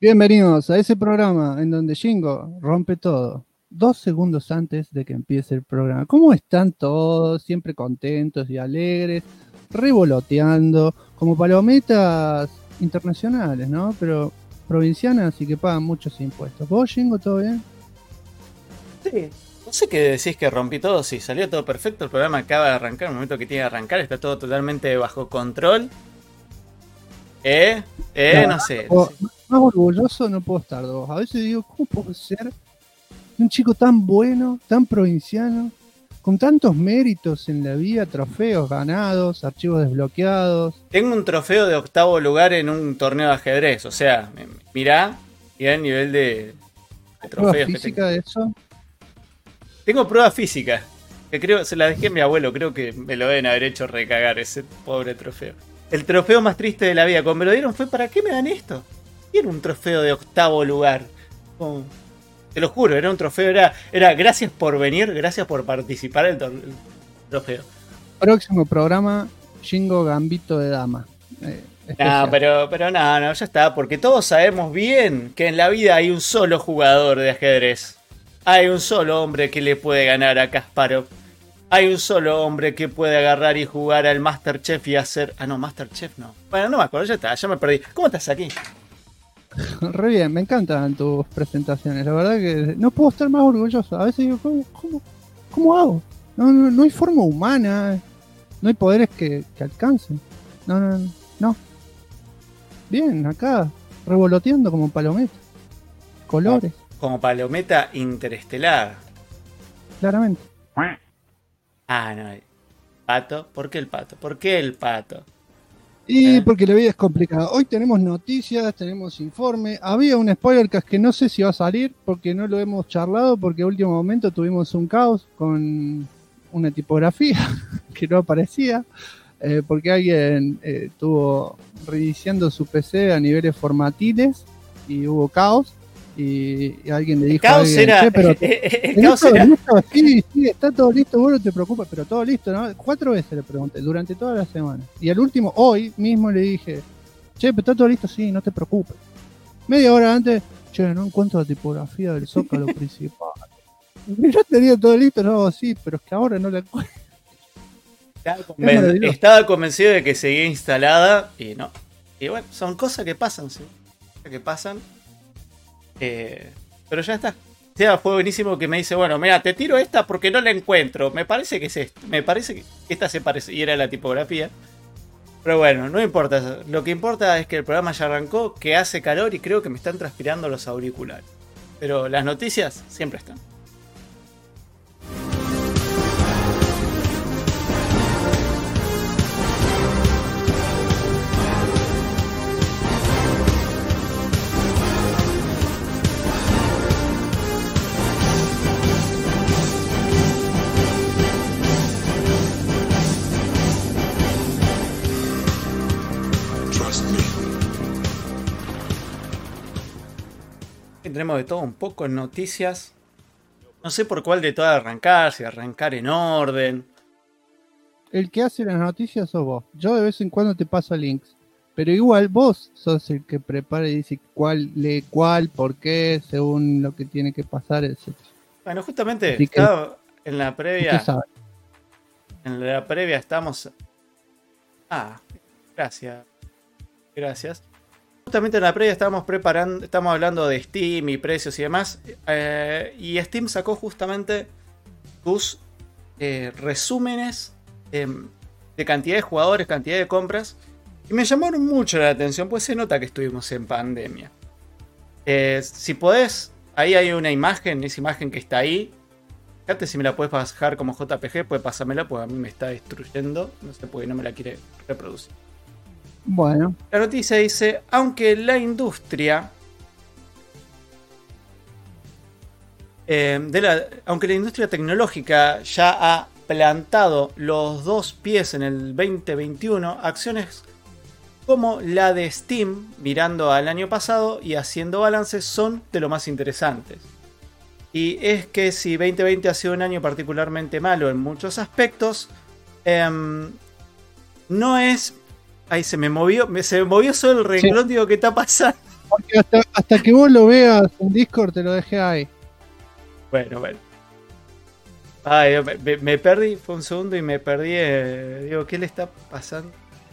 Bienvenidos a ese programa en donde Shingo rompe todo 2 segundos antes de que empiece el programa. ¿Cómo están todos? Siempre contentos y alegres, revoloteando, como palometas internacionales, ¿no? Pero provincianas y que pagan muchos impuestos. ¿Vos, Shingo, todo bien? Sí. No sé qué decís que rompí todo, sí, salió todo perfecto, el programa acaba de arrancar, el momento que tiene que arrancar, está todo totalmente bajo control. No sé. Más orgulloso no puedo estar de vos. A veces digo, ¿cómo puedo ser un chico tan bueno, tan provinciano, con tantos méritos en la vida, trofeos ganados, archivos desbloqueados? Tengo un trofeo de 8º lugar en un torneo de ajedrez, o sea, mirá el nivel de trofeos que física tengo. De eso? Tengo prueba física, que creo, se la dejé a mi abuelo, creo que me lo deben haber hecho recagar ese pobre trofeo. El trofeo más triste de la vida, cuando me lo dieron fue, ¿para qué me dan esto? Era un trofeo de 8º lugar. Oh, te lo juro, era un trofeo, era gracias por venir, gracias por participar en el trofeo. Próximo programa, Shingo Gambito de Dama. No, pero no, ya está, porque todos sabemos bien que en la vida hay un solo jugador de ajedrez. Hay un solo hombre que le puede ganar a Kasparov. Hay un solo hombre que puede agarrar y jugar al Masterchef y hacer... Ah, no, Masterchef no. Bueno, no me acuerdo, ya está, ya me perdí. ¿Cómo estás aquí? Re bien, me encantan tus presentaciones. La verdad que no puedo estar más orgulloso. A veces digo, ¿cómo hago? No hay forma humana. No hay poderes que alcancen. No. Bien, acá, revoloteando como palometa. Colores. Como palometa interestelar. Claramente. Ah, no. ¿Pato? ¿Por qué el pato? ¿Por qué el pato? Y porque la vida es complicada. Hoy tenemos noticias, tenemos informe. Había un spoilercast que no sé si va a salir porque no lo hemos charlado, porque a último momento tuvimos un caos con una tipografía que no aparecía, porque alguien estuvo reiniciando su PC a niveles formatiles y hubo caos. Y alguien le dijo el caos a alguien, era, pero el caos era... listo? Sí, está todo listo, vos no te preocupes, pero todo listo, ¿no? 4 veces le pregunté, durante toda la semana. Y al último, hoy mismo le dije, che, pero está todo listo, sí, no te preocupes. Media hora antes, che, no encuentro la tipografía del zócalo principal. Y yo tenía todo listo, no, sí, pero es que ahora no la encuentro. Estaba convencido de que seguía instalada y no. Y bueno, son cosas que pasan, sí. Cosas que pasan. Pero ya está. O sea, fue buenísimo que me dice, bueno, mira, te tiro esta porque no la encuentro. Me parece que es esto. Me parece que esta se parece. Y era la tipografía. Pero bueno, no importa. Lo que importa es que el programa ya arrancó, que hace calor y creo que me están transpirando los auriculares. Pero las noticias siempre están. Tenemos de todo un poco en noticias. No sé por cuál de todas arrancar, si arrancar en orden. El que hace las noticias sos vos. Yo de vez en cuando te paso links. Pero igual vos sos el que prepara y dice cuál lee cuál, por qué, según lo que tiene que pasar, etc. Bueno, justamente estaba en la previa. En la previa estamos... Ah, gracias. Gracias. Justamente en la previa estamos hablando de Steam y precios y demás. Y Steam sacó justamente sus resúmenes de cantidad de jugadores, cantidad de compras. Y me llamaron mucho la atención, pues se nota que estuvimos en pandemia. Si podés, ahí hay una imagen, esa imagen que está ahí. Fíjate si me la puedes bajar como JPG, pues pásamela, pues a mí me está destruyendo. No sé por qué no me la quiere reproducir. Bueno. La noticia dice, aunque la industria tecnológica ya ha plantado los 2 pies en el 2021, acciones como la de Steam, mirando al año pasado y haciendo balances, son de lo más interesantes. Y es que si 2020 ha sido un año particularmente malo en muchos aspectos, no es... Ahí se me movió solo el renglón, sí. Digo, ¿qué está pasando? Porque hasta que vos lo veas en Discord te lo dejé ahí. Bueno. Ay, me perdí, fue un segundo y me perdí. Digo, ¿qué le está pasando?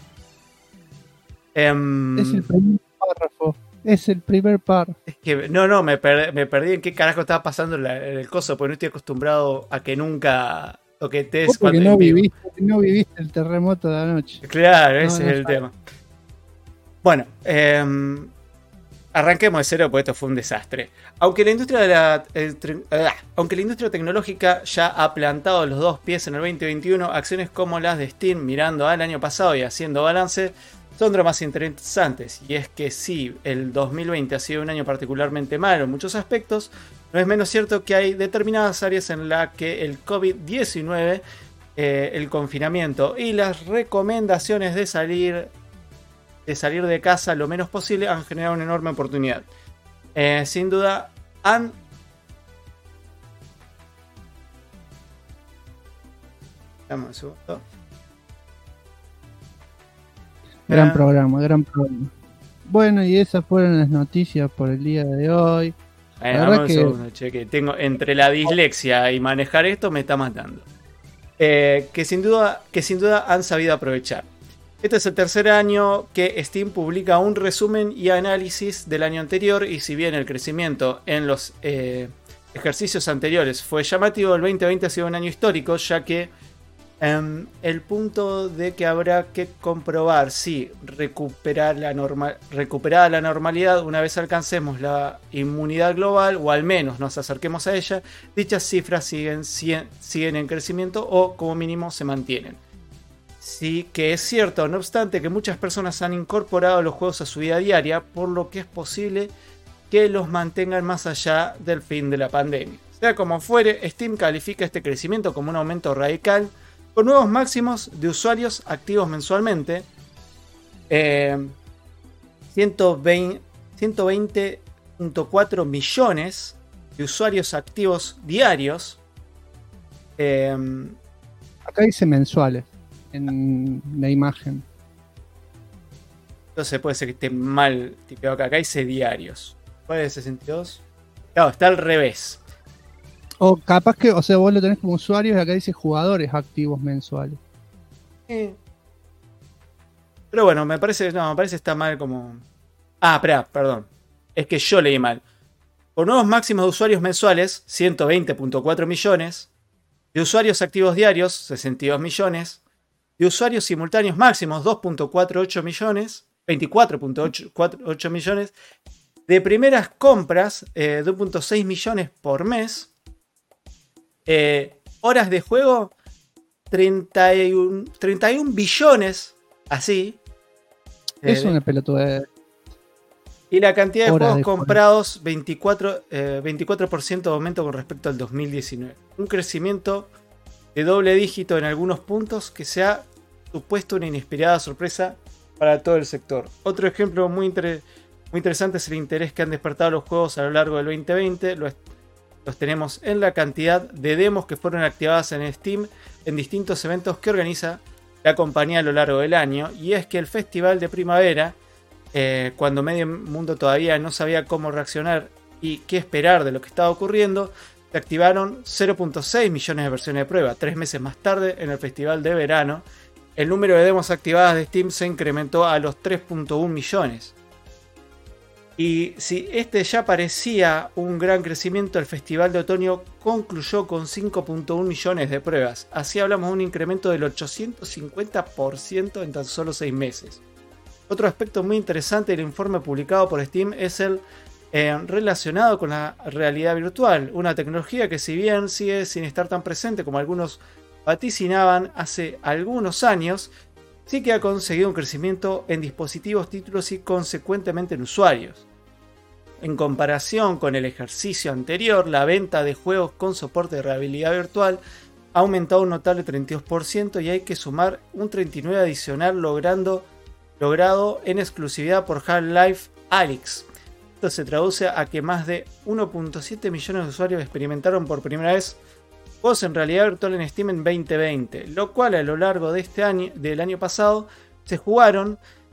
Es el primer párrafo. Es el primer párrafo. Es que, no, me perdí en qué carajo estaba pasando el coso, porque no estoy acostumbrado a que nunca toquetes. Porque no viviste el terremoto de anoche. Claro, ese es el tema. Bueno, arranquemos de cero porque esto fue un desastre. Aunque la industria tecnológica ya ha plantado los dos pies en el 2021, acciones como las de Steam mirando al año pasado y haciendo balance son de lo más interesantes. Y es que si el 2020 ha sido un año particularmente malo en muchos aspectos, no es menos cierto que hay determinadas áreas en las que el COVID-19, el confinamiento y las recomendaciones de salir de casa lo menos posible han generado una enorme oportunidad. Sin duda han... Dame un segundo. Gran programa. Bueno, y esas fueron las noticias por el día de hoy. Que tengo entre la dislexia y manejar esto me está matando. Que sin duda han sabido aprovechar. Este es el tercer año que Steam publica un resumen y análisis del año anterior, y si bien el crecimiento en los ejercicios anteriores fue llamativo, el 2020 ha sido un año histórico, ya que el punto de que habrá que comprobar si recuperada la normalidad una vez alcancemos la inmunidad global, o al menos nos acerquemos a ella, dichas cifras siguen en crecimiento o como mínimo se mantienen. Sí que es cierto, no obstante, que muchas personas han incorporado los juegos a su vida diaria, por lo que es posible que los mantengan más allá del fin de la pandemia. Sea como fuere, Steam califica este crecimiento como un aumento radical, con nuevos máximos de usuarios activos mensualmente, 120.4 millones de usuarios activos diarios. Acá dice mensuales en la imagen. Entonces puede ser que esté mal tipeado acá. Acá dice diarios. ¿Cuál es 62? Claro, está al revés. O capaz que, vos lo tenés como usuarios y acá dice jugadores activos mensuales. Pero bueno, me parece está mal como... perdón. Es que yo leí mal. Con nuevos máximos de usuarios mensuales, 120.4 millones. De usuarios activos diarios, 62 millones. De usuarios simultáneos máximos, 2.48 millones. 24.8 millones. De primeras compras, 2.6 millones por mes. Horas de juego, 31 billones, así. Es una pelotudez. Y la cantidad de juegos comprados, 24% de aumento con respecto al 2019. Un crecimiento de doble dígito en algunos puntos que se ha supuesto una inesperada sorpresa para todo el sector. Otro ejemplo muy interesante es el interés que han despertado los juegos a lo largo del 2020. Los tenemos en la cantidad de demos que fueron activadas en Steam en distintos eventos que organiza la compañía a lo largo del año. Y es que el festival de primavera, cuando medio mundo todavía no sabía cómo reaccionar y qué esperar de lo que estaba ocurriendo, se activaron 0.6 millones de versiones de prueba. 3 meses más tarde, en el festival de verano, el número de demos activadas de Steam se incrementó a los 3.1 millones. Y si este ya parecía un gran crecimiento, el festival de otoño concluyó con 5.1 millones de pruebas. Así hablamos de un incremento del 850% en tan solo 6 meses. Otro aspecto muy interesante del informe publicado por Steam es el relacionado con la realidad virtual, una tecnología que, si bien sigue sin estar tan presente como algunos vaticinaban hace algunos años, sí que ha conseguido un crecimiento en dispositivos, títulos y consecuentemente en usuarios. En comparación con el ejercicio anterior, la venta de juegos con soporte de realidad virtual ha aumentado un notable 32%, y hay que sumar un 39% adicional logrado en exclusividad por Half-Life Alyx. Esto se traduce a que más de 1.7 millones de usuarios experimentaron por primera vez juegos en realidad virtual en Steam en 2020, lo cual a lo largo de del año pasado se jugaron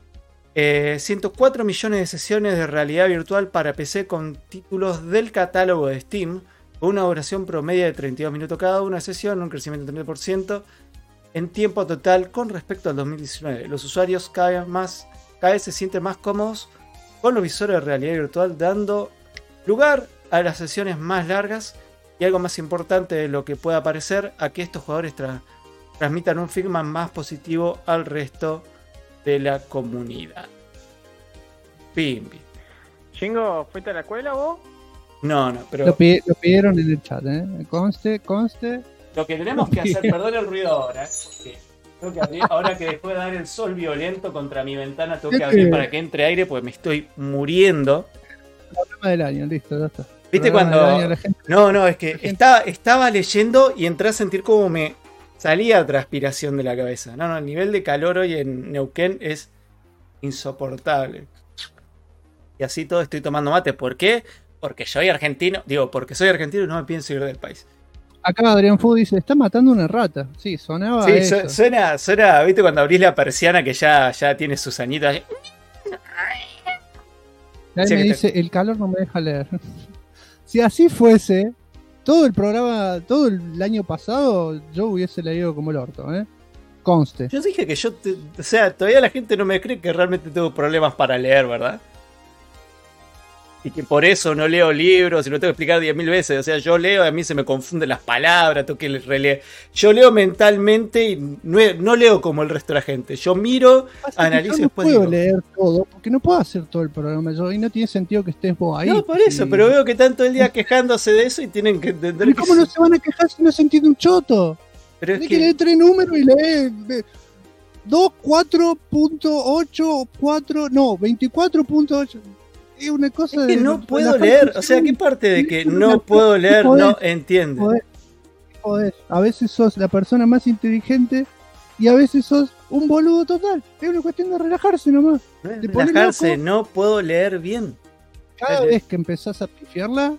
104 millones de sesiones de realidad virtual para PC con títulos del catálogo de Steam, con una duración promedio de 32 minutos cada una sesión, un crecimiento del 30% en tiempo total con respecto al 2019. Los usuarios cada vez se sienten más cómodos con los visores de realidad virtual, dando lugar a las sesiones más largas y, algo más importante de lo que pueda parecer, a que estos jugadores transmitan un feedback más positivo al resto de la comunidad. Pimbi. Chingo, ¿fuiste a la escuela vos? No, pero... Lo pidieron en el chat, Conste. Lo que tenemos que hacer, perdón el ruido ahora, porque tengo que abrir, ahora que después de dar el sol violento contra mi ventana, tengo que abrir para que entre aire, porque me estoy muriendo. Programa del año, listo, ya está. ¿Viste cuando...? No, es que estaba leyendo y entré a sentir como me salía transpiración de la cabeza. No, el nivel de calor hoy en Neuquén es insoportable. Y así todo estoy tomando mate. ¿Por qué? Porque soy argentino. Porque soy argentino y no me pienso ir del país. Acá Adrián Fu dice, está matando una rata. Sí, sonaba sí, eso. Suena, ¿viste cuando abrís la persiana que ya tiene sus añitos? Y ahí me dice, el calor no me deja leer. Si así fuese, todo el programa, todo el año pasado, yo hubiese leído como el orto, Conste. Yo dije que todavía la gente no me cree que realmente tengo problemas para leer, ¿verdad? Y que por eso no leo libros y lo tengo que explicar 10.000 veces. O sea, yo leo y a mí se me confunden las palabras, tengo que releer. Yo leo mentalmente y no leo como el resto de la gente. Yo miro, analizo y después digo. No puedo leer todo, porque no puedo hacer todo el programa yo, y no tiene sentido que estés vos ahí. No, por eso, pero veo que están todo el día quejándose de eso y tienen que entender que... ¿Cómo no se van a quejar si no se entiende un choto? Pero Tenés que leer 3 números y leer 4.8, 24.8... Es una cosa que no puedo leer, o sea, ¿qué parte de que no puedo leer no entiende? A veces sos la persona más inteligente y a veces sos un boludo total. Es una cuestión de relajarse nomás. No es relajarse, no puedo leer bien. Cada vez que empezás a pifiarla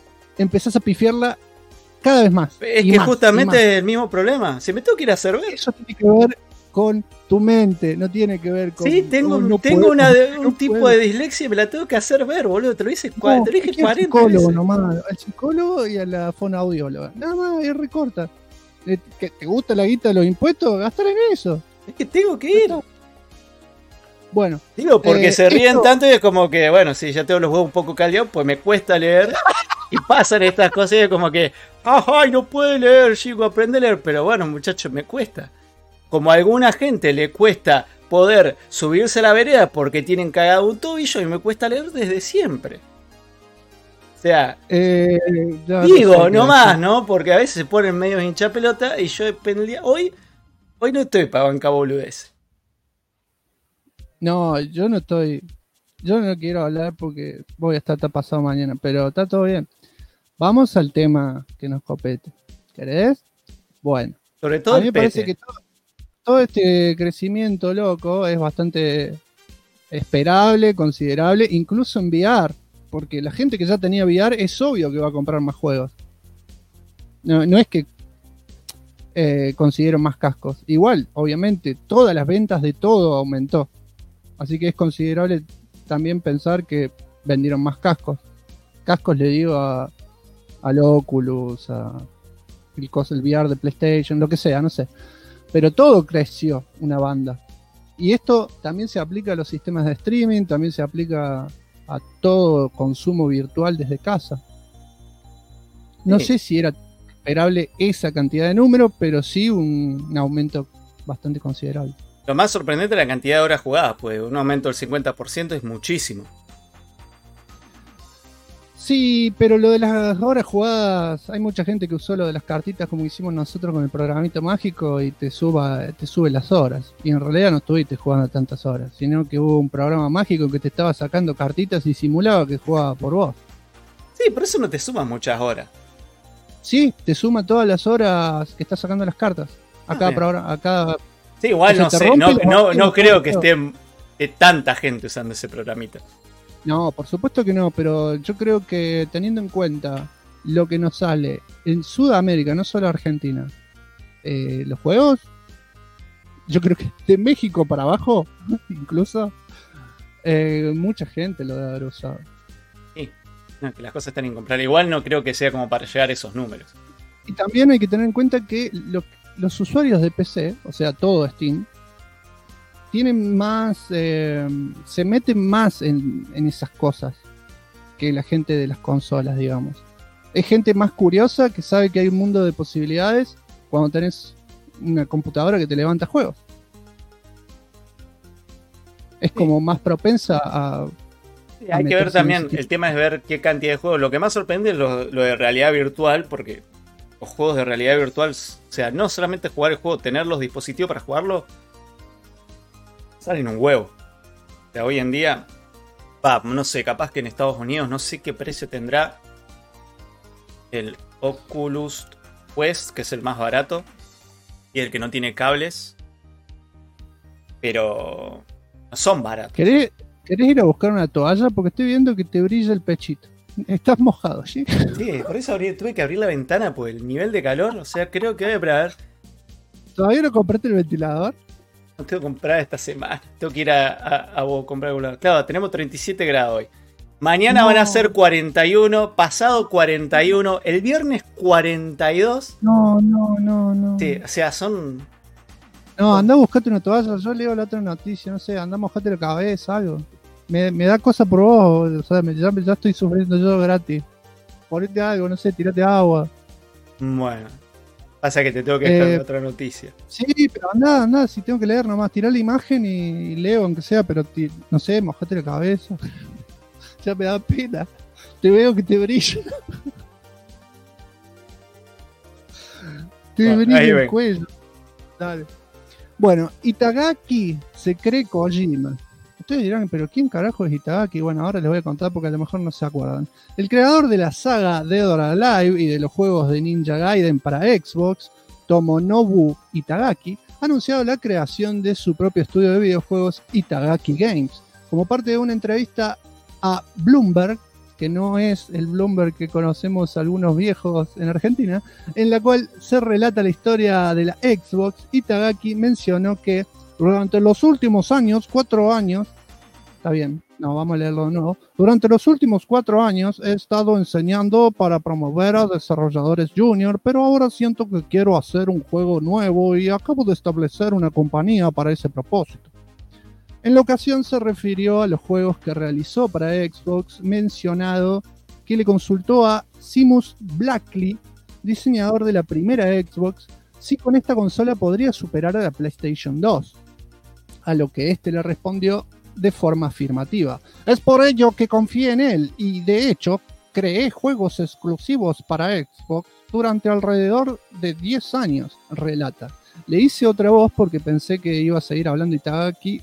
cada vez más. Es que justamente es el mismo problema. Si me tengo que ir a hacer ver. Eso tiene que ver con tu mente, no tiene que ver con... Sí, tengo un tipo de dislexia y me la tengo que hacer ver, boludo. Te lo dije 40 veces. Nomás, al psicólogo y a la fonoaudióloga. Nada más, es recorta. ¿Que te gusta la guita de los impuestos? Gastar en eso. Es que tengo que ir. Bueno. Digo, porque se ríen tanto y es como que, bueno, si ya tengo los huevos un poco caldeados, pues me cuesta leer. Y pasan estas cosas y es como que, ¡ay, no puede leer, chico, aprende a leer! Pero bueno, muchachos, me cuesta. Como a alguna gente le cuesta poder subirse a la vereda porque tienen cagado un tobillo y me cuesta leer desde siempre. O sea, digo, nomás, ¿no? Porque a veces se ponen medio hincha pelota y yo hoy no estoy para bancar boludez. No, yo no quiero hablar porque voy a estar pasado mañana, pero está todo bien. Vamos al tema que nos compete. ¿Querés? Bueno. Sobre todo a mí me parece que todo este crecimiento loco es bastante esperable, considerable, incluso en VR, porque la gente que ya tenía VR es obvio que va a comprar más juegos. No es que consiguieron más cascos. Igual, obviamente, todas las ventas de todo aumentó. Así que es considerable también pensar que vendieron más cascos. Cascos le digo al Oculus, el VR de PlayStation, lo que sea, no sé. Pero todo creció una banda. Y esto también se aplica a los sistemas de streaming, también se aplica a todo consumo virtual desde casa. No sé si era esperable esa cantidad de números, pero sí un aumento bastante considerable. Lo más sorprendente es la cantidad de horas jugadas, pues un aumento del 50% es muchísimo. Sí, pero lo de las horas jugadas, hay mucha gente que usó lo de las cartitas como hicimos nosotros con el programito mágico y te sube las horas. Y en realidad no estuviste jugando tantas horas, sino que hubo un programa mágico que te estaba sacando cartitas y simulaba que jugaba por vos. Sí, pero eso no te suma muchas horas. Sí, te suma todas las horas que estás sacando las cartas. Sí, igual no sé, no creo que esté tanta gente usando ese programita. No, por supuesto que no, pero yo creo que teniendo en cuenta lo que nos sale en Sudamérica, no solo Argentina, los juegos, yo creo que de México para abajo, incluso, Mucha gente lo debe haber usado. Sí, no, que las cosas están incomprables. Igual no creo que sea como para llegar a esos números. Y también hay que tener en cuenta que los usuarios de PC, o sea, todo Steam, tienen más, se meten más en esas cosas que la gente de las consolas, digamos. Es gente más curiosa que sabe que hay un mundo de posibilidades cuando tenés una computadora que te levanta juegos. Es como más propensa a... Hay que ver también, el tema es ver qué cantidad de juegos. Lo que más sorprende es lo de realidad virtual, porque los juegos de realidad virtual, o sea, no solamente jugar el juego, tener los dispositivos para jugarlo, salen un huevo. O sea, hoy en día, no sé, capaz que en Estados Unidos, no sé qué precio tendrá el Oculus Quest, que es el más barato, y el que no tiene cables, pero no son baratos. ¿Querés ir a buscar una toalla? Porque estoy viendo que te brilla el pechito. Estás mojado, ¿sí? Sí, por eso tuve que abrir la ventana por el nivel de calor. O sea, creo que voy a ver. ¿Todavía no compraste el ventilador? No tengo que comprar esta semana. Tengo que ir a comprar algún lado. Claro, tenemos 37 grados hoy. Mañana van a ser 41. Pasado 41. El viernes 42. No. Sí, o sea, son... No, anda a buscarte una toalla. Yo leo la otra noticia. No sé, anda a mojarte la cabeza, algo. Me da cosa por vos. O sea, ya estoy sufriendo yo gratis. Ponete algo, no sé, tirate agua. Bueno. Pasa que te tengo que dejar otra noticia. Sí, pero anda, si tengo que leer nomás. Tirá la imagen y leo, aunque sea, pero no sé, mojate la cabeza. Ya me da pena. Te veo que te brilla. Te brilla el cuello. Dale. Bueno, Itagaki se cree Kojima. Ustedes dirán, pero ¿quién carajo es Itagaki? Bueno, ahora les voy a contar porque a lo mejor no se acuerdan. El creador de la saga Dead or Alive y de los juegos de Ninja Gaiden para Xbox, Tomonobu Itagaki, ha anunciado la creación de su propio estudio de videojuegos Itagaki Games. Como parte de una entrevista a Bloomberg, que no es el Bloomberg que conocemos algunos viejos en Argentina, en la cual se relata la historia de la Xbox, Itagaki mencionó que durante los últimos años, 4 años, está bien, no, vamos a leerlo de nuevo. Durante los últimos 4 años he estado enseñando para promover a desarrolladores junior, pero ahora siento que quiero hacer un juego nuevo y acabo de establecer una compañía para ese propósito. En la ocasión se refirió a los juegos que realizó para Xbox, mencionado que le consultó a Seamus Blackley, diseñador de la primera Xbox, si con esta consola podría superar a la PlayStation 2. A lo que este le respondió de forma afirmativa. Es por ello que confié en él y de hecho creé juegos exclusivos para Xbox durante alrededor de 10 años, relata. Le hice otra voz porque pensé que iba a seguir hablando Itagaki.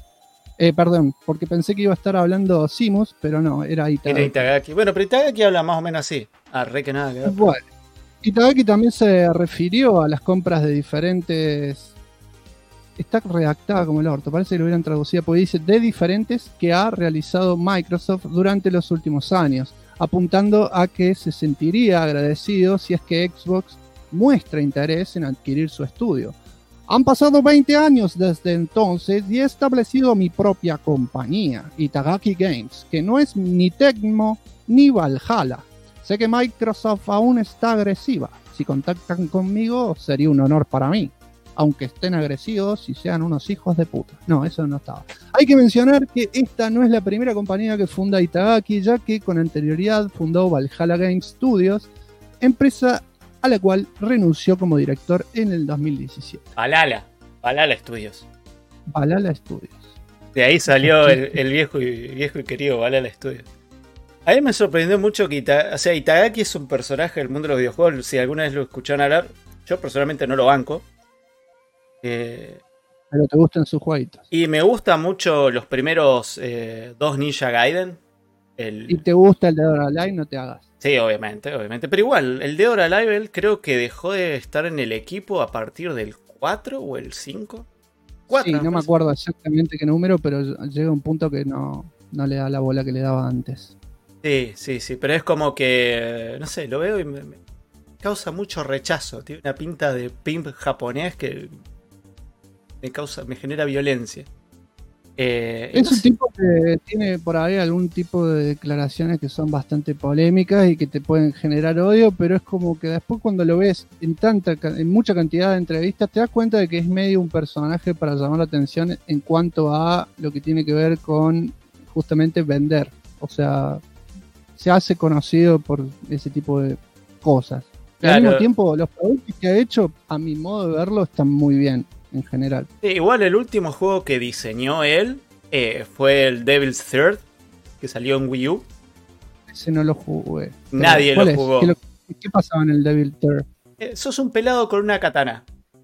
Porque pensé que iba a estar hablando Seamus, pero no, era Itagaki. Era Itagaki. Bueno, pero Itagaki habla más o menos así. Re que nada que ver. Bueno, Itagaki también se refirió a las compras de diferentes... Está redactada como el orto, parece que lo hubieran traducido, porque dice de diferentes que ha realizado Microsoft durante los últimos años, apuntando a que se sentiría agradecido si es que Xbox muestra interés en adquirir su estudio. Han pasado 20 años desde entonces y he establecido mi propia compañía, Itagaki Games, que no es ni Tecmo ni Valhalla. Sé que Microsoft aún está agresiva. Si contactan conmigo sería un honor para mí, aunque estén agresivos y sean unos hijos de puta. No, eso no estaba. Hay que mencionar que esta no es la primera compañía que funda Itagaki, ya que con anterioridad fundó Valhalla Game Studios, empresa a la cual renunció como director en el 2017. Valhalla Studios. Valhalla Studios. De ahí salió el viejo y querido Valhalla Studios. A mí me sorprendió mucho que Itagaki es un personaje del mundo de los videojuegos. Si alguna vez lo escucharon hablar, yo personalmente no lo banco. Pero te gustan sus jueguitos. Y me gustan mucho los primeros 2 Ninja Gaiden. ¿Y te gusta el de Dead or Alive? No te hagas. Sí, obviamente. Pero igual, el Dead or Alive él creo que dejó de estar en el equipo a partir del 4 o el 5. 4, sí, no me acuerdo exactamente qué número, pero llega un punto que no le da la bola que le daba antes. Sí, pero es como que, no sé, lo veo y me causa mucho rechazo. Tiene una pinta de pimp japonés que me genera violencia. Es un tipo que tiene por ahí algún tipo de declaraciones que son bastante polémicas y que te pueden generar odio, pero es como que después cuando lo ves en mucha cantidad de entrevistas te das cuenta de que es medio un personaje para llamar la atención en cuanto a lo que tiene que ver con justamente vender. O sea, se hace conocido por ese tipo de cosas. Y al mismo tiempo, los productos que ha hecho, a mi modo de verlo, están muy bien en general. Sí, igual el último juego que diseñó él fue el Devil's Third, que salió en Wii U. Ese no lo jugué. Nadie lo jugó. ¿Qué pasaba en el Devil's Third? Sos un pelado con una katana.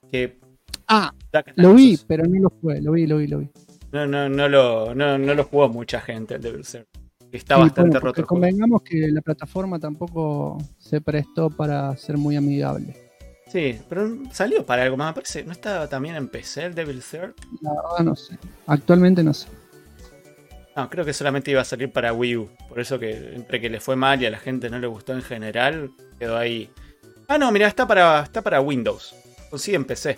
Lo vi, pero no lo jugué. Lo vi. No lo jugó mucha gente el Devil's Third. Está bastante roto. Convengamos que la plataforma tampoco se prestó para ser muy amigable. Sí, pero salió para algo más. Parece, ¿no estaba también en PC el Devil's Third? La verdad no sé. Actualmente no sé. No, creo que solamente iba a salir para Wii U. Por eso que entre que le fue mal y a la gente no le gustó en general, quedó ahí. Ah, no, mira, está para Windows. O sí, en PC.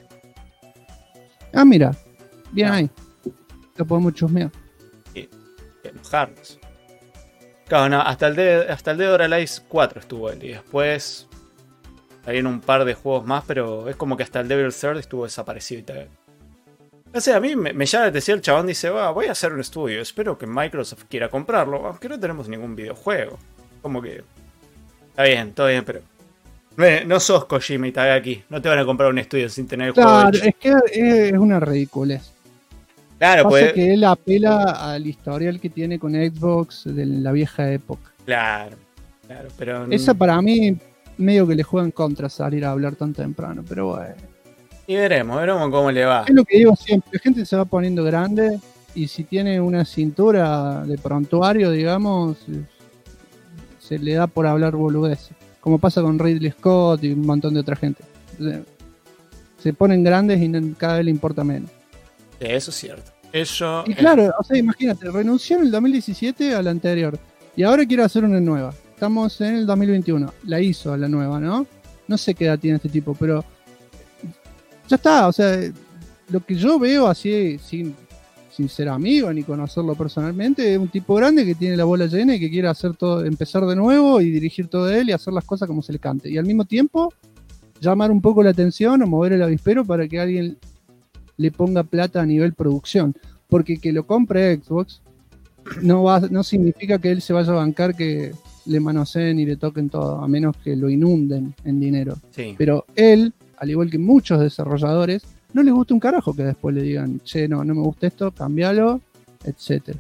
Ah, mira. Bien ahí. Lo podemos chusmear. Sí, enojarnos. Claro, no, hasta el Dead or Alive 4 estuvo él. Y después salieron un par de juegos más, pero es como que hasta el Devil's Third estuvo desaparecido y tal. O sea, a mí me llama la atención, el chabón dice, voy a hacer un estudio, espero que Microsoft quiera comprarlo, aunque no tenemos ningún videojuego. Como que... Está bien, todo bien, pero... No sos Kojima Itagaki, no te van a comprar un estudio sin tener el juego hecho. Es que es una ridiculez. Claro, pasa que él apela al historial que tiene con Xbox de la vieja época. Claro, pero... Esa para mí medio que le juega en contra salir a hablar tan temprano, pero bueno. Y veremos cómo le va. Es lo que digo siempre, la gente se va poniendo grande y si tiene una cintura de prontuario, digamos, se le da por hablar boludeces. Como pasa con Ridley Scott y un montón de otra gente. Se ponen grandes y cada vez le importa menos. Eso es cierto. Y claro, o sea, imagínate, renunció en el 2017 a la anterior y ahora quiere hacer una nueva. Estamos en el 2021, la hizo a la nueva, ¿no? No sé qué edad tiene este tipo, pero ya está, o sea, lo que yo veo así, sin ser amigo ni conocerlo personalmente, es un tipo grande que tiene la bola llena y que quiere hacer todo, empezar de nuevo y dirigir todo él y hacer las cosas como se le cante. Y al mismo tiempo, llamar un poco la atención o mover el avispero para que alguien le ponga plata a nivel producción. Porque que lo compre Xbox no significa que él se vaya a bancar que le manoseen y le toquen todo, a menos que lo inunden en dinero. Sí. Pero él, al igual que muchos desarrolladores, no les gusta un carajo que después le digan, che, no me gusta esto, cambialo, etcétera.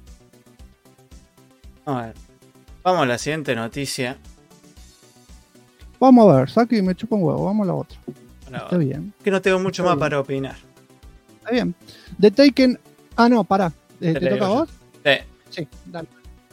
A ver, vamos a la siguiente noticia. Vamos a ver, Saki me chupa un huevo, vamos a la otra. Está bien. Que no tengo mucho más para opinar. Está bien. The Taken... Ah, no, pará. ¿Te toca a vos? Sí, dale.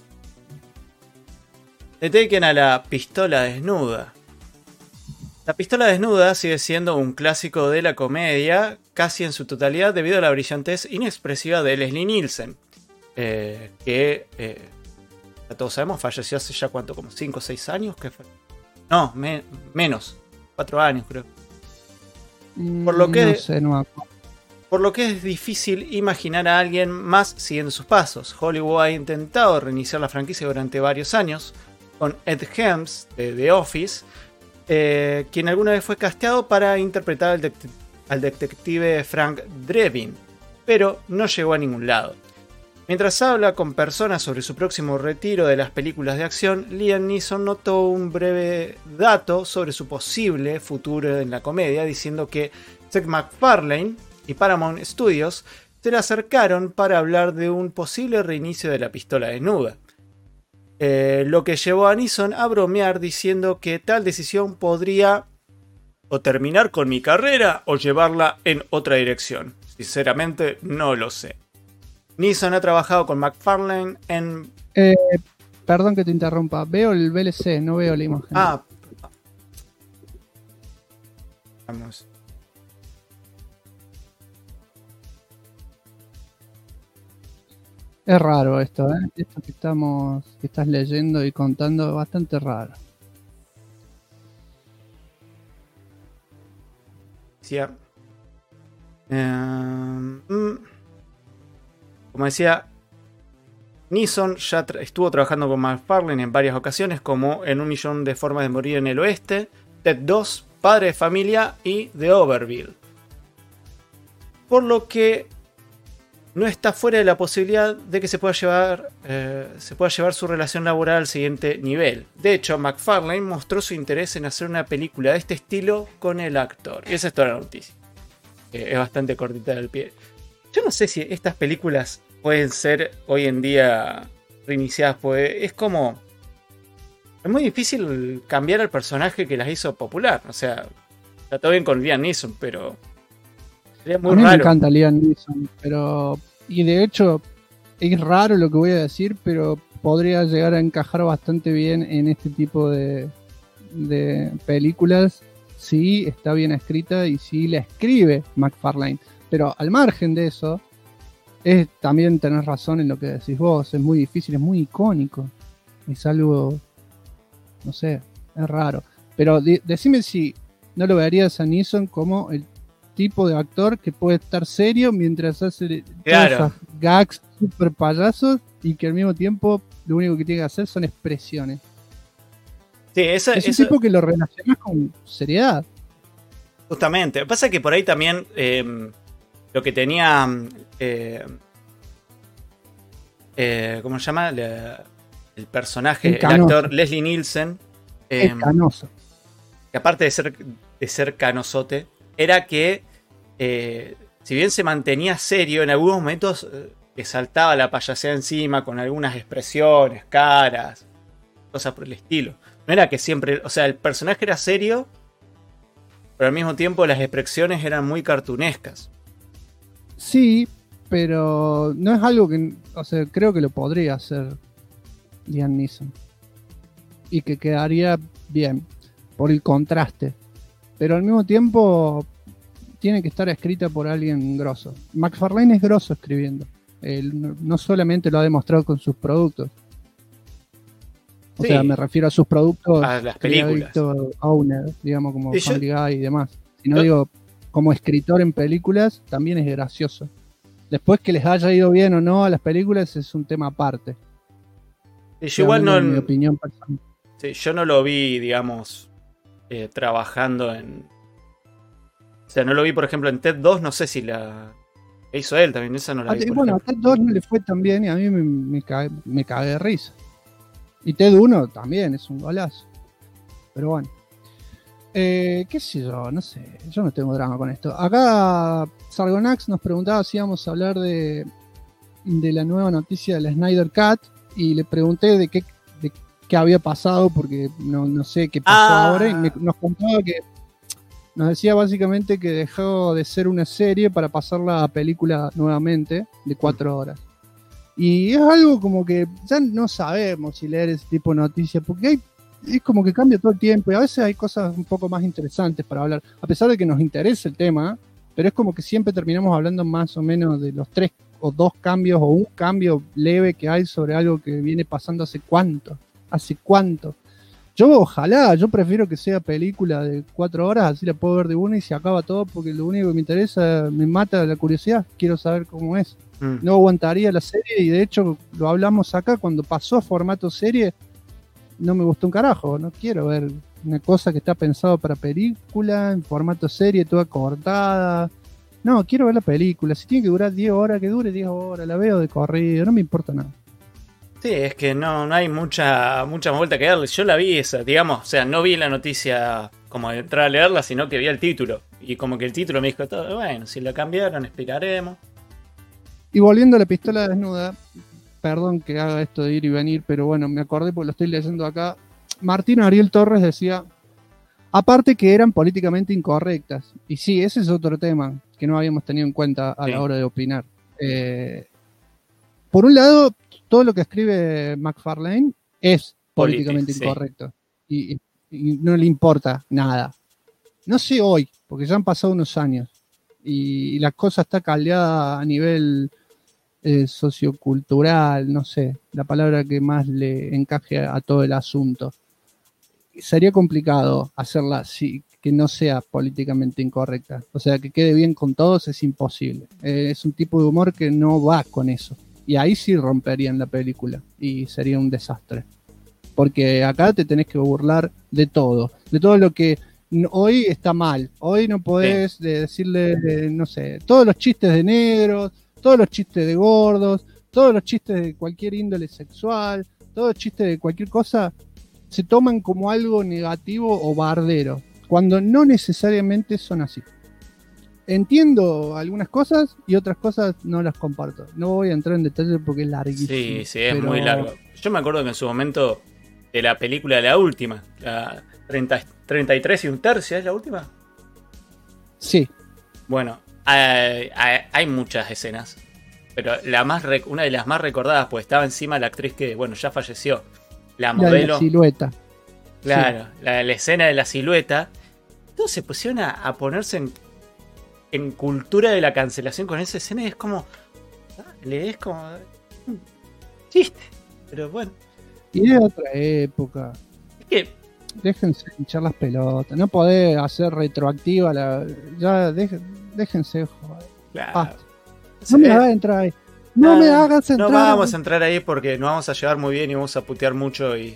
The Taken a la pistola desnuda. La pistola desnuda sigue siendo un clásico de la comedia, casi en su totalidad debido a la brillantez inexpresiva de Leslie Nielsen, que ya todos sabemos falleció hace ya cuánto, como 5 o 6 años. No, menos, 4 años creo. Por lo que, no sé, no me acuerdo. Por lo que es difícil imaginar a alguien más siguiendo sus pasos. Hollywood ha intentado reiniciar la franquicia durante varios años con Ed Helms de The Office, quien alguna vez fue casteado para interpretar al detective Frank Drebin, pero no llegó a ningún lado. Mientras habla con personas sobre su próximo retiro de las películas de acción, Liam Neeson notó un breve dato sobre su posible futuro en la comedia, diciendo que Seth MacFarlane y Paramount Studios se le acercaron para hablar de un posible reinicio de la pistola desnuda. Lo que llevó a Neeson a bromear diciendo que tal decisión podría o terminar con mi carrera o llevarla en otra dirección. Sinceramente no lo sé. Neeson ha trabajado con MacFarlane en... Perdón que te interrumpa, veo el VLC, no veo la imagen. Vamos. Es raro esto, ¿eh? Esto que estás leyendo y contando es bastante raro. Sí. como decía, Neeson ya estuvo trabajando con McFarlane en varias ocasiones, como en 1.000.000 de formas de morir en el oeste, Ted 2, Padre de Familia y The Overville. Por lo que no está fuera de la posibilidad de que se pueda llevar su relación laboral al siguiente nivel. De hecho, McFarlane mostró su interés en hacer una película de este estilo con el actor. Y esa es toda la noticia. Es bastante cortita del pie. Yo no sé si estas películas pueden ser hoy en día reiniciadas, pues es como... Es muy difícil cambiar al personaje que las hizo popular. O sea, está todo bien con Liam Neeson, pero... sería muy a mí raro. Me encanta Liam Neeson, pero... Y de hecho, es raro lo que voy a decir, pero podría llegar a encajar bastante bien en este tipo de películas si está bien escrita y si la escribe McFarlane. Pero al margen de eso, es también tener razón en lo que decís vos. Es muy difícil, es muy icónico. Es algo, no sé, es raro. Pero decime si no lo verías a Neeson como el tipo de actor que puede estar serio mientras hace esos gags super payasos y que al mismo tiempo lo único que tiene que hacer son expresiones. Sí, es un tipo que lo relacionas con seriedad. Justamente. Lo que pasa es que por ahí también lo que tenía... ¿cómo se llama? El personaje, el actor Leslie Nielsen. Es canoso. Que aparte de ser canosote, era que si bien se mantenía serio, en algunos momentos le saltaba la payasea encima con algunas expresiones, caras, cosas por el estilo. No era que siempre, o sea, el personaje era serio, pero al mismo tiempo las expresiones eran muy cartunescas. Sí, pero no es algo que, o sea, creo que lo podría hacer Liam Neeson y que quedaría bien por el contraste, pero al mismo tiempo tiene que estar escrita por alguien grosso. McFarlane es grosso escribiendo. Él no solamente lo ha demostrado con sus productos. O sea, me refiero a sus productos, a las películas, owner, digamos, como Family Guy y demás. Sino digo, como escritor en películas, también es gracioso. Después que les haya ido bien o no a las películas es un tema aparte. Yo igual no, en mi opinión personal. Sí, yo no lo vi, digamos, trabajando en... O sea, no lo vi, por ejemplo, en Ted 2, no sé si la hizo él también, esa no la vi. Bueno, a Ted 2 no le fue tan bien y a mí me cagué de risa. Y Ted 1 también es un golazo. Pero bueno. Qué sé yo, no sé. Yo no tengo drama con esto. Acá Sargonax nos preguntaba si íbamos a hablar de la nueva noticia de la Snyder Cut. Y le pregunté de qué había pasado porque no sé qué pasó ahora. Y nos contaba que nos decía básicamente que dejó de ser una serie para pasarla a película nuevamente de 4 horas. Y es algo como que ya no sabemos si leer ese tipo de noticias, porque es como que cambia todo el tiempo y a veces hay cosas un poco más interesantes para hablar, a pesar de que nos interesa el tema, pero es como que siempre terminamos hablando más o menos de los 3 o 2 cambios o un cambio leve que hay sobre algo que viene pasando hace cuánto. Yo prefiero que sea película de 4 horas, así la puedo ver de una y se acaba todo, porque lo único que me interesa, me mata la curiosidad, quiero saber cómo es. No aguantaría la serie y de hecho lo hablamos acá, cuando pasó a formato serie no me gustó un carajo, no quiero ver una cosa que está pensado para película, en formato serie, toda cortada. No, quiero ver la película, si tiene que durar 10 horas, que dure 10 horas, la veo de corrido, no me importa nada. Sí, es que no hay mucha vuelta que darle. Yo la vi esa, digamos, o sea, no vi la noticia como de entrar a leerla, sino que vi el título. Y como que el título me dijo todo, bueno, si la cambiaron, explicaremos. Y volviendo a la pistola desnuda, perdón que haga esto de ir y venir, pero bueno, me acordé porque lo estoy leyendo acá. Martín Ariel Torres decía, aparte que eran políticamente incorrectas. Y sí, ese es otro tema que no habíamos tenido en cuenta a la hora de opinar. Por un lado, todo lo que escribe McFarlane es políticamente incorrecto. Y no le importa nada. No sé hoy, porque ya han pasado unos años. Y la cosa está caldeada a nivel sociocultural, no sé, la palabra que más le encaje a todo el asunto. Sería complicado hacerla, si que no sea políticamente incorrecta. O sea, que quede bien con todos es imposible. Es un tipo de humor que no va con eso. Y ahí sí romperían la película y sería un desastre. Porque acá te tenés que burlar de todo lo que hoy está mal. Hoy no podés decirle, no sé, todos los chistes de negros, todos los chistes de gordos, todos los chistes de cualquier índole sexual, todos los chistes de cualquier cosa se toman como algo negativo o bardero, cuando no necesariamente son así. Entiendo algunas cosas y otras cosas no las comparto. No voy a entrar en detalle porque es larguísimo. Sí, es muy largo. Yo me acuerdo que en su momento de la película, la última, la 33 y un tercio, ¿es la última? Sí. Bueno, hay muchas escenas, pero una de las más recordadas, pues estaba encima la actriz que, bueno, ya falleció. La modelo. La silueta. Claro, sí. La escena de la silueta. Todos se pusieron a ponerse en cultura de la cancelación con esa escena y es como. Es como. Chiste. Pero bueno. Y es otra época. Es que. Déjense hinchar las pelotas. No podés hacer retroactiva ya déjense joder. Claro. No me hagas entrar ahí. No me hagas entrar. No vamos a entrar ahí porque nos vamos a llevar muy bien y vamos a putear mucho y.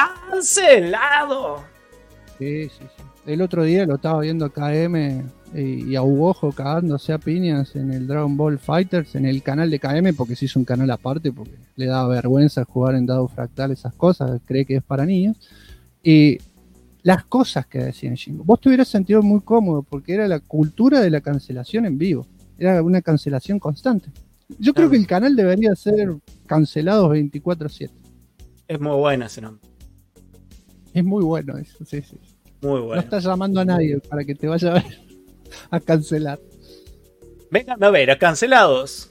¡Cancelado! Sí. El otro día lo estaba viendo a KM y a Ugojo cagándose a piñas en el Dragon Ball Fighters, en el canal de KM, porque se hizo un canal aparte, porque le daba vergüenza jugar en dado fractal, esas cosas, cree que es para niños. Y las cosas que decían Shingo, vos te hubieras sentido muy cómodo, porque era la cultura de la cancelación en vivo, era una cancelación constante. Yo creo que el canal debería ser cancelados 24/7. Es muy buena ese nombre. Es muy bueno eso, sí. Muy bueno. No estás llamando a nadie para que te vaya a ver a cancelar. Vengan a ver, a Cancelados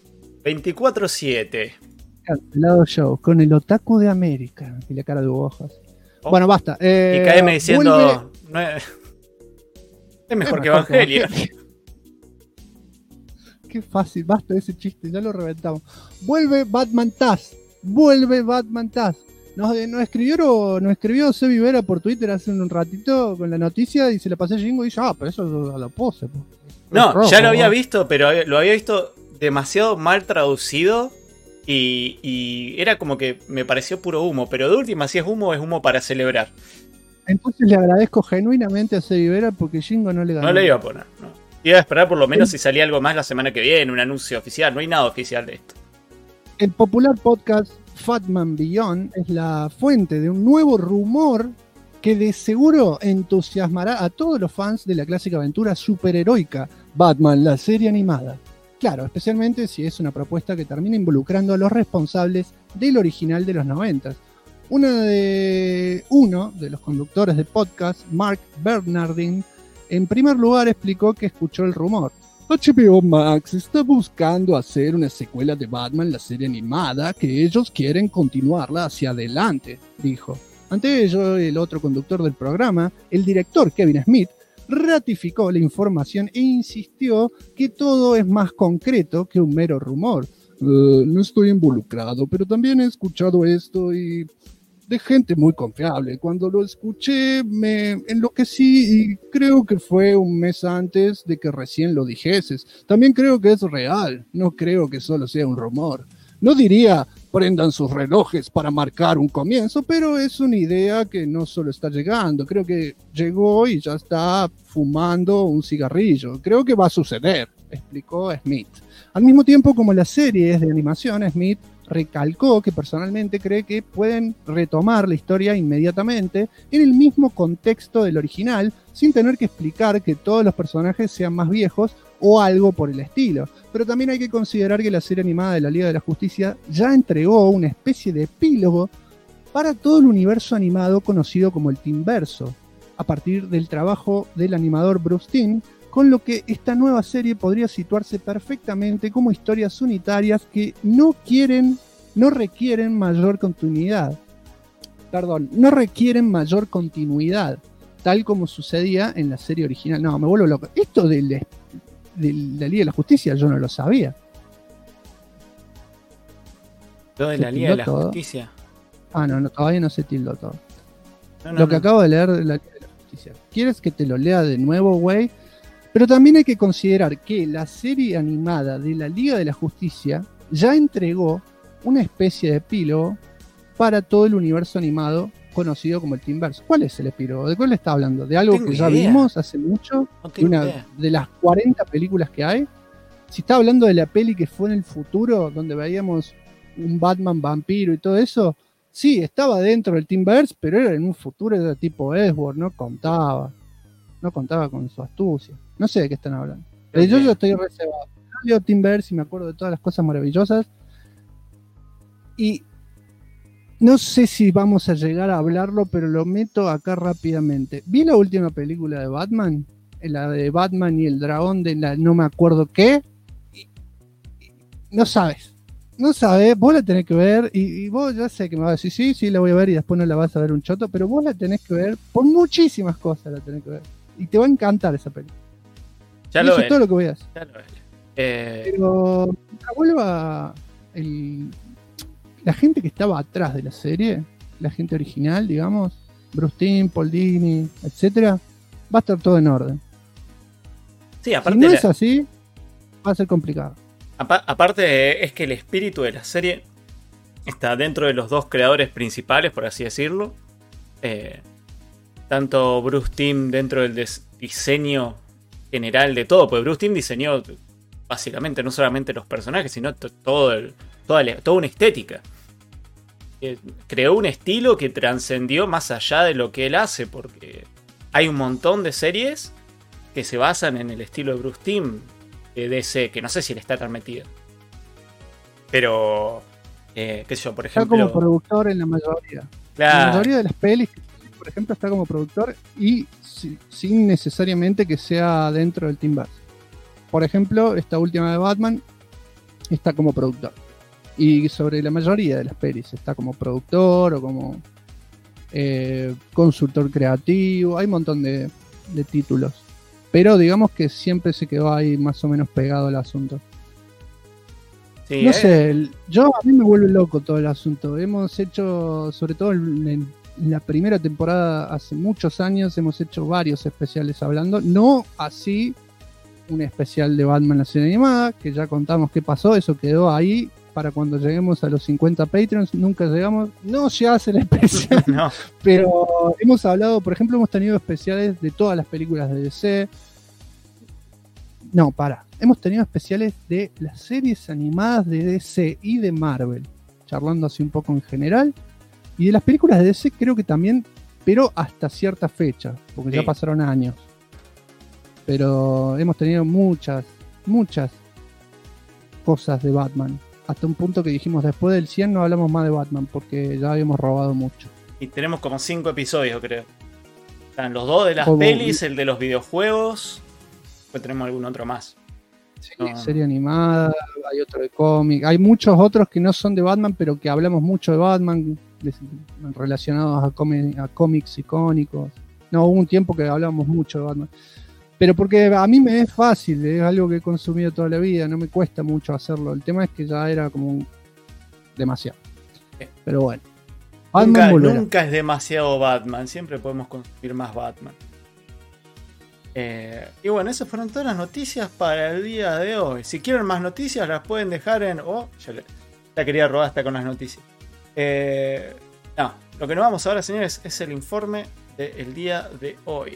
24/7. Cancelado show, con el Otaku de América. Y la cara de ojos. Bueno, basta. Y KM diciendo... es mejor que Evangelio. Qué fácil, basta ese chiste, ya lo reventamos. Vuelve Batman Taz. Nos escribió Sebi Vera por Twitter hace un ratito con la noticia y se la pasé a Jingo y dice, pero eso a la pose. No, ya lo había visto, pero lo había visto demasiado mal traducido y era como que me pareció puro humo, pero de última si es humo para celebrar. Entonces le agradezco genuinamente a Sebi Vera porque Jingo no le ganó. No le iba a poner, no. Iba a esperar por lo menos si salía algo más la semana que viene, un anuncio oficial, no hay nada oficial de esto. El popular podcast Fatman Beyond es la fuente de un nuevo rumor que de seguro entusiasmará a todos los fans de la clásica aventura superheroica Batman, la serie animada. Claro, especialmente si es una propuesta que termina involucrando a los responsables del original de los 90. Uno de los conductores del podcast, Mark Bernardin, en primer lugar explicó que escuchó el rumor. HBO Max está buscando hacer una secuela de Batman, la serie animada, que ellos quieren continuarla hacia adelante, dijo. Ante ello, el otro conductor del programa, el director Kevin Smith, ratificó la información e insistió que todo es más concreto que un mero rumor. No estoy involucrado, pero también he escuchado esto y de gente muy confiable. Cuando lo escuché me enloquecí y creo que fue un mes antes de que recién lo dijeses. También creo que es real, no creo que solo sea un rumor. No diría prendan sus relojes para marcar un comienzo, pero es una idea que no solo está llegando, creo que llegó y ya está fumando un cigarrillo. Creo que va a suceder, explicó Smith. Al mismo tiempo, como la serie es de animación, Smith recalcó que personalmente cree que pueden retomar la historia inmediatamente en el mismo contexto del original, sin tener que explicar que todos los personajes sean más viejos o algo por el estilo. Pero también hay que considerar que la serie animada de la Liga de la Justicia ya entregó una especie de epílogo para todo el universo animado conocido como el Teamverso, a partir del trabajo del animador Bruce Timm, con lo que esta nueva serie podría situarse perfectamente como historias unitarias que no requieren mayor continuidad, tal como sucedía en la serie original. No, me vuelvo loco. Esto de la Liga de la Justicia yo no lo sabía. ¿Lo de la Liga de la Justicia? No, todavía no se tildó todo. Lo que acabo de leer de la Liga de la Justicia. Justicia. ¿Quieres que te lo lea de nuevo, güey? Pero también hay que considerar que la serie animada de la Liga de la Justicia ya entregó una especie de epílogo para todo el universo animado conocido como el Teamverse. ¿Cuál es el epílogo? ¿De cuál está hablando? ¿De algo que ya vimos hace mucho? ¿De las 40 películas que hay? Si está hablando de la peli que fue en el futuro, donde veíamos un Batman vampiro y todo eso, sí, estaba dentro del Teamverse, pero era en un futuro de tipo Edward, no contaba con su astucia. No sé de qué están hablando. Yo estoy reservado. Leo Teamverse y me acuerdo de todas las cosas maravillosas. Y no sé si vamos a llegar a hablarlo, pero lo meto acá rápidamente. Vi la última película de Batman, la de Batman y el dragón de la no me acuerdo qué. No sabes, vos la tenés que ver y vos ya sé que me vas a decir sí, la voy a ver y después no la vas a ver un choto, pero vos la tenés que ver por muchísimas cosas, la tenés que ver. Y te va a encantar esa película. Ya lo ves. Eso es todo lo que voy a hacer. Ya lo ves. Pero vuelva la gente que estaba atrás de la serie, la gente original, digamos, Bruce Timm, Paul Dini, etcétera, va a estar todo en orden. Sí, aparte si no es así, va a ser complicado. Aparte es que el espíritu de la serie está dentro de los dos creadores principales, por así decirlo. Tanto Bruce Timm dentro del diseño general de todo, porque Bruce Timm diseñó básicamente no solamente los personajes, sino toda una estética. Creó un estilo que trascendió más allá de lo que él hace, porque hay un montón de series que se basan en el estilo de Bruce Timm de DC, que no sé si él está tan metido. Pero, qué sé yo, por ejemplo... Está como productor en la mayoría. Claro. En la mayoría de las pelis, por ejemplo, está como productor y sin necesariamente que sea dentro del Teamverse. Por ejemplo, esta última de Batman está como productor. Y sobre la mayoría de las pelis está como productor o como consultor creativo. Hay un montón de títulos. Pero digamos que siempre se quedó ahí más o menos pegado al asunto. Sí, no sé, a mí me vuelve loco todo el asunto. Hemos hecho, sobre todo en la primera temporada, hace muchos años, hemos hecho varios especiales hablando. No así un especial de Batman la serie animada, que ya contamos qué pasó, eso quedó ahí para cuando lleguemos a los 50 Patreons. Nunca llegamos, no se hace el especial. No. Pero hemos hablado, por ejemplo, hemos tenido especiales de todas las películas de DC. Hemos tenido especiales de las series animadas de DC y de Marvel, charlando así un poco en general. Y de las películas de DC creo que también, pero hasta cierta fecha, porque ya pasaron años. Pero hemos tenido muchas cosas de Batman. Hasta un punto que dijimos, después del 100 no hablamos más de Batman, porque ya habíamos robado mucho. Y tenemos como 5 episodios, creo. Están los 2 de las pelis, el de los videojuegos. Después tenemos algún otro más. Sí, serie animada, hay otro de cómic. Hay muchos otros que no son de Batman, pero que hablamos mucho de Batman, relacionados a cómics icónicos. No, hubo un tiempo que hablábamos mucho de Batman. Pero porque a mí me es fácil, es algo que he consumido toda la vida, no me cuesta mucho hacerlo. El tema es que ya era como demasiado. Pero bueno. Nunca es demasiado Batman, siempre podemos consumir más Batman. Y bueno, esas fueron todas las noticias para el día de hoy. Si quieren más noticias las pueden dejar en... ya quería robar hasta con las noticias. Lo que nos vamos ahora, señores, es el informe del día de hoy.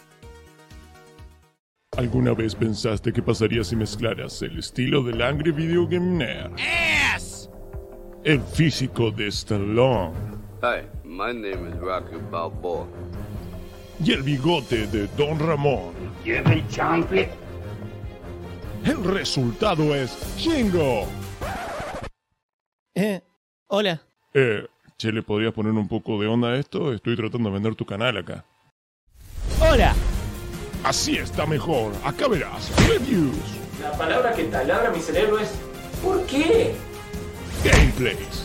¿Alguna vez pensaste qué pasaría si mezclaras el estilo del Angry Video Game Nerd? Yes! El físico de Stallone. Hi, my name is Rocky Balboa. Y el bigote de Don Ramón. El resultado es Shingo. Hola. Che, ¿le podrías poner un poco de onda a esto? Estoy tratando de vender tu canal acá. Hola. Así está mejor. Acá verás. Reviews. La palabra que taladra mi cerebro es ¿por qué? Gameplays.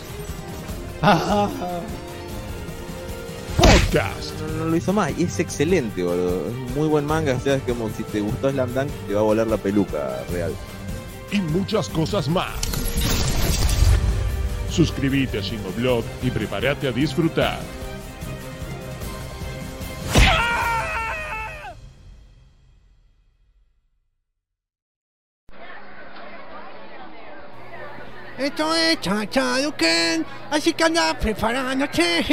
Podcast. No lo hizo más y es excelente, boludo. Es muy buen manga. O sea, es como si te gustó Slam Dunk, te va a volar la peluca real. Y muchas cosas más. Suscríbete a Shingoblog y prepárate a disfrutar. Esto es Chachaduken, así que anda preparándote.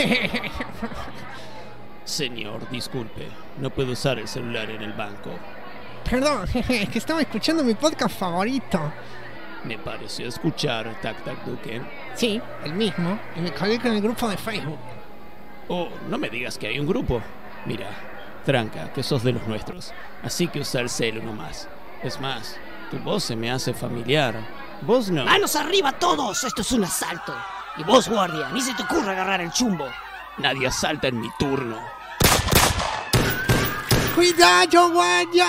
Señor, disculpe, no puedo usar el celular en el banco. Perdón, es que estaba escuchando mi podcast favorito. Me pareció escuchar Tac Tac Duken. Sí, el mismo, y me colgué con el grupo de Facebook. Oh, no me digas que hay un grupo. Mira, tranca, que sos de los nuestros, así que usa el celu nomás. Es más, tu voz se me hace familiar. Vos no. ¡Manos arriba todos! Esto es un asalto. Y vos, guardia, ni se te ocurra agarrar el chumbo. Nadie asalta en mi turno. ¡Cuidado, guardia!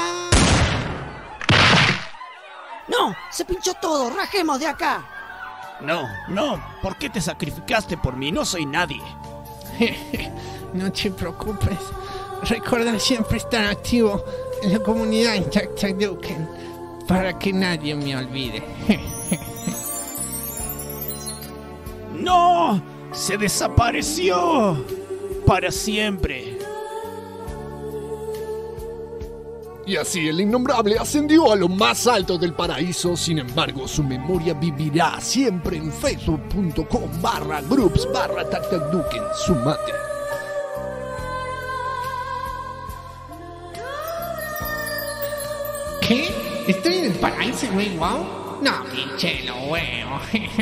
¡No! ¡Se pinchó todo! ¡Rajemos de acá! No, ¿por qué te sacrificaste por mí? No soy nadie. No te preocupes. Recuerda siempre estar activo en la comunidad en Chachaduken para que nadie me olvide. ¡No! ¡Se desapareció! ¡Para siempre! Y así el innombrable ascendió a lo más alto del paraíso. Sin embargo, su memoria vivirá siempre en facebook.com/groups/TacTacDuken. Sumate. ¿Qué? ¿Estoy en el paraíso, güey? ¿Wow? No, pinche lo huevo.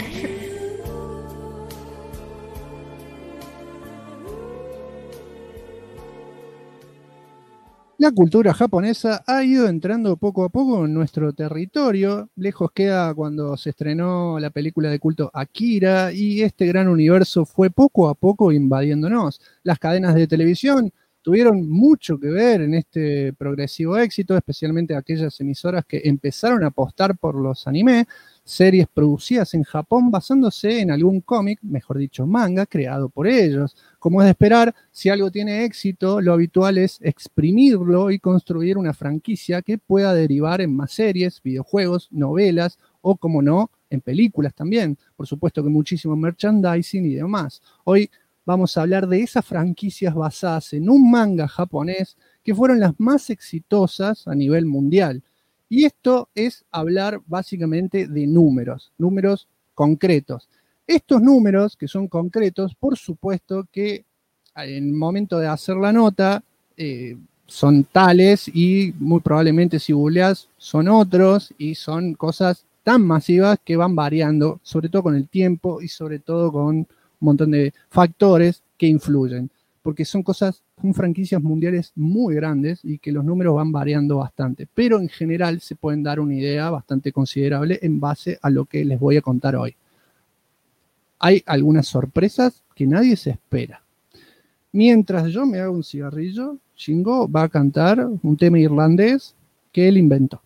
La cultura japonesa ha ido entrando poco a poco en nuestro territorio. Lejos queda cuando se estrenó la película de culto Akira y este gran universo fue poco a poco invadiéndonos. Las cadenas de televisión tuvieron mucho que ver en este progresivo éxito, especialmente aquellas emisoras que empezaron a apostar por los anime, series producidas en Japón basándose en algún cómic, mejor dicho manga, creado por ellos. Como es de esperar, si algo tiene éxito, lo habitual es exprimirlo y construir una franquicia que pueda derivar en más series, videojuegos, novelas o, como no, en películas también. Por supuesto que muchísimo merchandising y demás. Hoy vamos a hablar de esas franquicias basadas en un manga japonés que fueron las más exitosas a nivel mundial. Y esto es hablar básicamente de números concretos. Estos números que son concretos, por supuesto que en el momento de hacer la nota son tales y muy probablemente si googleás son otros y son cosas tan masivas que van variando, sobre todo con el tiempo y sobre todo con un montón de factores que influyen, porque son franquicias mundiales muy grandes y que los números van variando bastante, pero en general se pueden dar una idea bastante considerable en base a lo que les voy a contar hoy. Hay algunas sorpresas que nadie se espera. Mientras yo me hago un cigarrillo, Shingo va a cantar un tema irlandés que él inventó.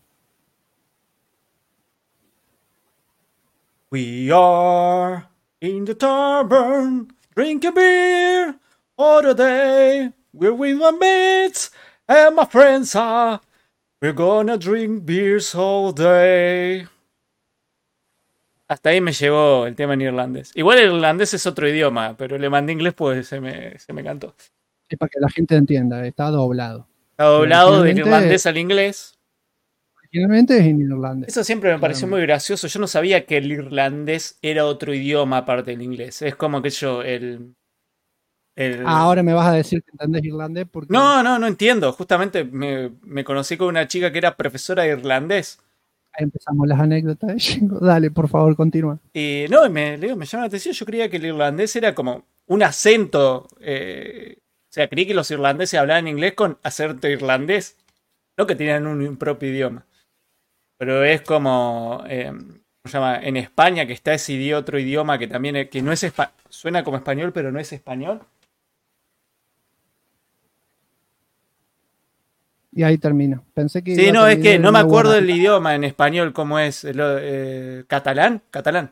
We are in the tavern, drink a beer, all the day, we're with my mates and my friends are, we're gonna drink beers all day. Hasta ahí me llegó el tema en irlandés. Igual el irlandés es otro idioma, pero le mandé inglés pues se me cantó. Es para que la gente entienda, está doblado. Está doblado del irlandés al inglés. Originalmente es en irlandés. Eso siempre me pareció muy gracioso. Yo no sabía que el irlandés era otro idioma aparte del inglés. Es como que ahora me vas a decir que entendés irlandés porque... No entiendo. Justamente me conocí con una chica que era profesora de irlandés. Ahí empezamos las anécdotas de Shingo. Dale, por favor, continúa. Y me llama la atención. Yo creía que el irlandés era como un acento. O sea, creí que los irlandeses hablaban inglés con acento irlandés. No que tenían un propio idioma. Pero es como... ¿cómo se llama? En España, que está ese otro idioma que también que no es suena como español, pero no es español. Y ahí termino. Pensé que... Sí, no, es que no me acuerdo del idioma en español, ¿cómo es? ¿Catalán? Catalán.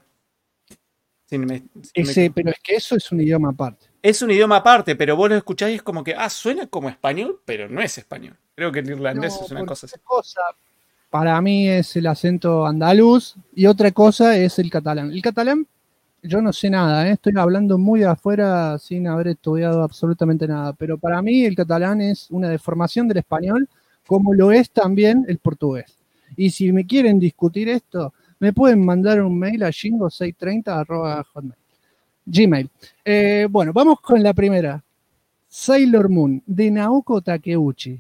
Pero es que eso es un idioma aparte. Es un idioma aparte, pero vos lo escuchás y es como que, suena como español, pero no es español. Creo que el irlandés es una cosa así. Para mí es el acento andaluz y otra cosa es el catalán. El catalán, yo no sé nada, estoy hablando muy de afuera sin haber estudiado absolutamente nada, pero para mí el catalán es una deformación del español, como lo es también el portugués. Y si me quieren discutir esto, me pueden mandar un mail a jingo630@hotmail. Gmail. Bueno, vamos con la primera. Sailor Moon, de Naoko Takeuchi.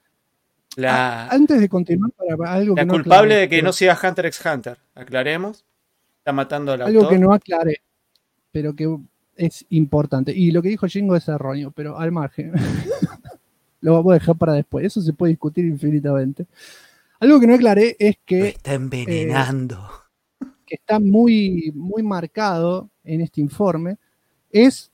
Antes de continuar, para algo la que no culpable aclaré, de que no siga Hunter x Hunter. Aclaremos. Está matando al autor. algo que no aclaré, pero que es importante. Y lo que dijo Jingo es erróneo, pero al margen. Lo vamos a dejar para después. Eso se puede discutir infinitamente. Algo que no aclaré es que... Lo está envenenando. Que está muy, muy marcado en este informe, es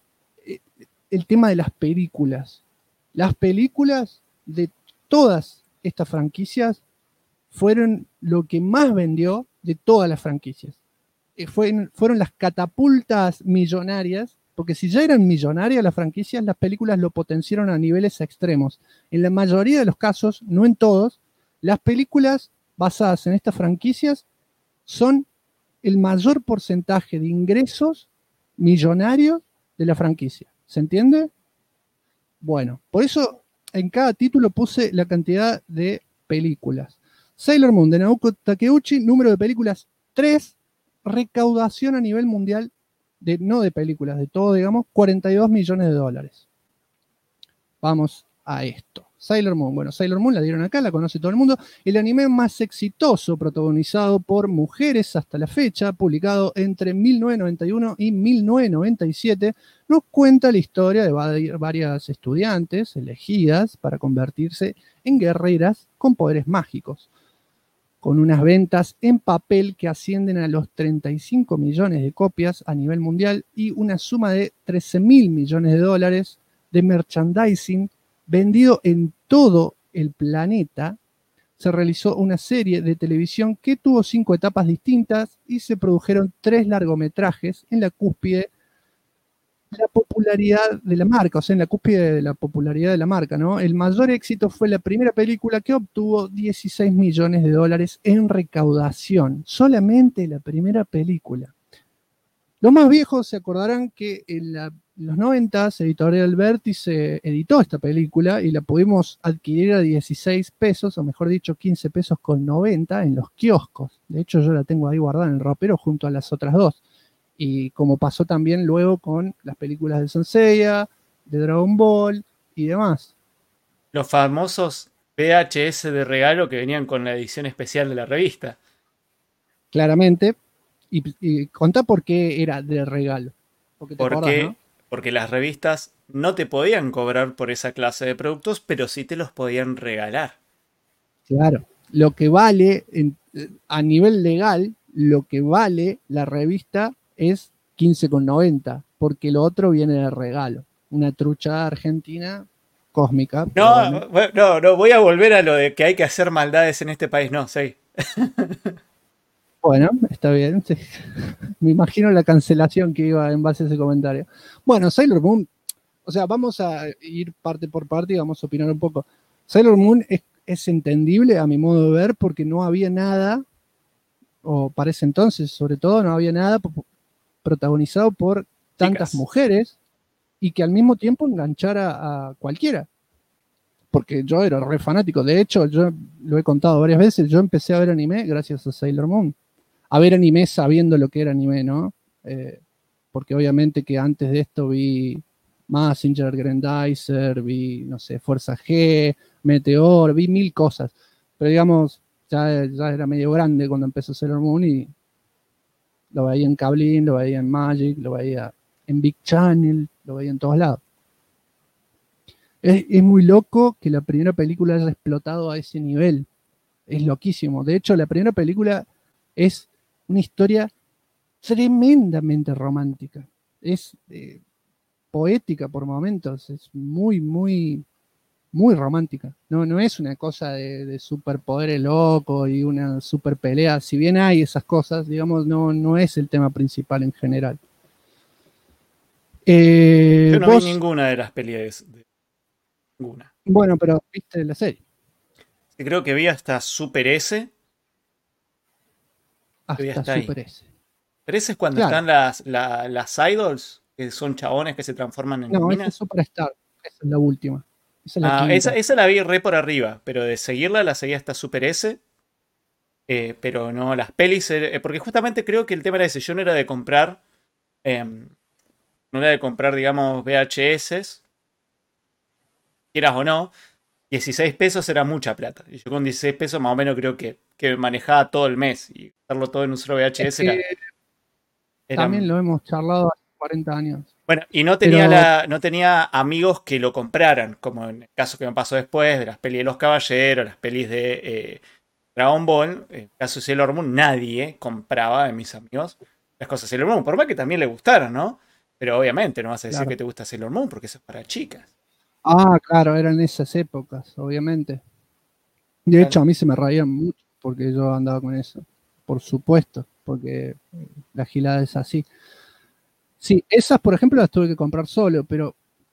el tema de las películas. Las películas de todas estas franquicias fueron lo que más vendió de todas las franquicias. Fueron las catapultas millonarias, porque si ya eran millonarias las franquicias, las películas lo potenciaron a niveles extremos. En la mayoría de los casos, no en todos, las películas basadas en estas franquicias son el mayor porcentaje de ingresos millonarios de la franquicia. ¿Se entiende? Bueno, por eso en cada título puse la cantidad de películas. Sailor Moon de Naoko Takeuchi, número de películas 3, recaudación a nivel mundial, no de películas, de todo, digamos, $42 millones. Vamos a esto. Sailor Moon. Bueno, Sailor Moon la dieron acá, la conoce todo el mundo. El anime más exitoso protagonizado por mujeres hasta la fecha, publicado entre 1991 y 1997, nos cuenta la historia de varias estudiantes elegidas para convertirse en guerreras con poderes mágicos, con unas ventas en papel que ascienden a los 35 millones de copias a nivel mundial y una suma de $13.000 millones de merchandising vendido en todo el planeta. Se realizó una serie de televisión que tuvo 5 etapas distintas y se produjeron 3 largometrajes en la cúspide de la popularidad de la marca, o sea, en la cúspide de la popularidad de la marca, ¿no? El mayor éxito fue la primera película que obtuvo $16 millones en recaudación, solamente la primera película. Los más viejos se acordarán que en los 90 Editorial Vértice editó esta película y la pudimos adquirir a 16 pesos, o mejor dicho 15 pesos con 90 en los kioscos. De hecho yo la tengo ahí guardada en el ropero junto a las otras dos. Y como pasó también luego con las películas de Saint Seiya, de Dragon Ball y demás. Los famosos VHS de regalo que venían con la edición especial de la revista. Claramente. Y contá por qué era de regalo. Porque las revistas no te podían cobrar por esa clase de productos, pero sí te los podían regalar. Claro. Lo que vale, a nivel legal, lo que vale la revista es 15,90, porque lo otro viene de regalo. Una trucha argentina cósmica. No, voy a volver a lo de que hay que hacer maldades en este país. No, sí. Bueno, está bien. Sí. Me imagino la cancelación que iba en base a ese comentario. Bueno, Sailor Moon, o sea, vamos a ir parte por parte y vamos a opinar un poco. Sailor Moon es entendible a mi modo de ver porque no había nada, o para ese entonces sobre todo, no había nada protagonizado por tantas mujeres y que al mismo tiempo enganchara a cualquiera. Porque yo era re fanático. De hecho, yo lo he contado varias veces, yo empecé a ver anime gracias a Sailor Moon. A ver anime sabiendo lo que era anime, ¿no? Porque obviamente que antes de esto vi Mazinger, Grandizer, vi, no sé, Fuerza G, Meteor, vi 1000 cosas. Pero digamos, ya era medio grande cuando empezó Sailor Moon y lo veía en Cablin, lo veía en Magic, lo veía en Big Channel, lo veía en todos lados. Es muy loco que la primera película haya explotado a ese nivel. Es loquísimo. De hecho, la primera película es una historia tremendamente romántica. Es poética por momentos. Es muy, muy, muy romántica. No es una cosa de superpoderes locos y una super pelea. Si bien hay esas cosas, digamos, no es el tema principal en general. Yo no vi ninguna de las peleas. Ninguna. Bueno, pero viste la serie. Sí, creo que vi hasta Super S. Hasta Super S. Pero ese es cuando están las idols, que son chabones que se transforman en minas. No, esa es Superstar. Esa es la última. Esa la vi re por arriba, pero de seguirla la seguí hasta Super S. pero no las pelis, porque justamente creo que el tema era ese, yo no era de comprar, digamos, VHS, quieras o no, 16 pesos era mucha plata. Y yo con 16 pesos más o menos creo que manejaba todo el mes. Y gastarlo todo en un solo VHS era... También lo hemos charlado hace 40 años. Bueno, y no tenía amigos que lo compraran, como en el caso que me pasó después de las pelis de Los Caballeros, las pelis de Dragon Ball. En el caso de Sailor Moon, nadie compraba de mis amigos las cosas de Sailor Moon, por más que también le gustaran, ¿no? Pero obviamente no vas a decir que te gusta Sailor Moon, porque eso es para chicas. Ah, claro, eran esas épocas, obviamente. De hecho, a mí se me raían mucho porque yo andaba con eso. Por supuesto, porque la gilada es así. Sí, esas, por ejemplo, las tuve que comprar solo, pero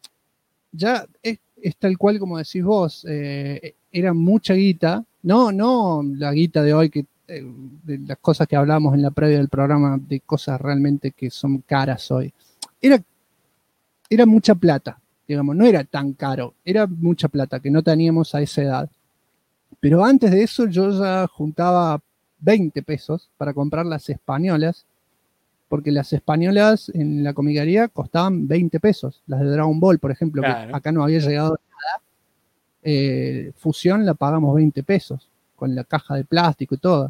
ya es tal cual como decís vos. Era mucha guita. No la guita de hoy, de las cosas que hablamos en la previa del programa, de cosas realmente que son caras hoy. Era mucha plata. Digamos, no era tan caro, era mucha plata que no teníamos a esa edad. Pero antes de eso yo ya juntaba 20 pesos para comprar las españolas, porque las españolas en la comicaría costaban 20 pesos. Las de Dragon Ball, por ejemplo, claro, que acá no había llegado nada, Fusión la pagamos 20 pesos, con la caja de plástico y todo.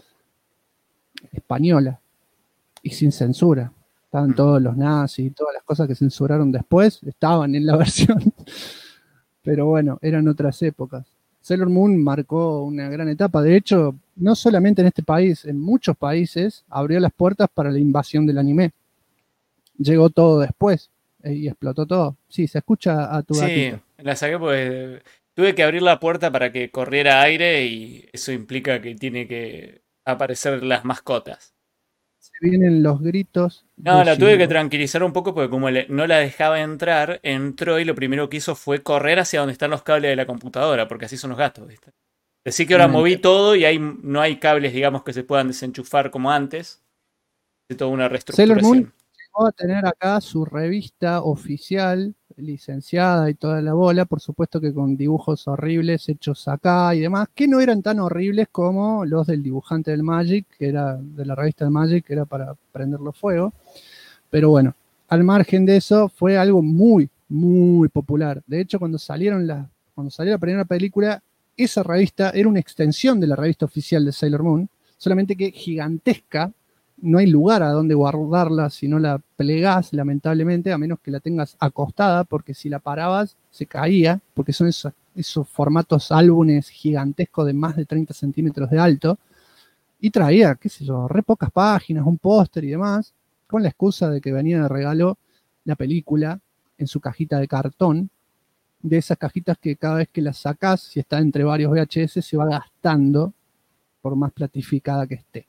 Española, y sin censura. Estaban todos los nazis y todas las cosas que censuraron después, estaban en la versión. Pero bueno, eran otras épocas. Sailor Moon marcó una gran etapa. De hecho, no solamente en este país, en muchos países abrió las puertas para la invasión del anime. Llegó todo después y explotó todo. Sí, se escucha a tu gatito. Sí, la saqué porque tuve que abrir la puerta para que corriera aire y eso implica que tiene que aparecer las mascotas. Vienen los gritos. No, la tuve que tranquilizar un poco porque como no la dejaba entrar, entró y lo primero que hizo fue correr hacia donde están los cables de la computadora, porque así son los gatos, ¿viste? Así que ahora moví todo y no hay cables, digamos, que se puedan desenchufar como antes. De toda una reestructuración. Sailor Moon llegó a tener acá su revista oficial, licenciada y toda la bola, por supuesto que con dibujos horribles hechos acá y demás, que no eran tan horribles como los del dibujante del Magic, que era de la revista del Magic, que era para prenderlo fuego. Pero bueno, al margen de eso, fue algo muy, muy popular. De hecho, cuando salió la primera película, esa revista era una extensión de la revista oficial de Sailor Moon, solamente que gigantesca. No hay lugar a donde guardarla si no la plegás, lamentablemente, a menos que la tengas acostada, porque si la parabas se caía, porque son esos formatos álbumes gigantescos de más de 30 centímetros de alto, y traía, qué sé yo, re pocas páginas, un póster y demás, con la excusa de que venía de regalo la película en su cajita de cartón, de esas cajitas que cada vez que las sacás, si está entre varios VHS, se va gastando, por más platificada que esté.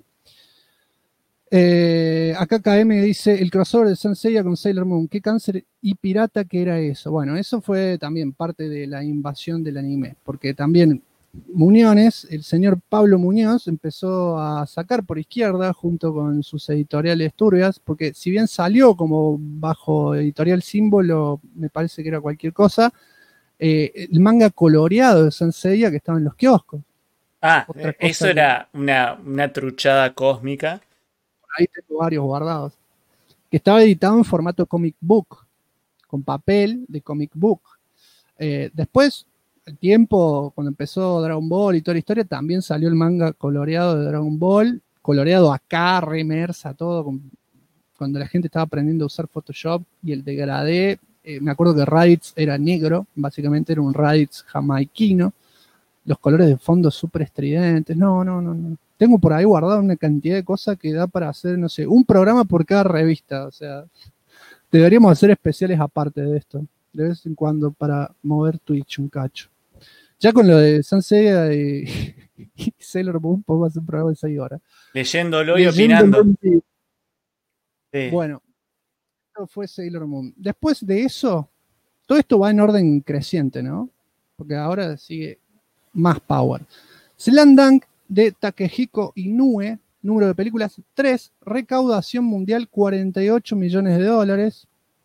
Acá KM dice el crossover de Saint Seiya con Sailor Moon, qué cáncer y pirata que era eso. Bueno, eso fue también parte de la invasión del anime, porque también Muñones, el señor Pablo Muñoz, empezó a sacar por izquierda junto con sus editoriales turbias, porque si bien salió como bajo editorial Símbolo, me parece que era cualquier cosa, el manga coloreado de Saint Seiya que estaba en los kioscos. Ah, eso era una truchada cósmica. Ahí tengo varios guardados, que estaba editado en formato comic book, con papel de comic book. Después, el tiempo, cuando empezó Dragon Ball y toda la historia, también salió el manga coloreado de Dragon Ball, coloreado acá, remersa, todo, cuando la gente estaba aprendiendo a usar Photoshop y el degradé. Me acuerdo que Raditz era negro, básicamente era un Raditz jamaiquino, los colores de fondo súper estridentes. No. Tengo por ahí guardado una cantidad de cosas que da para hacer, no sé, un programa por cada revista. O sea, deberíamos hacer especiales aparte de esto, de vez en cuando, para mover Twitch un cacho. Ya con lo de Saint Seiya y Sailor Moon podemos hacer un programa de 6 horas. Leyéndolo y opinando. Sí. Bueno, esto fue Sailor Moon. Después de eso, todo esto va en orden creciente, ¿no? Porque ahora sigue más power. Slam Dunk de Takehiko Inoue, número de películas 3, recaudación mundial $48 millones.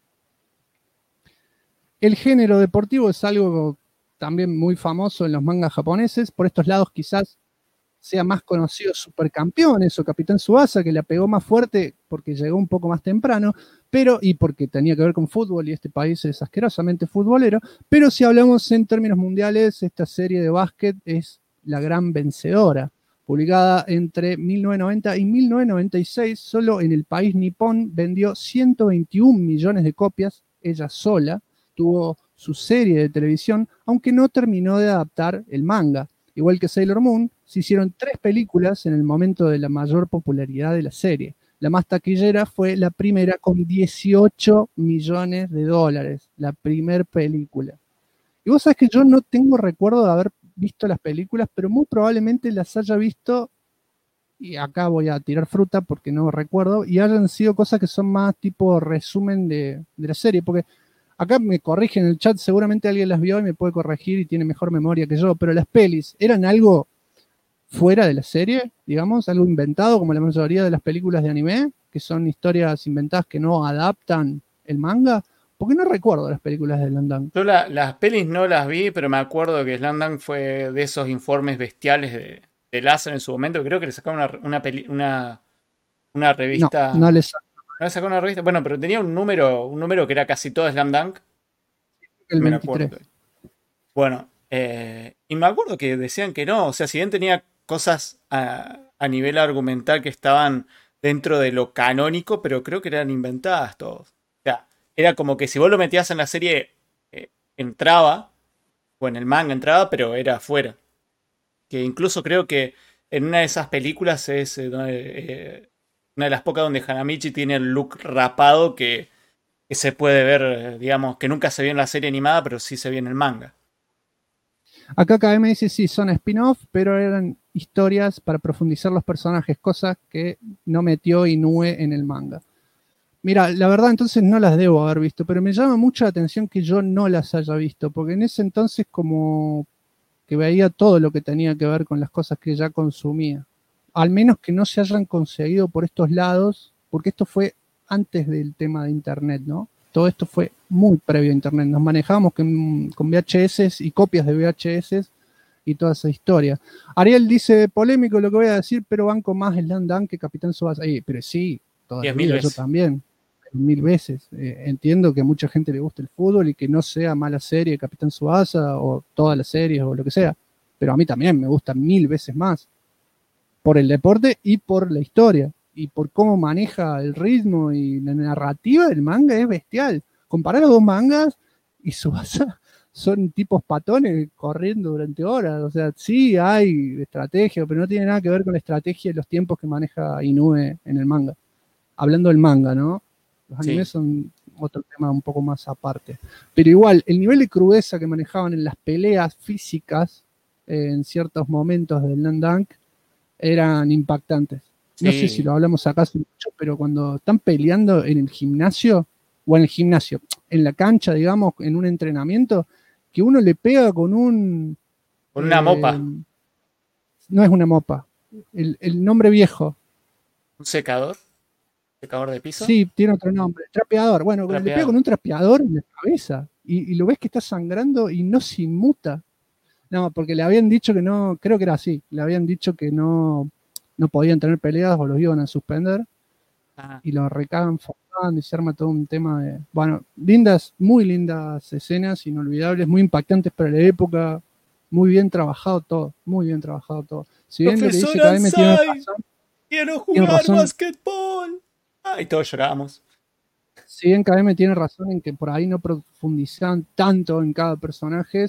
El género deportivo es algo también muy famoso en los mangas japoneses. Por estos lados quizás sea más conocido Supercampeones o Capitán Tsubasa, que la pegó más fuerte porque llegó un poco más temprano, pero y porque tenía que ver con fútbol y este país es asquerosamente futbolero, pero si hablamos en términos mundiales, esta serie de básquet es la gran vencedora. Publicada entre 1990 y 1996, solo en el país nipón vendió 121 millones de copias, ella sola, tuvo su serie de televisión, aunque no terminó de adaptar el manga. Igual que Sailor Moon, se hicieron 3 películas en el momento de la mayor popularidad de la serie. La más taquillera fue la primera con 18 millones de dólares, la primer película. Y vos sabés que yo no tengo recuerdo de haber visto las películas, pero muy probablemente las haya visto, y acá voy a tirar fruta porque no recuerdo, y hayan sido cosas que son más tipo resumen de la serie, porque acá me corrigen en el chat, seguramente alguien las vio y me puede corregir y tiene mejor memoria que yo, pero las pelis, ¿eran algo fuera de la serie, digamos, algo inventado como la mayoría de las películas de anime, que son historias inventadas que no adaptan el manga? Porque no recuerdo las películas de Slam Dunk. Yo las pelis no las vi, pero me acuerdo que Slam Dunk fue de esos informes bestiales de Láser en su momento. Creo que le sacaron una revista. No le sacaron una revista. Bueno, pero tenía un número que era casi todo Slam Dunk. El 23. Bueno, y me acuerdo que decían que no. O sea, si bien tenía cosas a nivel argumental que estaban dentro de lo canónico, pero creo que eran inventadas todos. O sea, era como que si vos lo metías en la serie, entraba, o en el manga entraba, pero era afuera. Que incluso creo que en una de esas películas es una de las pocas donde Hanamichi tiene el look rapado que se puede ver, digamos, que nunca se vio en la serie animada, pero sí se vio en el manga. Acá KM dice, sí, son spin-off, pero eran historias para profundizar los personajes, cosas que no metió Inoue en el manga. Mira, la verdad entonces no las debo haber visto, pero me llama mucho la atención que yo no las haya visto, porque en ese entonces como que veía todo lo que tenía que ver con las cosas que ya consumía. Al menos que no se hayan conseguido por estos lados, porque esto fue antes del tema de internet, ¿no? Todo esto fue muy previo a internet. Nos manejábamos con VHS y copias de VHS y toda esa historia. Ariel dice, polémico lo que voy a decir, pero banco más Slam Dunk que Capitán Tsubasa. Pero sí, todavía yo también. 1000 veces. Entiendo que a mucha gente le gusta el fútbol y que no sea mala serie Capitán Tsubasa o todas las series o lo que sea, pero a mí también me gusta 1000 veces más por el deporte y por la historia y por cómo maneja el ritmo y la narrativa del manga. Es bestial. Comparar los dos mangas y Tsubasa son tipos patones corriendo durante horas. O sea, sí hay estrategia, pero no tiene nada que ver con la estrategia y los tiempos que maneja Inoue en el manga. Hablando del manga, ¿no? Los animes son otro tema un poco más aparte. Pero igual, el nivel de crudeza que manejaban en las peleas físicas en ciertos momentos del Slam Dunk eran impactantes. No sé si lo hablamos acá hace mucho, pero cuando están peleando en el gimnasio, o en el gimnasio, en la cancha, digamos, en un entrenamiento, que uno le pega con un... Con una mopa. No es una mopa. El nombre viejo. ¿Un secador? ¿Secador de piso? Sí, tiene otro nombre. Trapeador. Bueno, le pega con un trapeador en la cabeza y lo ves que está sangrando y no se inmuta. No, porque le habían dicho que no, creo que era así, le habían dicho que no podían tener peleas o los iban a suspender. Y lo recagan forzando y se arma todo un tema de... Bueno, muy lindas escenas, inolvidables, muy impactantes para la época, muy bien trabajado todo, muy bien trabajado todo. Si bien le dice que a mí me tiene razón, quiero jugar basquetbol. Y todos llorábamos. Si bien KM tiene razón en que por ahí no profundizaban tanto en cada personaje,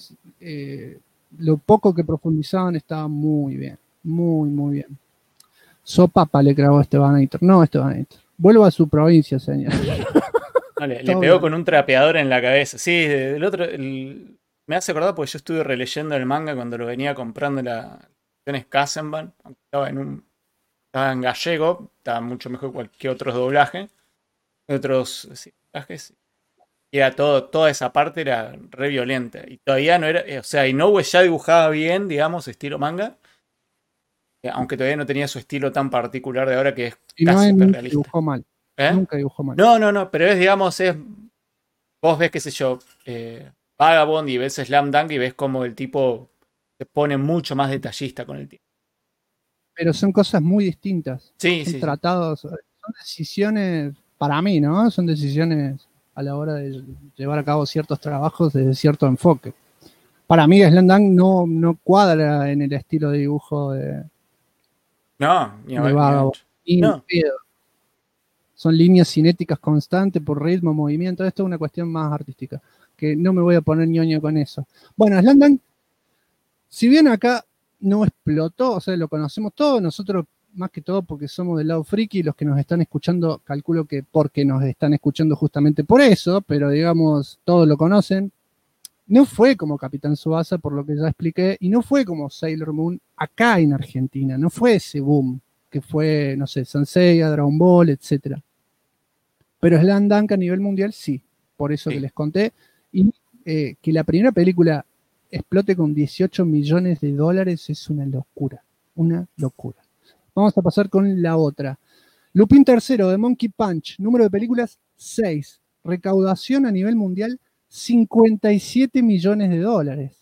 lo poco que profundizaban estaba muy bien, muy, muy bien. Sopapa le clavó a Esteban. No, Esteban. Vuelva a su provincia, señor. No, le pegó con un trapeador en la cabeza. Sí, el otro... me hace acordar porque yo estuve releyendo el manga cuando lo venía comprando en la edición Kassenban, aunque estaba en gallego, estaba mucho mejor que cualquier otro doblaje. Otros doblajes. Y era toda esa parte era re violenta. Y todavía no era... O sea, Inoue ya dibujaba bien, digamos, estilo manga. Aunque todavía no tenía su estilo tan particular de ahora que es casi realista. Dibujó mal. Nunca dibujó mal. No, pero es, digamos, vos ves, qué sé yo, Vagabond y ves Slam Dunk y ves como el tipo se pone mucho más detallista con el tiempo. pero son cosas muy distintas. Sí, son tratados, son decisiones, para mí, ¿no? Son decisiones a la hora de llevar a cabo ciertos trabajos desde cierto enfoque. Para mí, Slam Dunk no cuadra en el estilo de dibujo de Vagabond. No. Son líneas cinéticas constantes por ritmo, movimiento. Esto es una cuestión más artística, que no me voy a poner ñoño con eso. Bueno, Slam Dunk, si bien acá no explotó, o sea, lo conocemos todos, nosotros más que todo porque somos del lado friki, los que nos están escuchando, calculo que porque nos están escuchando justamente por eso, pero digamos, todos lo conocen. No fue como Capitán Tsubasa, por lo que ya expliqué, y no fue como Sailor Moon acá en Argentina, no fue ese boom que fue, no sé, Saint Seiya, Dragon Ball, etc. Pero Slam Dunk a nivel mundial sí, por eso que les conté, y que la primera película explote con 18 millones de dólares es una locura. Vamos a pasar con la otra. Lupin III de Monkey Punch, número de películas 6, recaudación a nivel mundial 57 millones de dólares.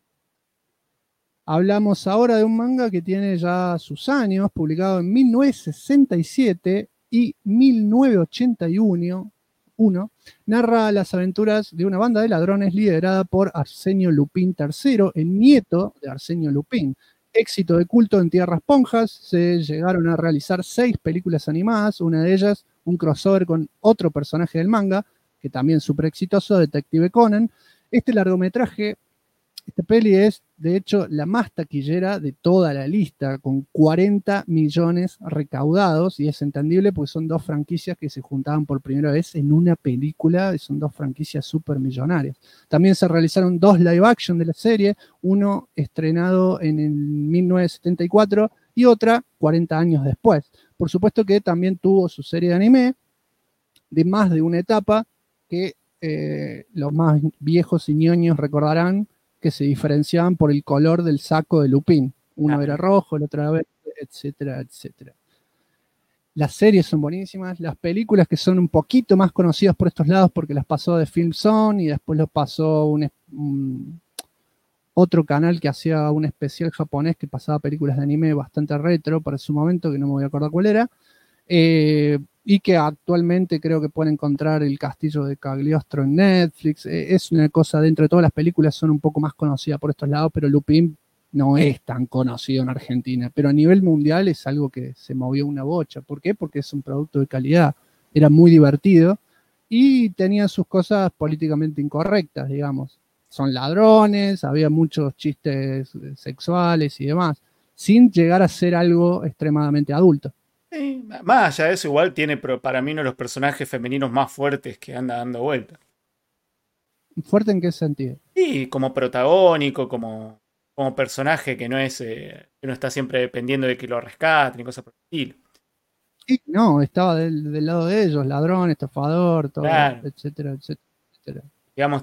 Hablamos ahora de un manga que tiene ya sus años, publicado en 1967 y 1981. Narra las aventuras de una banda de ladrones liderada por Arsenio Lupin III, el nieto de Arsenio Lupin. Éxito de culto en Tierra Esponjas, se llegaron a realizar 6 películas animadas, una de ellas un crossover con otro personaje del manga, que también súper exitoso, Detective Conan. Este largometraje, esta peli es de hecho la más taquillera de toda la lista, con 40 millones recaudados, y es entendible porque son 2 franquicias que se juntaban por primera vez en una película, y son 2 franquicias súper millonarias. También se realizaron 2 live action de la serie, uno estrenado en el 1974 y otra 40 años después. Por supuesto que también tuvo su serie de anime de más de una etapa, que los más viejos y ñoños recordarán que se diferenciaban por el color del saco de Lupin. Uno era rojo, el otro era verde, etcétera, etcétera. Las series son buenísimas, las películas que son un poquito más conocidas por estos lados porque las pasó de Film Zone y después los pasó otro canal que hacía un especial japonés que pasaba películas de anime bastante retro para su momento, que no me voy a acordar cuál era. Y que actualmente creo que pueden encontrar El Castillo de Cagliostro en Netflix. Es una cosa, dentro de todas las películas son un poco más conocidas por estos lados, pero Lupin no es tan conocido en Argentina. Pero a nivel mundial es algo que se movió una bocha. ¿Por qué? Porque es un producto de calidad. Era muy divertido y tenía sus cosas políticamente incorrectas, digamos. Son ladrones, había muchos chistes sexuales y demás, sin llegar a ser algo extremadamente adulto. Sí, más allá de eso, igual tiene para mí uno de los personajes femeninos más fuertes que anda dando vueltas. ¿Fuerte en qué sentido? Sí, como protagónico, como personaje que no es que no está siempre dependiendo de que lo rescaten y cosas por el estilo. Sí, no, estaba del lado de ellos, ladrón, estafador, todo, claro. etcétera, etcétera. Digamos,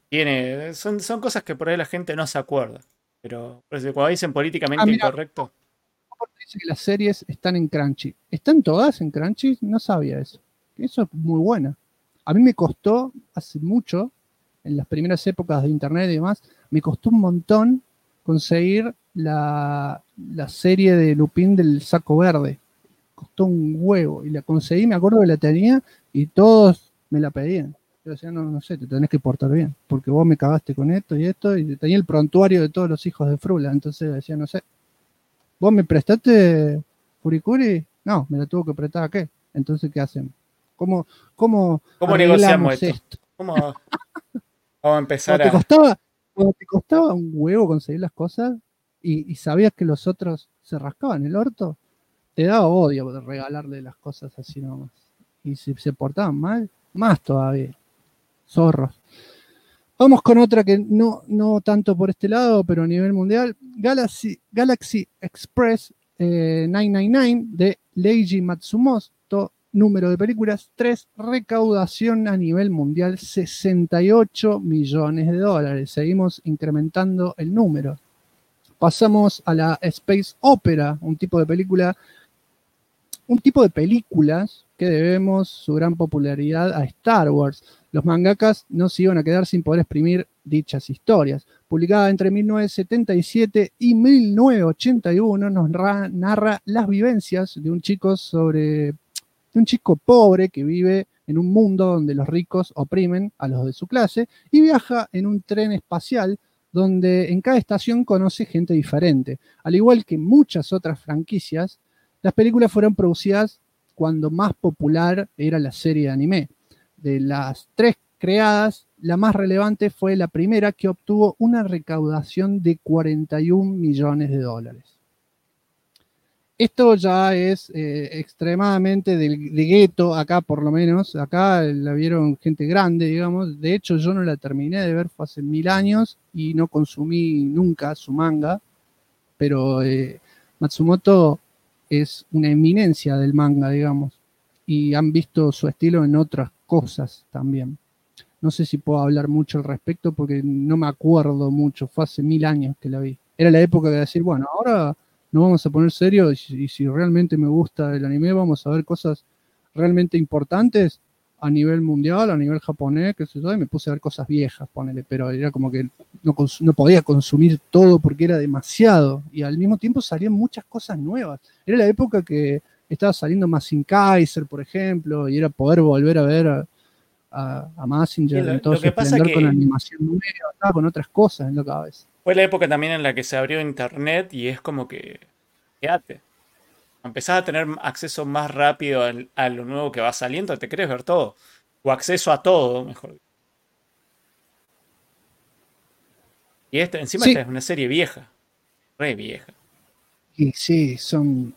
son cosas que por ahí la gente no se acuerda. Pero cuando dicen políticamente incorrecto. Dice que las series están en Crunchy. ¿Están todas en Crunchy? No sabía eso. Eso es muy buena. A mí me costó hace mucho, en las primeras épocas de internet y demás, me costó un montón conseguir la serie de Lupin del saco verde. Costó un huevo. Y la conseguí, me acuerdo que la tenía y todos me la pedían. Yo decía, no sé, te tenés que portar bien, porque vos me cagaste con esto, y tenía el prontuario de todos los hijos de Frula. Entonces decía, no sé, ¿vos me prestaste Furikuri? No, me la tuvo que prestar, ¿a qué? Entonces, ¿qué hacemos? ¿Cómo negociamos esto? ¿Cómo vamos a empezar cuando te costaba un huevo conseguir las cosas y sabías que los otros se rascaban el orto, te daba odio de regalarle las cosas así nomás. Y si se portaban mal, más todavía. Zorros. Vamos con otra que no tanto por este lado, pero a nivel mundial. Galaxy Express 999 de Leiji Matsumoto, número de películas 3, recaudación a nivel mundial 68 millones de dólares. Seguimos incrementando el número. Pasamos a la Space Opera, un tipo de películas que debemos su gran popularidad a Star Wars. Los mangakas no se iban a quedar sin poder exprimir dichas historias. Publicada entre 1977 y 1981, nos narra las vivencias de un chico pobre que vive en un mundo donde los ricos oprimen a los de su clase y viaja en un tren espacial donde en cada estación conoce gente diferente. Al igual que muchas otras franquicias, las películas fueron producidas cuando más popular era la serie de anime. De las 3 creadas, la más relevante fue la primera, que obtuvo una recaudación de $41 millones. Esto ya es extremadamente de gueto, acá por lo menos. Acá la vieron gente grande, digamos. De hecho, yo no la terminé de ver, fue hace 1000 años y no consumí nunca su manga. Pero Matsumoto es una eminencia del manga, digamos. Y han visto su estilo en otras cosas también. No sé si puedo hablar mucho al respecto porque no me acuerdo mucho. Fue hace 1000 años que la vi. Era la época de decir, bueno, ahora nos vamos a poner serios y si realmente me gusta el anime vamos a ver cosas realmente importantes a nivel mundial, a nivel japonés, qué sé yo, y me puse a ver cosas viejas, ponele, pero era como que no podía consumir todo porque era demasiado y al mismo tiempo salían muchas cosas nuevas. Era la época que estaba saliendo Mazinger Kaiser, por ejemplo, y era poder volver a ver a Mazinger en todo su esplendor con animación nueva, estaba con otras cosas en la cabeza. Fue la época también en la que se abrió internet y es como que, fíjate, empezás a tener acceso más rápido a lo nuevo que va saliendo, te querés ver todo, o acceso a todo, mejor dicho. Y encima esta es una serie vieja, re vieja. Y sí, son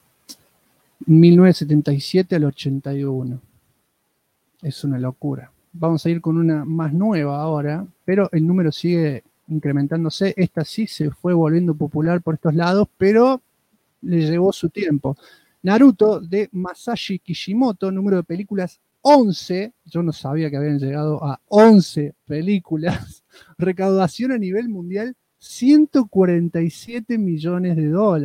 1977 al 81. Es una locura. Vamos a ir con una más nueva ahora, pero el número sigue incrementándose. Esta sí se fue volviendo popular por estos lados, pero le llevó su tiempo. Naruto, de Masashi Kishimoto, número de películas 11. Yo no sabía que habían llegado a 11 películas. Recaudación a nivel mundial, $147 millones.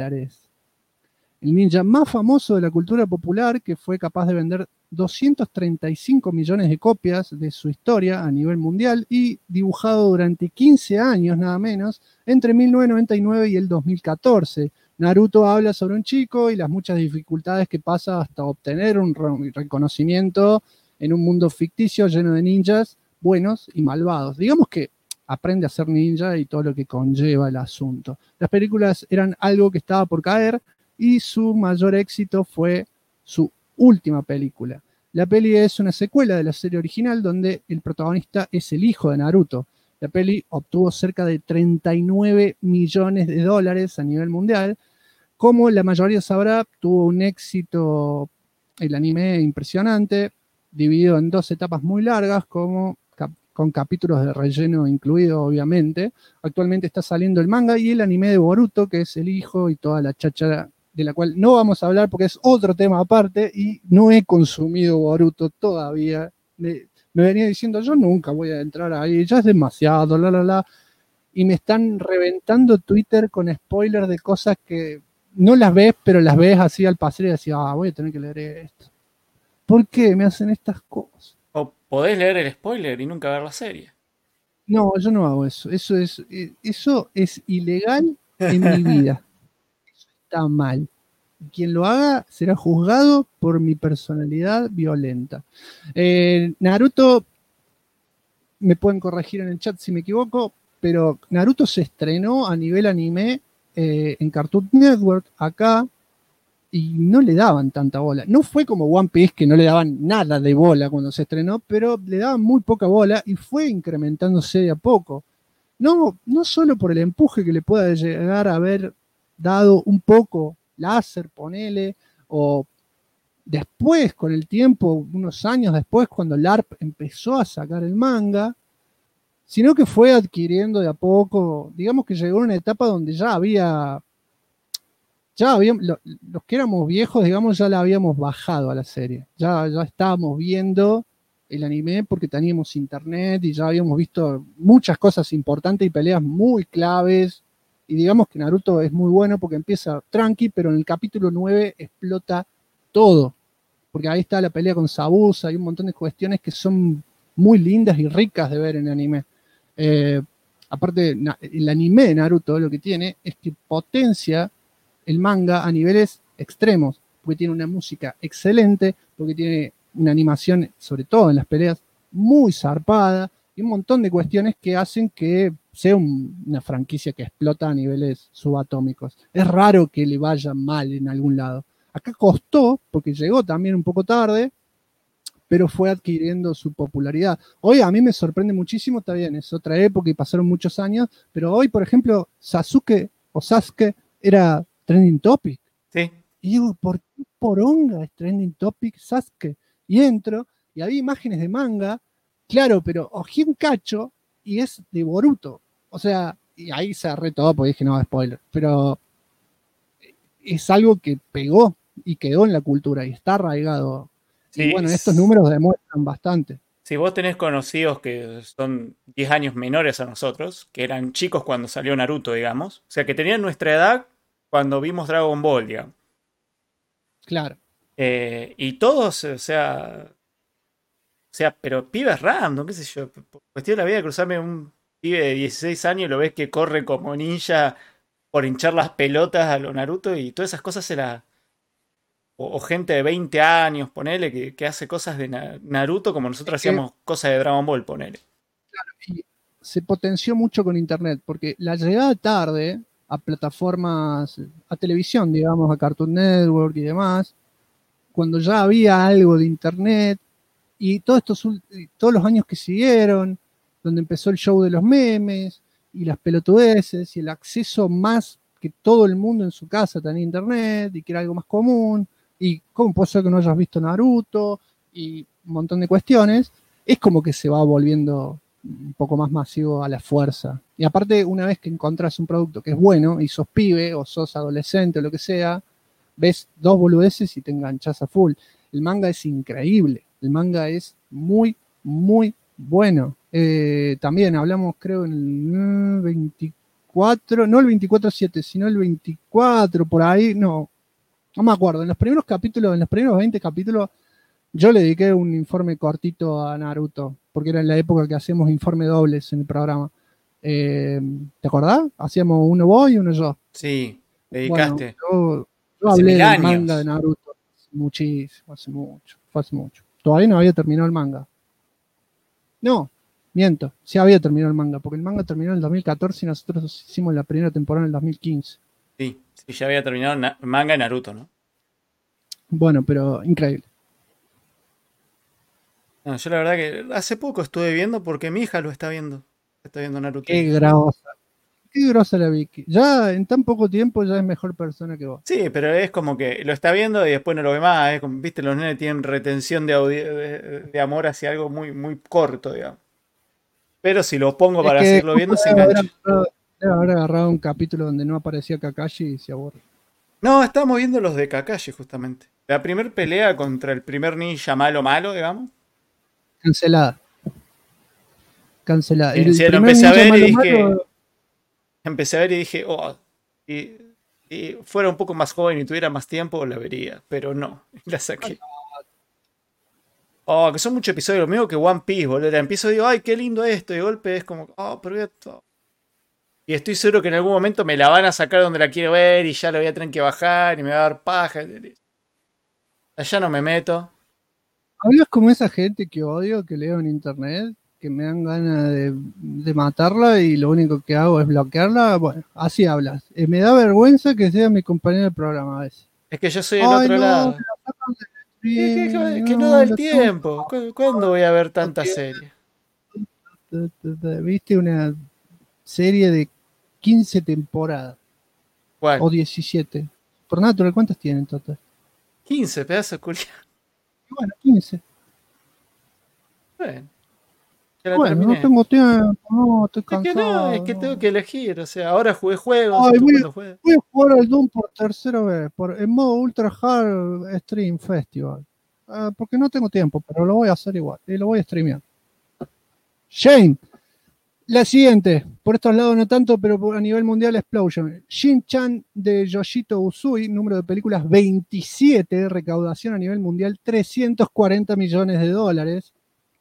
El ninja más famoso de la cultura popular, que fue capaz de vender 235 millones de copias de su historia a nivel mundial y dibujado durante 15 años nada menos, entre 1999 y el 2014. Naruto habla sobre un chico y las muchas dificultades que pasa hasta obtener un reconocimiento en un mundo ficticio lleno de ninjas buenos y malvados. Digamos que aprende a ser ninja y todo lo que conlleva el asunto. Las películas eran algo que estaba por caer y su mayor éxito fue su última película. La peli es una secuela de la serie original donde el protagonista es el hijo de Naruto. La peli obtuvo cerca de $39 millones a nivel mundial. Como la mayoría sabrá, tuvo un éxito el anime impresionante, dividido en 2 etapas muy largas, con capítulos de relleno incluido, obviamente. Actualmente está saliendo el manga y el anime de Boruto, que es el hijo y toda la cháchara, de la cual no vamos a hablar porque es otro tema aparte y no he consumido Boruto todavía. Me venía diciendo, yo nunca voy a entrar ahí, ya es demasiado, y me están reventando Twitter con spoilers de cosas que no las ves, pero las ves así al pasar y decís, voy a tener que leer esto. ¿Por qué me hacen estas cosas? O podés leer el spoiler y nunca ver la serie. No, yo no hago eso. Eso es ilegal en mi vida. Está mal. Quien lo haga será juzgado por mi personalidad violenta. Naruto, me pueden corregir en el chat si me equivoco, pero Naruto se estrenó a nivel anime en Cartoon Network acá y no le daban tanta bola. No fue como One Piece, que no le daban nada de bola cuando se estrenó, pero le daban muy poca bola y fue incrementándose de a poco. No solo por el empuje que le pueda llegar a haber dado un poco Láser, ponele, o después, con el tiempo, unos años después, cuando LARP empezó a sacar el manga, sino que fue adquiriendo de a poco, digamos que llegó a una etapa donde ya había los que éramos viejos, digamos, ya la habíamos bajado a la serie, ya estábamos viendo el anime porque teníamos internet y ya habíamos visto muchas cosas importantes y peleas muy claves. Y digamos que Naruto es muy bueno porque empieza tranqui, pero en el capítulo 9 explota todo. Porque ahí está la pelea con Zabuza, hay un montón de cuestiones que son muy lindas y ricas de ver en el anime. Aparte, el anime de Naruto lo que tiene es que potencia el manga a niveles extremos, porque tiene una música excelente, porque tiene una animación, sobre todo en las peleas, muy zarpada, y un montón de cuestiones que hacen que sea una franquicia que explota a niveles subatómicos. Es raro que le vaya mal en algún lado. Acá costó, porque llegó también un poco tarde, pero fue adquiriendo su popularidad. Hoy a mí me sorprende muchísimo, está bien, es otra época y pasaron muchos años, pero hoy, por ejemplo, Sasuke era trending topic. Sí. Y digo, ¿por qué poronga es trending topic Sasuke? Y entro, y había imágenes de manga, claro, pero ojé un cacho, y es de Boruto. O sea, y ahí se agarré todo porque dije, no, spoiler. Pero es algo que pegó y quedó en la cultura y está arraigado. Sí, y bueno, estos números demuestran bastante. Si vos tenés conocidos que son 10 años menores a nosotros, que eran chicos cuando salió Naruto, digamos, o sea, que tenían nuestra edad cuando vimos Dragon Ball, digamos. Claro. Y todos, o sea, pero pibes random, qué sé yo, por cuestión de la vida de cruzarme un pibe de 16 años y lo ves que corre como ninja por hinchar las pelotas a lo Naruto y todas esas cosas o gente de 20 años, ponele, que hace cosas de Naruto como nosotros hacíamos cosas de Dragon Ball, ponele. Claro, y se potenció mucho con internet, porque la llegada tarde a plataformas, a televisión, digamos, a Cartoon Network y demás, cuando ya había algo de internet, y todos los años que siguieron, donde empezó el show de los memes, y las pelotudeces, y el acceso más que todo el mundo en su casa tenía internet, y que era algo más común, y cómo puede ser que no hayas visto Naruto, y un montón de cuestiones, es como que se va volviendo un poco más masivo a la fuerza. Y aparte, una vez que encontrás un producto que es bueno, y sos pibe, o sos adolescente, o lo que sea, ves 2 boludeces y te enganchás a full. El manga es increíble, el manga es muy, muy bueno. También hablamos, creo, en el 24, no el 24/7, sino el 24, por ahí, no me acuerdo. En los primeros capítulos, en los primeros 20 capítulos, yo le dediqué un informe cortito a Naruto, porque era en la época que hacíamos informe dobles en el programa. ¿Te acordás? Hacíamos uno vos y uno yo. Sí, dedicaste. Bueno, yo hablé del manga de Naruto muchísimo, fue hace mucho. Todavía no había terminado el manga. No, miento, sí había terminado el manga, porque el manga terminó en el 2014 y nosotros hicimos la primera temporada en el 2015. Sí, ya había terminado el manga de Naruto, ¿no? Bueno, pero increíble. No, yo la verdad que hace poco estuve viendo porque mi hija lo está viendo. Está viendo Naruto. Qué grosa la Vicky. Ya en tan poco tiempo ya es mejor persona que vos. Sí, pero es como que lo está viendo y después no lo ve más. Como, viste, los nenes tienen retención de amor hacia algo muy, muy corto, digamos. Pero si lo pongo para seguirlo viendo, se engancha. Debe haber agarrado un capítulo donde no aparecía Kakashi y se aburre. No, estamos viendo los de Kakashi, justamente. La primer pelea contra el primer ninja malo, digamos. Cancelada. Y lo empecé a ver y dije... Empecé a ver y dije, si fuera un poco más joven y tuviera más tiempo, la vería. Pero no, la saqué. Que son muchos episodios, lo mismo que One Piece, boludo. Empiezo y digo, ay, qué lindo esto. Y de golpe es como, pero esto... Y estoy seguro que en algún momento me la van a sacar donde la quiero ver y ya lo voy a tener que bajar y me va a dar paja. Allá no me meto. Hablas como esa gente que odio, que leo en internet, que me dan ganas de matarla y lo único que hago es bloquearla. Bueno, así hablas. Me da vergüenza que sea mi compañero de programa a veces. Es que yo soy del otro lado. Que no da el tiempo. ¿Cuándo voy a ver tanta serie? ¿Viste una serie de 15 temporadas? ¿Cuál? O 17. Supernatural, ¿cuántas tienen en total? 15, pedazo de culiao. Bueno, 15. Bueno, no tengo tiempo, no, estoy cansado. Es que tengo que elegir, o sea, ahora jugué juegos. Voy a jugar al Doom por tercera vez, en modo Ultra Hard Stream Festival. Porque no tengo tiempo, pero lo voy a hacer igual, y lo voy a streamear. Shane, la siguiente, por estos lados no tanto, pero a nivel mundial Explosion. Shin-Chan de Yoshito Usui, número de películas 27, recaudación a nivel mundial $340 millones.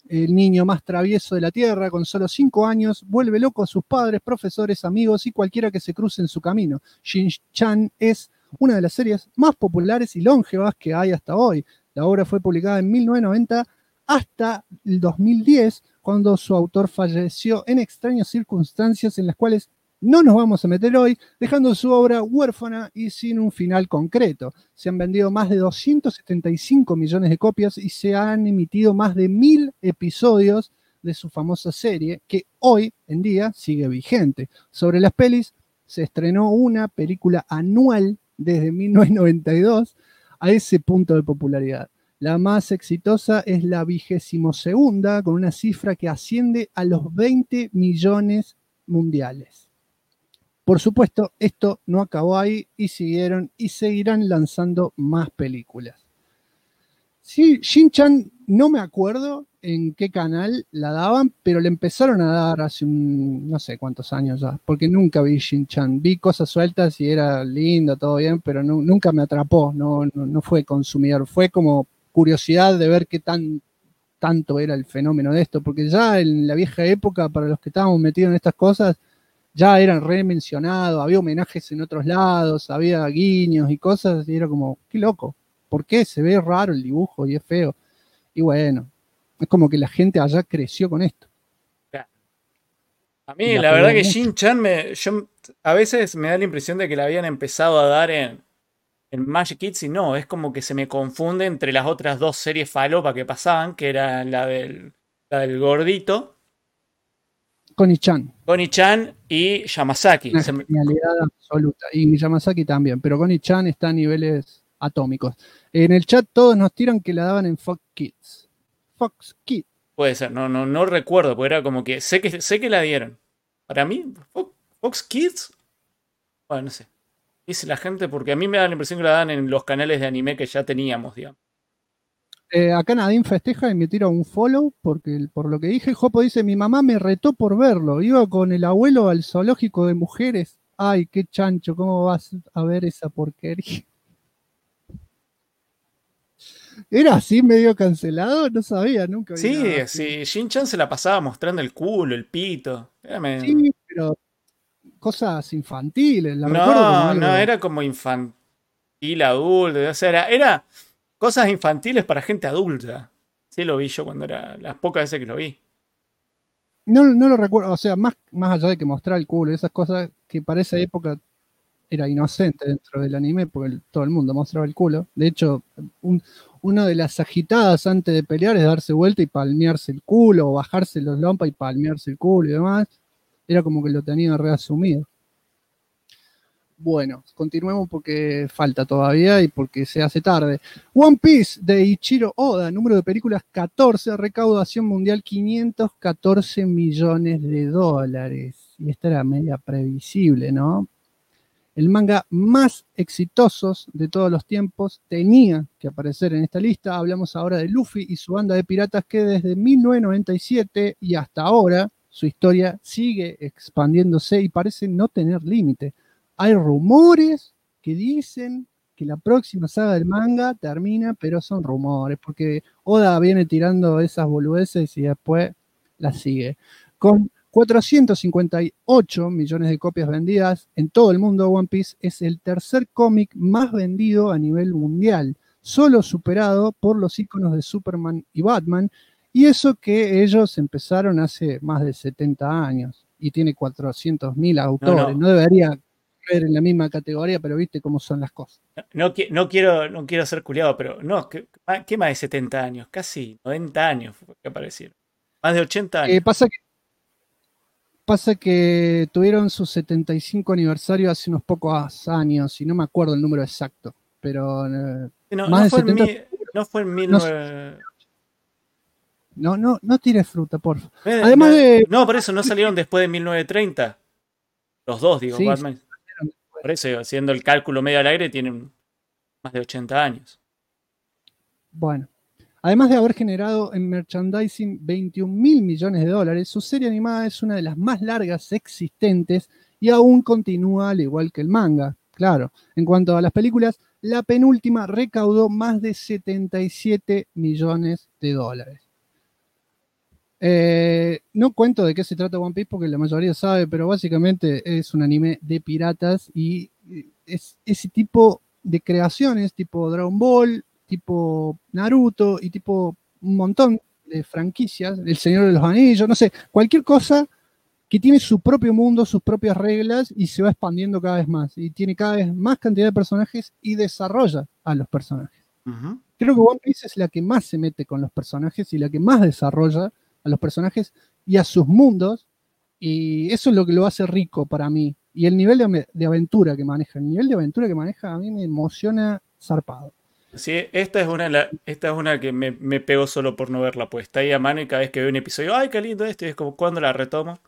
el niño más travieso de la Tierra, con solo 5 años, vuelve loco a sus padres, profesores, amigos y cualquiera que se cruce en su camino. Shin-Chan es una de las series más populares y longevas que hay hasta hoy. La obra fue publicada en 1990 hasta el 2010, cuando su autor falleció en extrañas circunstancias en las cuales no nos vamos a meter hoy, dejando su obra huérfana y sin un final concreto. Se han vendido más de 275 millones de copias y se han emitido más de 1000 episodios de su famosa serie, que hoy en día sigue vigente. Sobre las pelis, se estrenó una película anual desde 1992 a ese punto de popularidad. La más exitosa es la 22ª, con una cifra que asciende a los 20 millones mundiales. Por supuesto, esto no acabó ahí y siguieron y seguirán lanzando más películas. Sí, Shin-Chan no me acuerdo en qué canal la daban, pero le empezaron a dar hace no sé cuántos años ya, porque nunca vi Shin-Chan. Vi cosas sueltas y era lindo, todo bien, pero nunca me atrapó, no fue consumidor, fue como curiosidad de ver qué tanto era el fenómeno de esto, porque ya en la vieja época, para los que estábamos metidos en estas cosas, ya eran re-mencionados, había homenajes en otros lados, había guiños y cosas, y era como, qué loco, ¿por qué? Se ve raro el dibujo y es feo. Y bueno, es como que la gente allá creció con esto. A mí, la verdad que Shin-Chan, a veces me da la impresión de que la habían empezado a dar en Magic Kids y no, es como que se me confunde entre las otras dos series falopa que pasaban, que era la del gordito. Connie-chan y Yamasaki. Una genialidad absoluta. Y Yamasaki también, pero Connie-chan está a niveles atómicos. En el chat todos nos tiran que la daban en Fox Kids. Fox Kids. Puede ser, no recuerdo, porque era como que sé que la dieron. Para mí, Fox Kids, bueno, no sé. Dice la gente, porque a mí me da la impresión que la dan en los canales de anime que ya teníamos, digamos. Acá Nadine festeja y me tira un follow, porque por lo que dije, Jopo dice, mi mamá me retó por verlo, iba con el abuelo al zoológico de mujeres. Ay, qué chancho, ¿cómo vas a ver esa porquería? ¿Era así medio cancelado? No sabía, nunca vi nada sí, Shin-Chan se la pasaba mostrando el culo, el pito. Sí, pero cosas infantiles, no, era como infantil, adulto, o sea, era cosas infantiles para gente adulta. Sí lo vi yo cuando era las pocas veces que lo vi. No lo recuerdo, o sea, más allá de que mostrar el culo, esas cosas que para esa época era inocente dentro del anime, porque todo el mundo mostraba el culo. De hecho, una de las agitadas antes de pelear es darse vuelta y palmearse el culo, o bajarse los lompas y palmearse el culo y demás. Era como que lo tenía reasumido. Bueno, continuemos porque falta todavía y porque se hace tarde. One Piece de Ichiro Oda, número de películas 14, recaudación mundial 514 millones de dólares. Y esta era media previsible, ¿no? El manga más exitosos de todos los tiempos tenía que aparecer en esta lista. Hablamos ahora de Luffy y su banda de piratas que desde 1997 y hasta ahora su historia sigue expandiéndose y parece no tener límite. Hay rumores que dicen que la próxima saga del manga termina, pero son rumores, porque Oda viene tirando esas boludeces y después las sigue. Con 458 millones de copias vendidas en todo el mundo, One Piece es el tercer cómic más vendido a nivel mundial, solo superado por los íconos de Superman y Batman, y eso que ellos empezaron hace más de 70 años, y tiene 400.000 autores, no debería ver en la misma categoría, pero viste cómo son las cosas. No quiero ser culiado, pero no, ¿qué más de 70 años? Casi 90 años que aparecieron. Más de 80 años. Pasa que tuvieron su 75 aniversario hace unos pocos años, y no me acuerdo el número exacto, pero más de 70... No fue en 19... No tires fruta, porfa. Además no, por eso no salieron después de 1930. Los dos, digo, sí, Batman. Por eso, haciendo el cálculo medio al aire, tienen más de 80 años. Bueno. Además de haber generado en merchandising 21.000 millones de dólares, su serie animada es una de las más largas existentes y aún continúa al igual que el manga. Claro, en cuanto a las películas, la penúltima recaudó más de 77 millones de dólares. No cuento de qué se trata One Piece porque la mayoría sabe, pero básicamente es un anime de piratas y es ese tipo de creaciones, tipo Dragon Ball, tipo Naruto y tipo un montón de franquicias, El Señor de los Anillos, no sé, cualquier cosa que tiene su propio mundo, sus propias reglas y se va expandiendo cada vez más y tiene cada vez más cantidad de personajes y desarrolla a los personajes. Uh-huh. Creo que One Piece es la que más se mete con los personajes y la que más desarrolla a los personajes y a sus mundos, y eso es lo que lo hace rico para mí. Y el nivel de aventura que maneja, a mí me emociona zarpado. Sí, esta es una que me pegó solo por no verla, pues está ahí a mano y cada vez que veo un episodio, ¡ay, qué lindo esto! Y es como, ¿cuándo la retomo?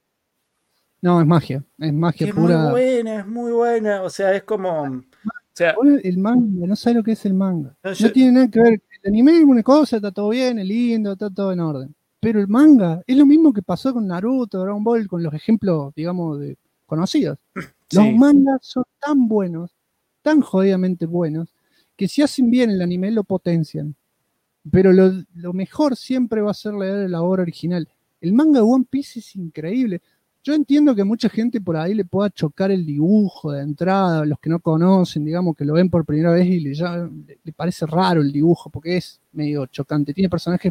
No, es magia pura. Es muy buena, o sea, es como... O sea, el manga, no sabe lo que es el manga. No tiene nada que ver. El anime es una cosa, está todo bien, es lindo, está todo en orden. Pero el manga es lo mismo que pasó con Naruto, Dragon Ball, con los ejemplos, digamos, conocidos. Sí. Los mangas son tan buenos, tan jodidamente buenos, que si hacen bien el anime lo potencian. Pero lo mejor siempre va a ser leer la obra original. El manga de One Piece es increíble. Yo entiendo que mucha gente por ahí le pueda chocar el dibujo de entrada, los que no conocen, digamos, que lo ven por primera vez y le parece raro el dibujo, porque es medio chocante. Tiene personajes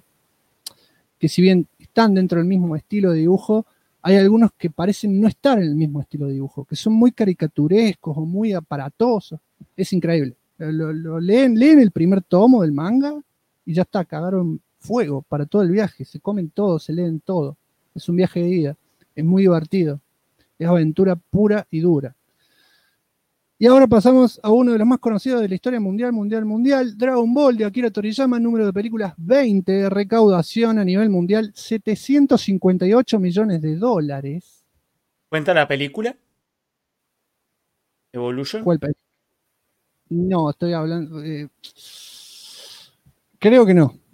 que si bien están dentro del mismo estilo de dibujo, hay algunos que parecen no estar en el mismo estilo de dibujo, que son muy caricaturescos o muy aparatosos. Es increíble. Lo leen el primer tomo del manga y ya está, cagaron fuego para todo el viaje. Se comen todo, se leen todo. Es un viaje de ida. Es muy divertido. Es aventura pura y dura. Y ahora pasamos a uno de los más conocidos de la historia mundial. Dragon Ball de Akira Toriyama, número de películas 20, recaudación a nivel mundial, $758 millones. ¿Cuenta la película? ¿Evolution? ¿Cuál película? No, estoy hablando... Creo que no.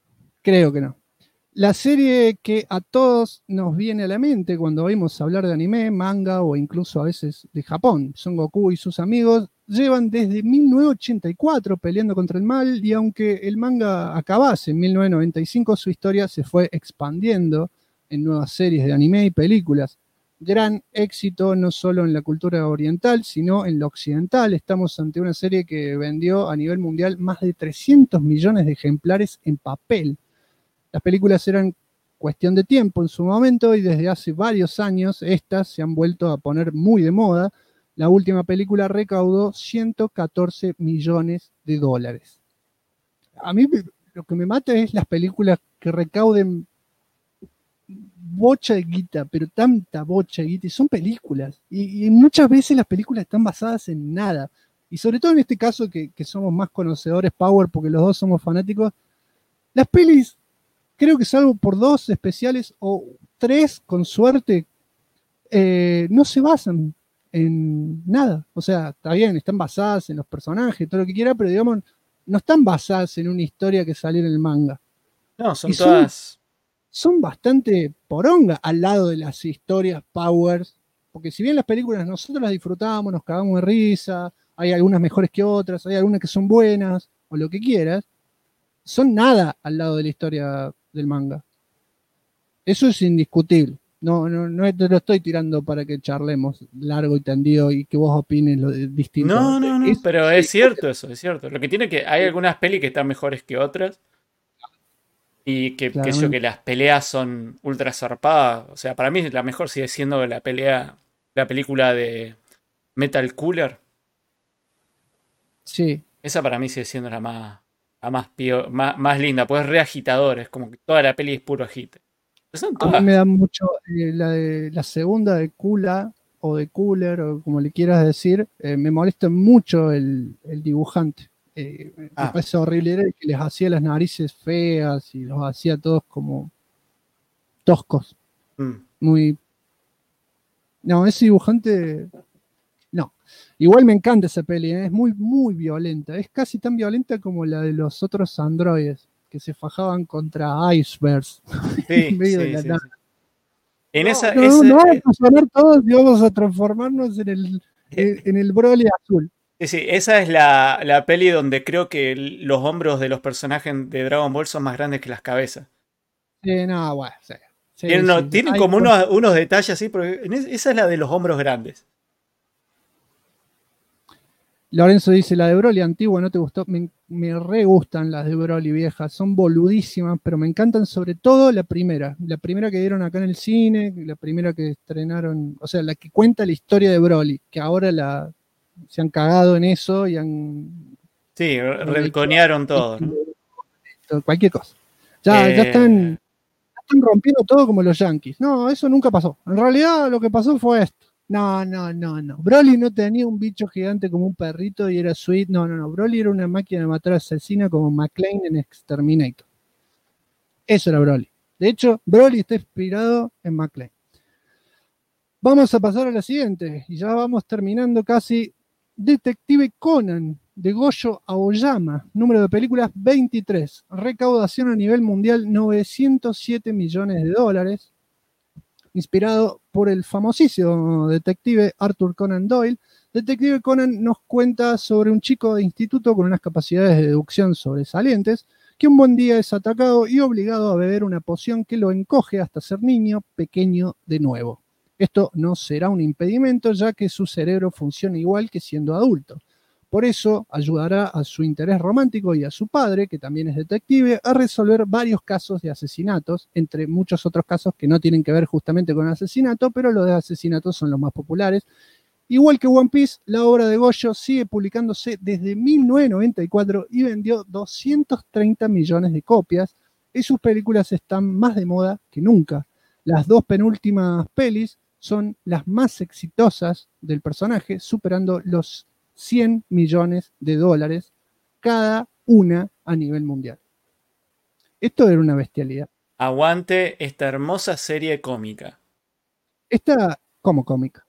La serie que a todos nos viene a la mente cuando oímos hablar de anime, manga o incluso a veces de Japón. Son Goku y sus amigos llevan desde 1984 peleando contra el mal y aunque el manga acabase en 1995, su historia se fue expandiendo en nuevas series de anime y películas. Gran éxito no solo en la cultura oriental, sino en la occidental. Estamos ante una serie que vendió a nivel mundial más de 300 millones de ejemplares en papel. Las películas eran cuestión de tiempo en su momento y desde hace varios años estas se han vuelto a poner muy de moda. La última película recaudó $114 millones. A mí lo que me mata es las películas que recauden bocha de guita, pero tanta bocha de guita, y son películas. Y muchas veces las películas están basadas en nada. Y sobre todo en este caso que somos más conocedores, Power, porque los dos somos fanáticos, las pelis... Creo que salvo por 2 especiales o 3 con suerte, no se basan en nada. O sea, está bien, están basadas en los personajes, todo lo que quiera, pero digamos, no están basadas en una historia que salió en el manga. No, son todas... Son bastante poronga al lado de las historias Powers, porque si bien las películas nosotros las disfrutamos, nos cagamos de risa, hay algunas mejores que otras, hay algunas que son buenas, o lo que quieras, son nada al lado de la historia del manga. Eso es indiscutible. No te lo estoy tirando para que charlemos largo y tendido y que vos opines lo distinto. No, pero es cierto eso, es cierto. Lo que tiene que hay algunas pelis que están mejores que otras y que las peleas son ultra zarpadas. O sea, para mí la mejor sigue siendo la película de Metal Cooler. Sí. Esa para mí sigue siendo la más linda, pues es re agitador, es como que toda la peli es puro agite. A mí me da mucho la segunda de Kula o de Cooler o como le quieras decir, me molesta mucho el dibujante. Me parece horrible, era el que les hacía las narices feas y los hacía todos como toscos. Muy... No, ese dibujante... No. Igual me encanta esa peli, es muy, muy violenta. Es casi tan violenta como la de los otros androides que se fajaban contra icebergs. Sí, En esa... vamos a funcionar todos y vamos a transformarnos en el Broly azul. Sí, esa es la peli donde creo que los hombros de los personajes de Dragon Ball son más grandes que las cabezas. No, bueno, sí. Tienen como unos detalles así, porque esa es la de los hombros grandes. Lorenzo dice, la de Broly antigua no te gustó. Me re gustan las de Broly viejas, son boludísimas, pero me encantan sobre todo la primera que dieron acá en el cine, la primera que estrenaron, o sea, la que cuenta la historia de Broly, que ahora se han cagado en eso y han... Sí, retconearon todo, ¿no? Cualquier cosa. Ya están rompiendo todo como los Yankees. No, eso nunca pasó. En realidad lo que pasó fue esto. No. Broly no tenía un bicho gigante como un perrito y era sweet. No. Broly era una máquina de matar asesina como McClane en Exterminator. Eso era Broly. De hecho, Broly está inspirado en McClane. Vamos a pasar a la siguiente. Y ya vamos terminando casi. Detective Conan, de Goyo Aoyama. Número de películas 23. Recaudación a nivel mundial $907 millones. Inspirado por el famosísimo detective Arthur Conan Doyle. Detective Conan nos cuenta sobre un chico de instituto con unas capacidades de deducción sobresalientes que un buen día es atacado y obligado a beber una poción que lo encoge hasta ser niño pequeño de nuevo. Esto no será un impedimento ya que su cerebro funciona igual que siendo adulto. Por eso ayudará a su interés romántico y a su padre, que también es detective, a resolver varios casos de asesinatos, entre muchos otros casos que no tienen que ver justamente con asesinato, pero los de asesinatos son los más populares. Igual que One Piece, la obra de Goyo sigue publicándose desde 1994 y vendió 230 millones de copias, y sus películas están más de moda que nunca. Las dos penúltimas pelis son las más exitosas del personaje, superando los $100 millones cada una a nivel mundial. Esto era una bestialidad. Aguante esta hermosa serie cómica. Esta, como cómica.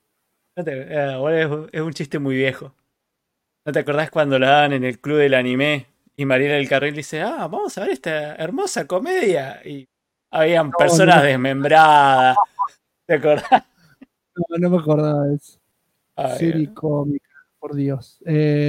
Es un chiste muy viejo. ¿No te acordás cuando la daban en el club del anime y Mariela del Carril dice, vamos a ver esta hermosa comedia? Y habían personas desmembradas. ¿Te acordás? No me acordaba de eso. Serie cómica. Por Dios.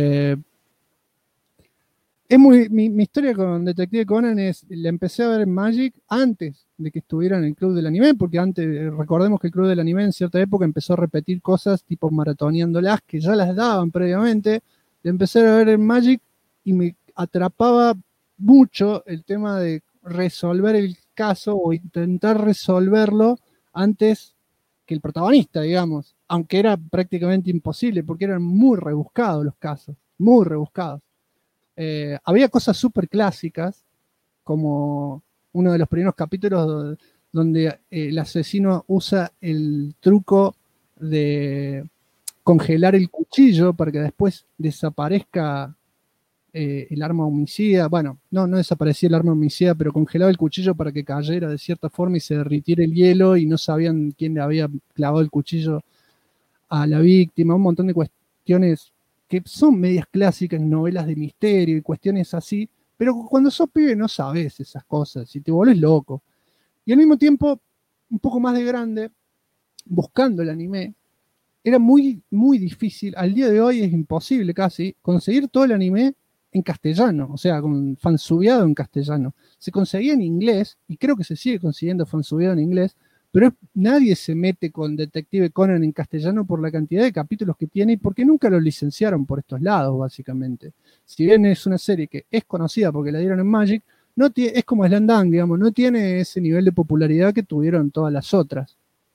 Mi historia con Detective Conan la empecé a ver en Magic antes de que estuviera en el Club del Anime, porque antes, recordemos que el Club del Anime en cierta época empezó a repetir cosas tipo maratoneándolas, que ya las daban previamente. La empecé a ver en Magic y me atrapaba mucho el tema de resolver el caso o intentar resolverlo antes que el protagonista, digamos, aunque era prácticamente imposible porque eran muy rebuscados los casos, muy rebuscados. Había cosas súper clásicas, como uno de los primeros capítulos donde el asesino usa el truco de congelar el cuchillo para que después desaparezca el arma homicida. Bueno, no desaparecía el arma homicida, pero congelaba el cuchillo para que cayera de cierta forma y se derritiera el hielo y no sabían quién le había clavado el cuchillo a la víctima. Un montón de cuestiones que son medias clásicas, novelas de misterio y cuestiones así, pero cuando sos pibe no sabes esas cosas y te volvés loco. Y al mismo tiempo, un poco más de grande, buscando el anime, era muy, muy difícil. Al día de hoy es imposible casi conseguir todo el anime en castellano, o sea, con fansubeado en castellano. Se conseguía en inglés, y creo que se sigue consiguiendo fansubeado en inglés, pero nadie se mete con Detective Conan en castellano por la cantidad de capítulos que tiene y porque nunca lo licenciaron por estos lados, básicamente. Si bien es una serie que es conocida porque la dieron en Magic, es como Slam Dunk, digamos, no tiene ese nivel de popularidad que tuvieron todas las otras.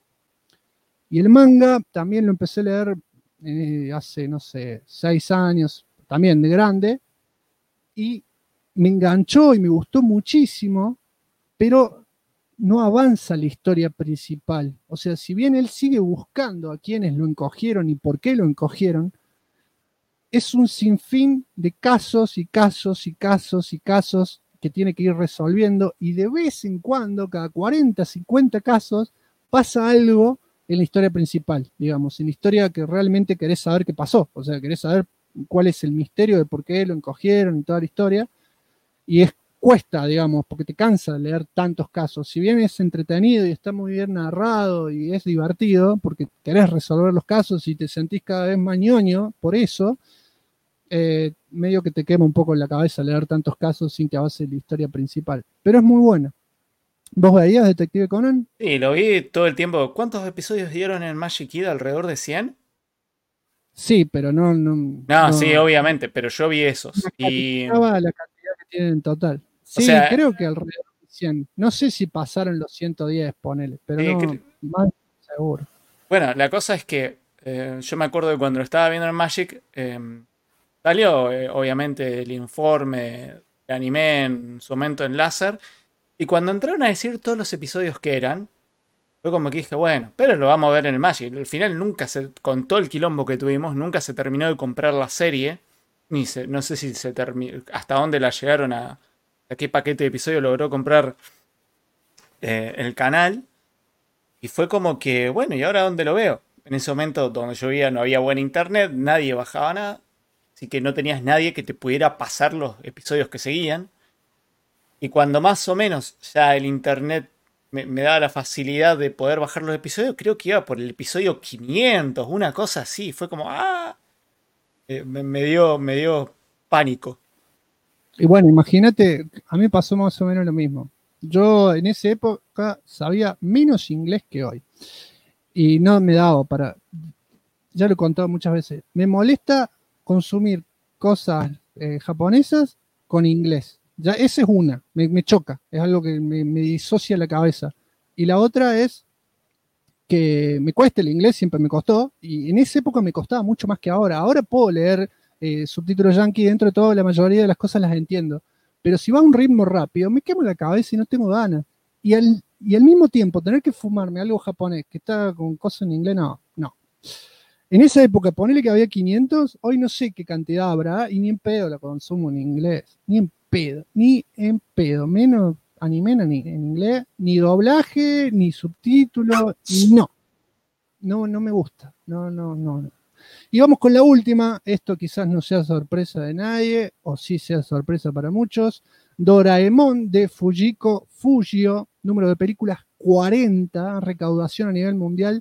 Y el manga también lo empecé a leer hace, 6 años, también de grande, y me enganchó y me gustó muchísimo, pero no avanza la historia principal. O sea, si bien él sigue buscando a quienes lo encogieron y por qué lo encogieron, es un sinfín de casos y casos y casos y casos que tiene que ir resolviendo, y de vez en cuando, cada 40, 50 casos, pasa algo en la historia principal, digamos, en la historia que realmente querés saber qué pasó, o sea, querés saber cuál es el misterio de por qué lo encogieron y toda la historia, y cuesta, digamos, porque te cansa leer tantos casos. Si bien es entretenido y está muy bien narrado y es divertido, porque querés resolver los casos y te sentís cada vez más ñoño por eso, medio que te quema un poco en la cabeza leer tantos casos sin que avance la historia principal. Pero es muy buena. ¿Vos veías Detective Conan? Sí, lo vi todo el tiempo. ¿Cuántos episodios dieron en Magic Kid? ¿Alrededor de 100? Sí, pero no. No, sí, obviamente, pero yo vi esos. Y la cantidad que tienen en total. Sí, o sea, creo que alrededor de 100. No sé si pasaron los 110, ponele, pero no, más seguro. Bueno, la cosa es que yo me acuerdo de cuando lo estaba viendo en Magic, salió obviamente el informe de anime en su momento en láser, y cuando entraron a decir todos los episodios que eran, fue como que dije, bueno, pero lo vamos a ver en el Magic. Al final con todo el quilombo que tuvimos, nunca se terminó de comprar la serie, no sé si se terminó, hasta dónde la llegaron a qué paquete de episodio logró comprar el canal. Y fue como que, bueno, ¿y ahora dónde lo veo? En ese momento donde yo vivía no había buen internet, nadie bajaba nada, así que no tenías nadie que te pudiera pasar los episodios que seguían. Y cuando más o menos ya el internet me daba la facilidad de poder bajar los episodios, creo que iba por el episodio 500, una cosa así. Fue como, me dio pánico. Y bueno, imagínate, a mí pasó más o menos lo mismo. Yo en esa época sabía menos inglés que hoy. Y no me daba para... Ya lo he contado muchas veces. Me molesta consumir cosas japonesas con inglés. Ya esa es una. Me choca. Es algo que me disocia la cabeza. Y la otra es que me cuesta el inglés, siempre me costó. Y en esa época me costaba mucho más que ahora. Ahora puedo leer subtítulos yankee, dentro de todo la mayoría de las cosas las entiendo. Pero si va a un ritmo rápido, me quemo la cabeza y no tengo ganas. Y al mismo tiempo tener que fumarme algo japonés que está con cosas en inglés, no. En esa época, ponele que había 500, hoy no sé qué cantidad habrá y ni en pedo la consumo en inglés. Ni en pedo. Menos anime ni en inglés, ni doblaje, ni subtítulo, no me gusta. No. Y vamos con la última. Esto quizás no sea sorpresa de nadie, o sí sea sorpresa para muchos. Doraemon de Fujio, número de películas 40, recaudación a nivel mundial,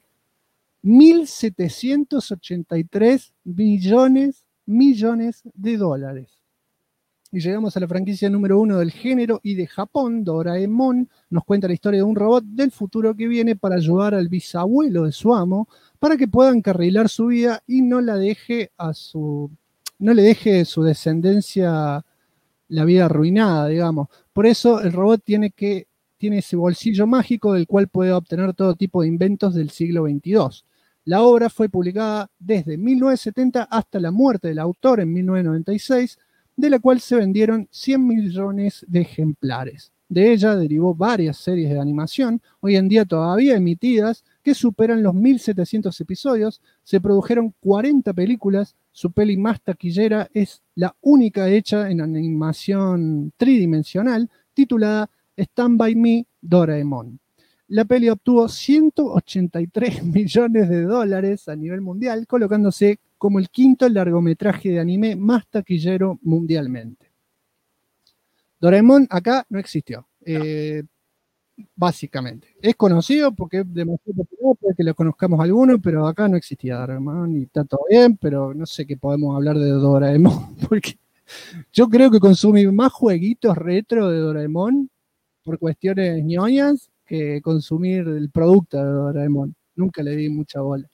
1.783 millones de dólares. Y llegamos a la franquicia número 1 del género y de Japón. Doraemon nos cuenta la historia de un robot del futuro que viene para ayudar al bisabuelo de su amo para que pueda encarrilar su vida y no le deje su descendencia la vida arruinada, digamos. Por eso el robot tiene ese bolsillo mágico del cual puede obtener todo tipo de inventos del siglo XXII. La obra fue publicada desde 1970 hasta la muerte del autor en 1996, de la cual se vendieron 100 millones de ejemplares. De ella derivó varias series de animación, hoy en día todavía emitidas, que superan los 1.700 episodios. Se produjeron 40 películas. Su peli más taquillera es la única hecha en animación tridimensional, titulada Stand By Me, Doraemon. La peli obtuvo 183 millones de dólares a nivel mundial, colocándose como el quinto largometraje de anime más taquillero mundialmente. Doraemon acá no existió. Básicamente. Es conocido porque es demasiado popular, puede que lo conozcamos algunos, pero acá no existía Doraemon y está todo bien, pero no sé qué podemos hablar de Doraemon, porque yo creo que consumí más jueguitos retro de Doraemon por cuestiones ñoñas que consumir el producto de Doraemon. Nunca le di mucha bola.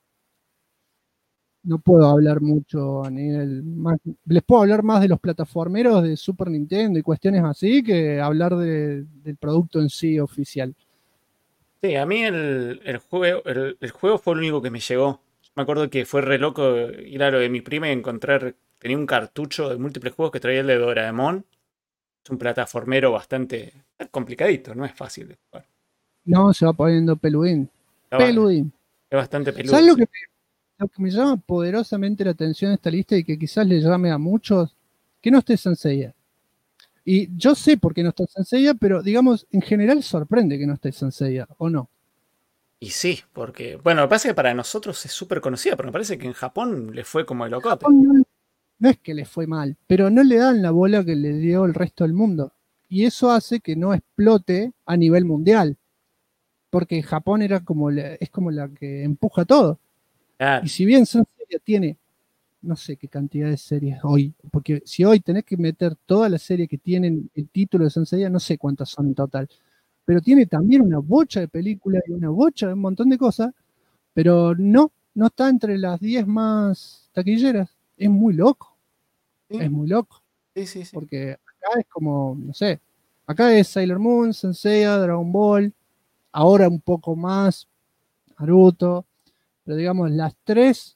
No puedo hablar mucho a nivel más. Les puedo hablar más de los plataformeros de Super Nintendo y cuestiones así que hablar del producto en sí oficial. Sí, a mí el juego fue lo único que me llegó. Me acuerdo que fue re loco ir a lo de mi prima y tenía un cartucho de múltiples juegos que traía el de Doraemon. Es un plataformero bastante complicadito, no es fácil de jugar. No, se va poniendo peludín. Peludín. Es bastante peludo. ¿Sabes lo que me llama poderosamente la atención de esta lista y que quizás le llame a muchos? Que no esté Saint Seiya. Y yo sé por qué no está Saint Seiya, pero digamos, en general sorprende que no esté Saint Seiya, ¿o no? Y sí, porque, bueno, me parece que para nosotros es súper conocida, pero me parece que en Japón le fue como el locote. No es que le fue mal, pero no le dan la bola que le dio el resto del mundo. Y eso hace que no explote a nivel mundial. Porque Japón es como la que empuja todo. Claro. Y si bien Saint Seiya tiene, no sé qué cantidad de series hoy, porque si hoy tenés que meter todas las series que tienen el título de Saint Seiya, no sé cuántas son en total. pero tiene también una bocha de películas y una bocha de un montón de cosas, pero no está entre las 10 más taquilleras. Es muy loco. ¿Sí? Es muy loco. Sí. Porque acá es como, no sé, acá es Sailor Moon, Saint Seiya, Dragon Ball, ahora un poco más Naruto, pero digamos las tres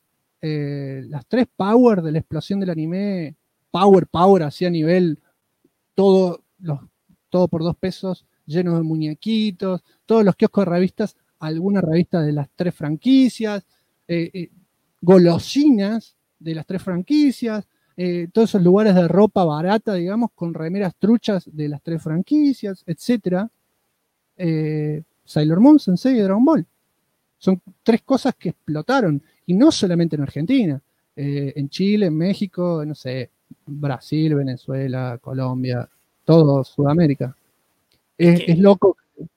power de la explosión del anime, power así a nivel todo por 2 pesos, llenos de muñequitos, todos los kioscos de revistas, alguna revista de las 3 franquicias, golosinas de las 3 franquicias, todos esos lugares de ropa barata, digamos, con remeras truchas de las 3 franquicias, etc. Sailor Moon, Sensei y Dragon Ball. Son 3 cosas que explotaron, y no solamente en Argentina, en Chile, en México, no sé, Brasil, Venezuela, Colombia, todo Sudamérica. Es loco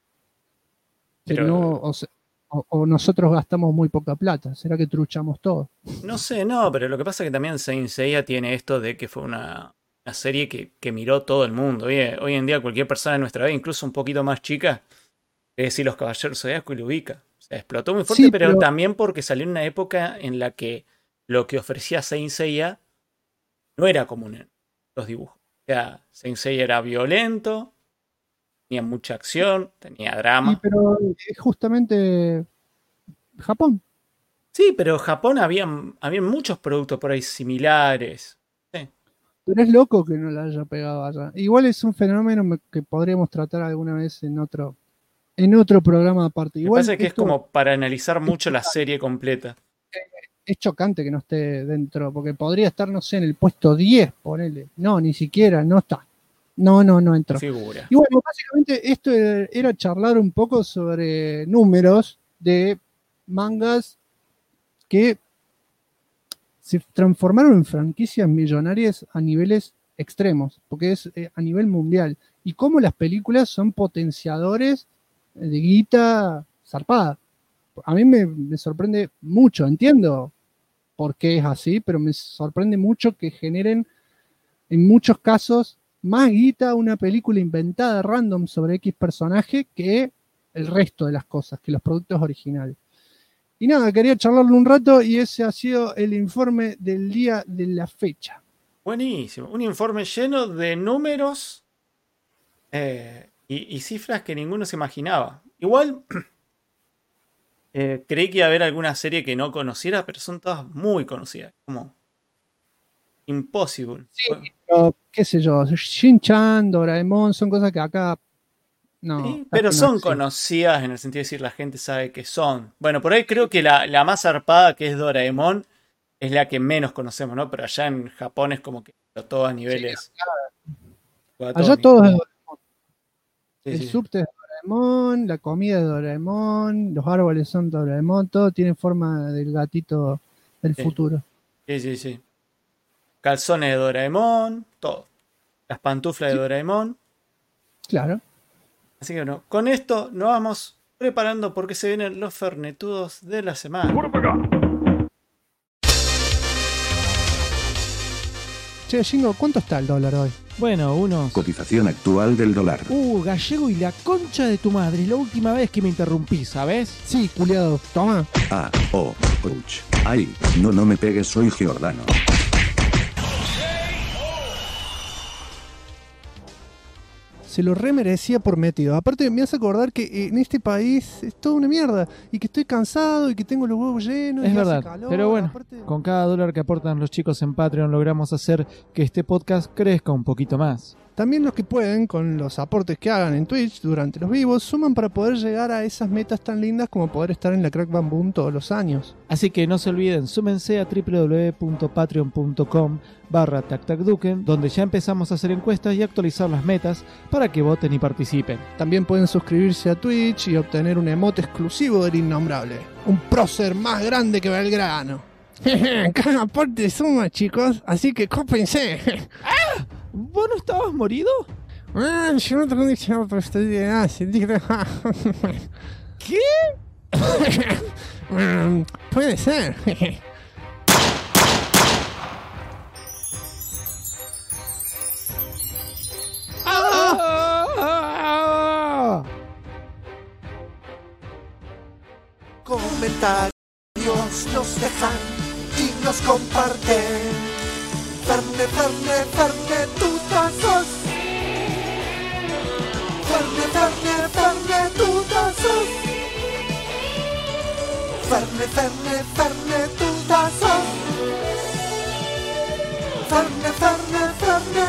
que no, o nosotros gastamos muy poca plata. ¿Será que truchamos todo? No sé, pero lo que pasa es que también Saint Seiya tiene esto de que fue una serie que miró todo el mundo. Hoy en día cualquier persona de nuestra edad, incluso un poquito más chica, es decir, los Caballeros Zodiaco y lo ubica. O sea, explotó muy fuerte, pero también porque salió en una época en la que lo que ofrecía Saint Seiya no era común en los dibujos. O sea, Saint Seiya era violento, tenía mucha acción, tenía drama. Sí, pero es justamente Japón. Sí, pero en Japón había muchos productos por ahí similares. Sí. Pero es loco que no la haya pegado allá. Igual es un fenómeno que podríamos tratar alguna vez en otro programa aparte. Igual me parece que es como para analizar mucho la serie completa. Es chocante que no esté dentro, porque podría estar, no sé, en el puesto 10, ponele. No, ni siquiera, no está. No entró. Figura. Y bueno, básicamente esto era charlar un poco sobre números de mangas que se transformaron en franquicias millonarias a niveles extremos, porque es a nivel mundial. Y cómo las películas son potenciadores de guita zarpada. A mí me sorprende mucho, entiendo por qué es así, pero me sorprende mucho que generen en muchos casos más guita una película inventada random sobre X personaje que el resto de las cosas, que los productos originales. Y nada, quería charlarle un rato y ese ha sido el informe del día de la fecha. Buenísimo, un informe lleno de números y cifras que ninguno se imaginaba. Igual creí que iba a haber alguna serie que no conociera, pero son todas muy conocidas, como Impossible. Sí, pero qué sé yo, Shin-Chan, Doraemon, son cosas que acá no. Sí, pero son conocidas en el sentido de decir la gente sabe que son. Bueno, por ahí creo que la más zarpada, que es Doraemon, es la que menos conocemos, ¿no? Pero allá en Japón es como que todo a niveles. Sí, allá todo es Doraemon. El subte es Doraemon, la comida es Doraemon, los árboles son Doraemon, todo tiene forma del gatito del futuro. Sí. Calzones de Doraemon, todo. Las pantuflas de Doraemon. Claro. Así que bueno, con esto nos vamos preparando porque se vienen los fernetudos de la semana. Che, Jingo, ¿cuánto está el dólar hoy? Bueno, unos... Cotización actual del dólar. Gallego y la concha de tu madre. Es la última vez que me interrumpí, ¿sabes? Sí, culiado. Toma. Ouch. Ay, no me pegues, soy Giordano. Se lo remerecía por metido. Aparte me hace acordar que en este país es toda una mierda y que estoy cansado y que tengo los huevos llenos. Es y verdad, hace calor, pero bueno, aparte... con cada dólar que aportan los chicos en Patreon logramos hacer que este podcast crezca un poquito más. También los que pueden, con los aportes que hagan en Twitch durante los vivos, suman para poder llegar a esas metas tan lindas como poder estar en la Crack Bam Boom todos los años. Así que no se olviden, súmense a www.patreon.com/tactacduken, donde ya empezamos a hacer encuestas y actualizar las metas para que voten y participen. También pueden suscribirse a Twitch y obtener un emote exclusivo del Innombrable. Un prócer más grande que Belgrano. Cada aporte suma, chicos, así que cópense. ¡Ah! ¿Vos no estabas morido? Yo no tengo dicho, pero estoy de ¿Qué? Puede ser. Comentarios nos dejan y nos comparten. Ferne, Ferne, Ferne, tutazos. Ferne, Ferne, Ferne, tutazos. Ferne, Ferne, Ferne, tutazos. Ferne, Ferne, Ferne,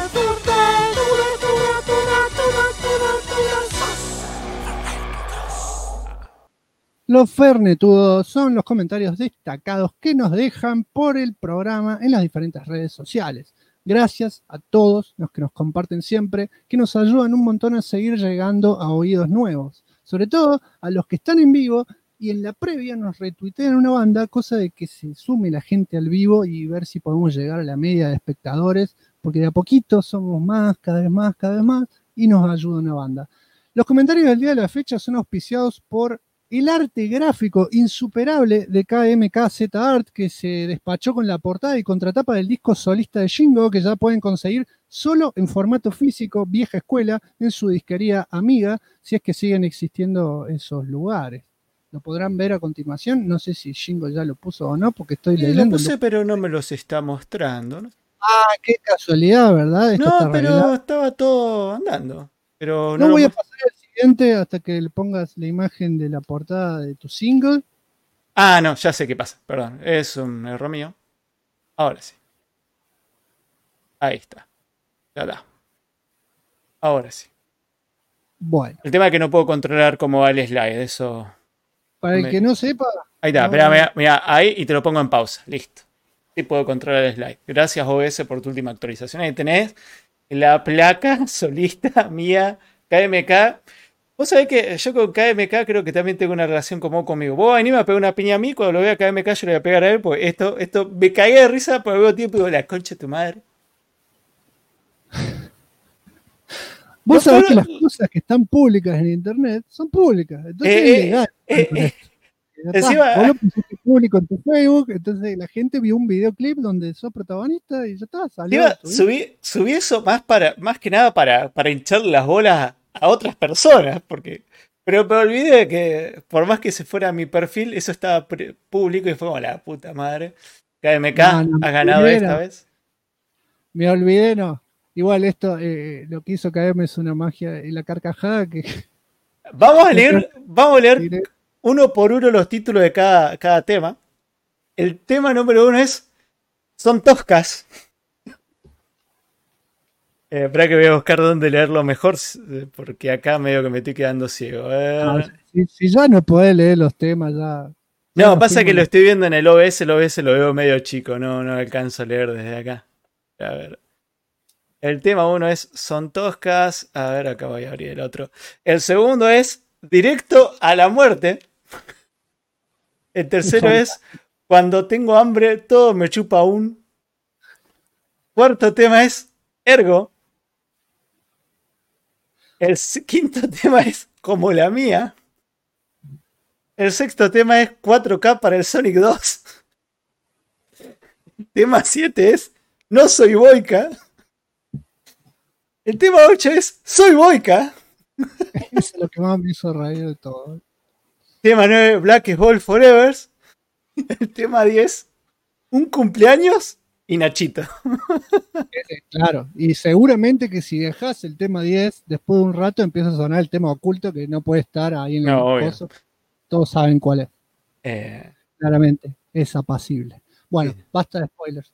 Los fernetudos son los comentarios destacados que nos dejan por el programa en las diferentes redes sociales. Gracias a todos los que nos comparten siempre, que nos ayudan un montón a seguir llegando a oídos nuevos. Sobre todo a los que están en vivo y en la previa nos retuitean una banda, cosa de que se sume la gente al vivo y ver si podemos llegar a la media de espectadores, porque de a poquito somos más, cada vez más, y nos ayuda una banda. Los comentarios del día de la fecha son auspiciados por el arte gráfico insuperable de KMKZ Art, que se despachó con la portada y contratapa del disco solista de Shingo, que ya pueden conseguir solo en formato físico, vieja escuela, en su disquería Amiga, si es que siguen existiendo esos lugares. Lo podrán ver a continuación, no sé si Shingo ya lo puso o no, porque estoy leyendo. Lo puse, pero no me los está mostrando, ¿no? Ah, qué casualidad, ¿verdad? Esto no, pero arreglado. Estaba todo andando. Pero no voy a pasar al siguiente hasta que le pongas la imagen de la portada de tu single. Ah, no, ya sé qué pasa, perdón. Es un error mío. Ahora sí. Ahí está. Ya está. Ahora sí. Bueno. El tema es que no puedo controlar cómo va el slide, eso. Para el que no sepa. Ahí está, espera, mira, ahí y te lo pongo en pausa. Listo. Sí puedo controlar el slide. Gracias, OBS, por tu última actualización. Ahí tenés la placa solista mía, KMK. Vos sabés que yo con KMK creo que también tengo una relación común conmigo. Vos venís a pegar una piña a mí, cuando lo vea a KMK yo le voy a pegar a él, porque esto me cagué de risa porque veo tiempo y digo, la concha de tu madre. Vos sabés que las cosas que están públicas en internet son públicas. Entonces es ilegal. Encima, vos lo pusiste público en tu Facebook, entonces la gente vio un videoclip donde sos protagonista y ya está, salió. Subí eso más que nada para hincharle las bolas a otras personas, pero me olvidé de que por más que se fuera a mi perfil, eso estaba público y fue como la puta madre. KMK, ¿has ganado esta vez? Me olvidé, no. Igual esto, lo que hizo KM es una magia y la carcajada que... Vamos a leer uno por uno los títulos de cada tema. El tema número 1 es Son toscas. Espera que voy a buscar dónde leerlo mejor, porque acá medio que me estoy quedando ciego. Si ya no podés leer los temas, ya... No, pasa que lo estoy viendo en el OBS lo veo medio chico, no alcanzo a leer desde acá. A ver. El tema 1 es Son toscas. A ver, acá voy a abrir el otro. El segundo es Directo a la muerte. El tercero es Cuando tengo hambre, todo me chupa aún. Cuarto tema es Ergo. El quinto tema es Como la mía. El sexto tema es 4K para el Sonic 2. El tema 7 es No soy Boica. El tema 8 es Soy Boica. Eso es lo que más me hizo reír de todo. Tema 9, Black is Ball Forever. El tema 10, Un cumpleaños y Nachito. Claro, y seguramente que si dejas el tema 10, después de un rato empieza a sonar el tema oculto que no puede estar ahí en el coso. Todos saben cuál es. Claramente, es apacible. Bueno, basta de spoilers.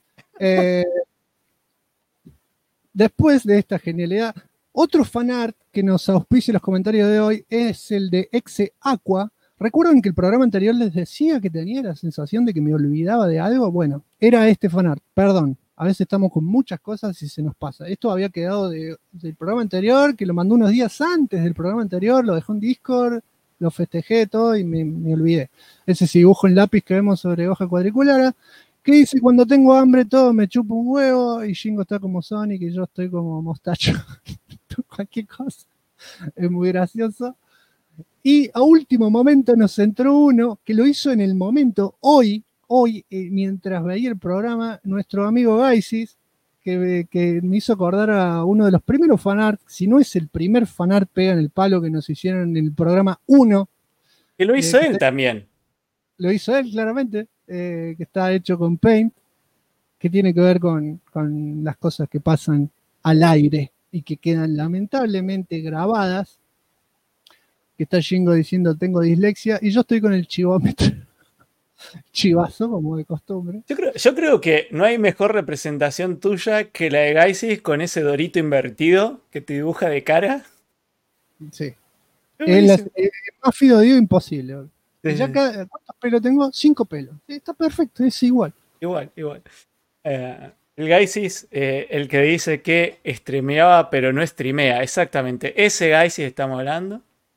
Después de esta genialidad, otro fanart que nos auspicia los comentarios de hoy es el de Exe Aqua. ¿Recuerdan que el programa anterior les decía que tenía la sensación de que me olvidaba de algo? Bueno, era este fanart. Perdón, a veces estamos con muchas cosas y se nos pasa. Esto había quedado del programa anterior, que lo mandó unos días antes del programa anterior, lo dejó en Discord, lo festejé todo y me olvidé. Ese dibujo en lápiz que vemos sobre hoja cuadriculada, que dice, cuando tengo hambre todo me chupa un huevo, y Shingo está como Sonic y yo estoy como Mostacho. Cualquier cosa. Es muy gracioso. Y a último momento nos entró uno que lo hizo en el momento, hoy, mientras veía el programa, nuestro amigo Gaisis, que me hizo acordar a uno de los primeros fanart, si no es el primer fanart pega en el palo que nos hicieron en el programa 1. Que lo hizo él también. lo hizo él claramente, que está hecho con Paint, que tiene que ver con las cosas que pasan al aire y que quedan lamentablemente grabadas. Que está Shingo diciendo tengo dislexia y yo estoy con el chivómetro. Chivazo, como de costumbre. Yo creo que no hay mejor representación tuya que la de Gaisis con ese dorito invertido que te dibuja de cara. Sí. Es más fidedigno imposible. Sí, ya sí. ¿Cuántos pelos tengo? 5 pelos. Sí, está perfecto, es igual. Igual. El Gaisis, el que dice que streameaba pero no streamea. Exactamente. Ese Gaisis estamos hablando.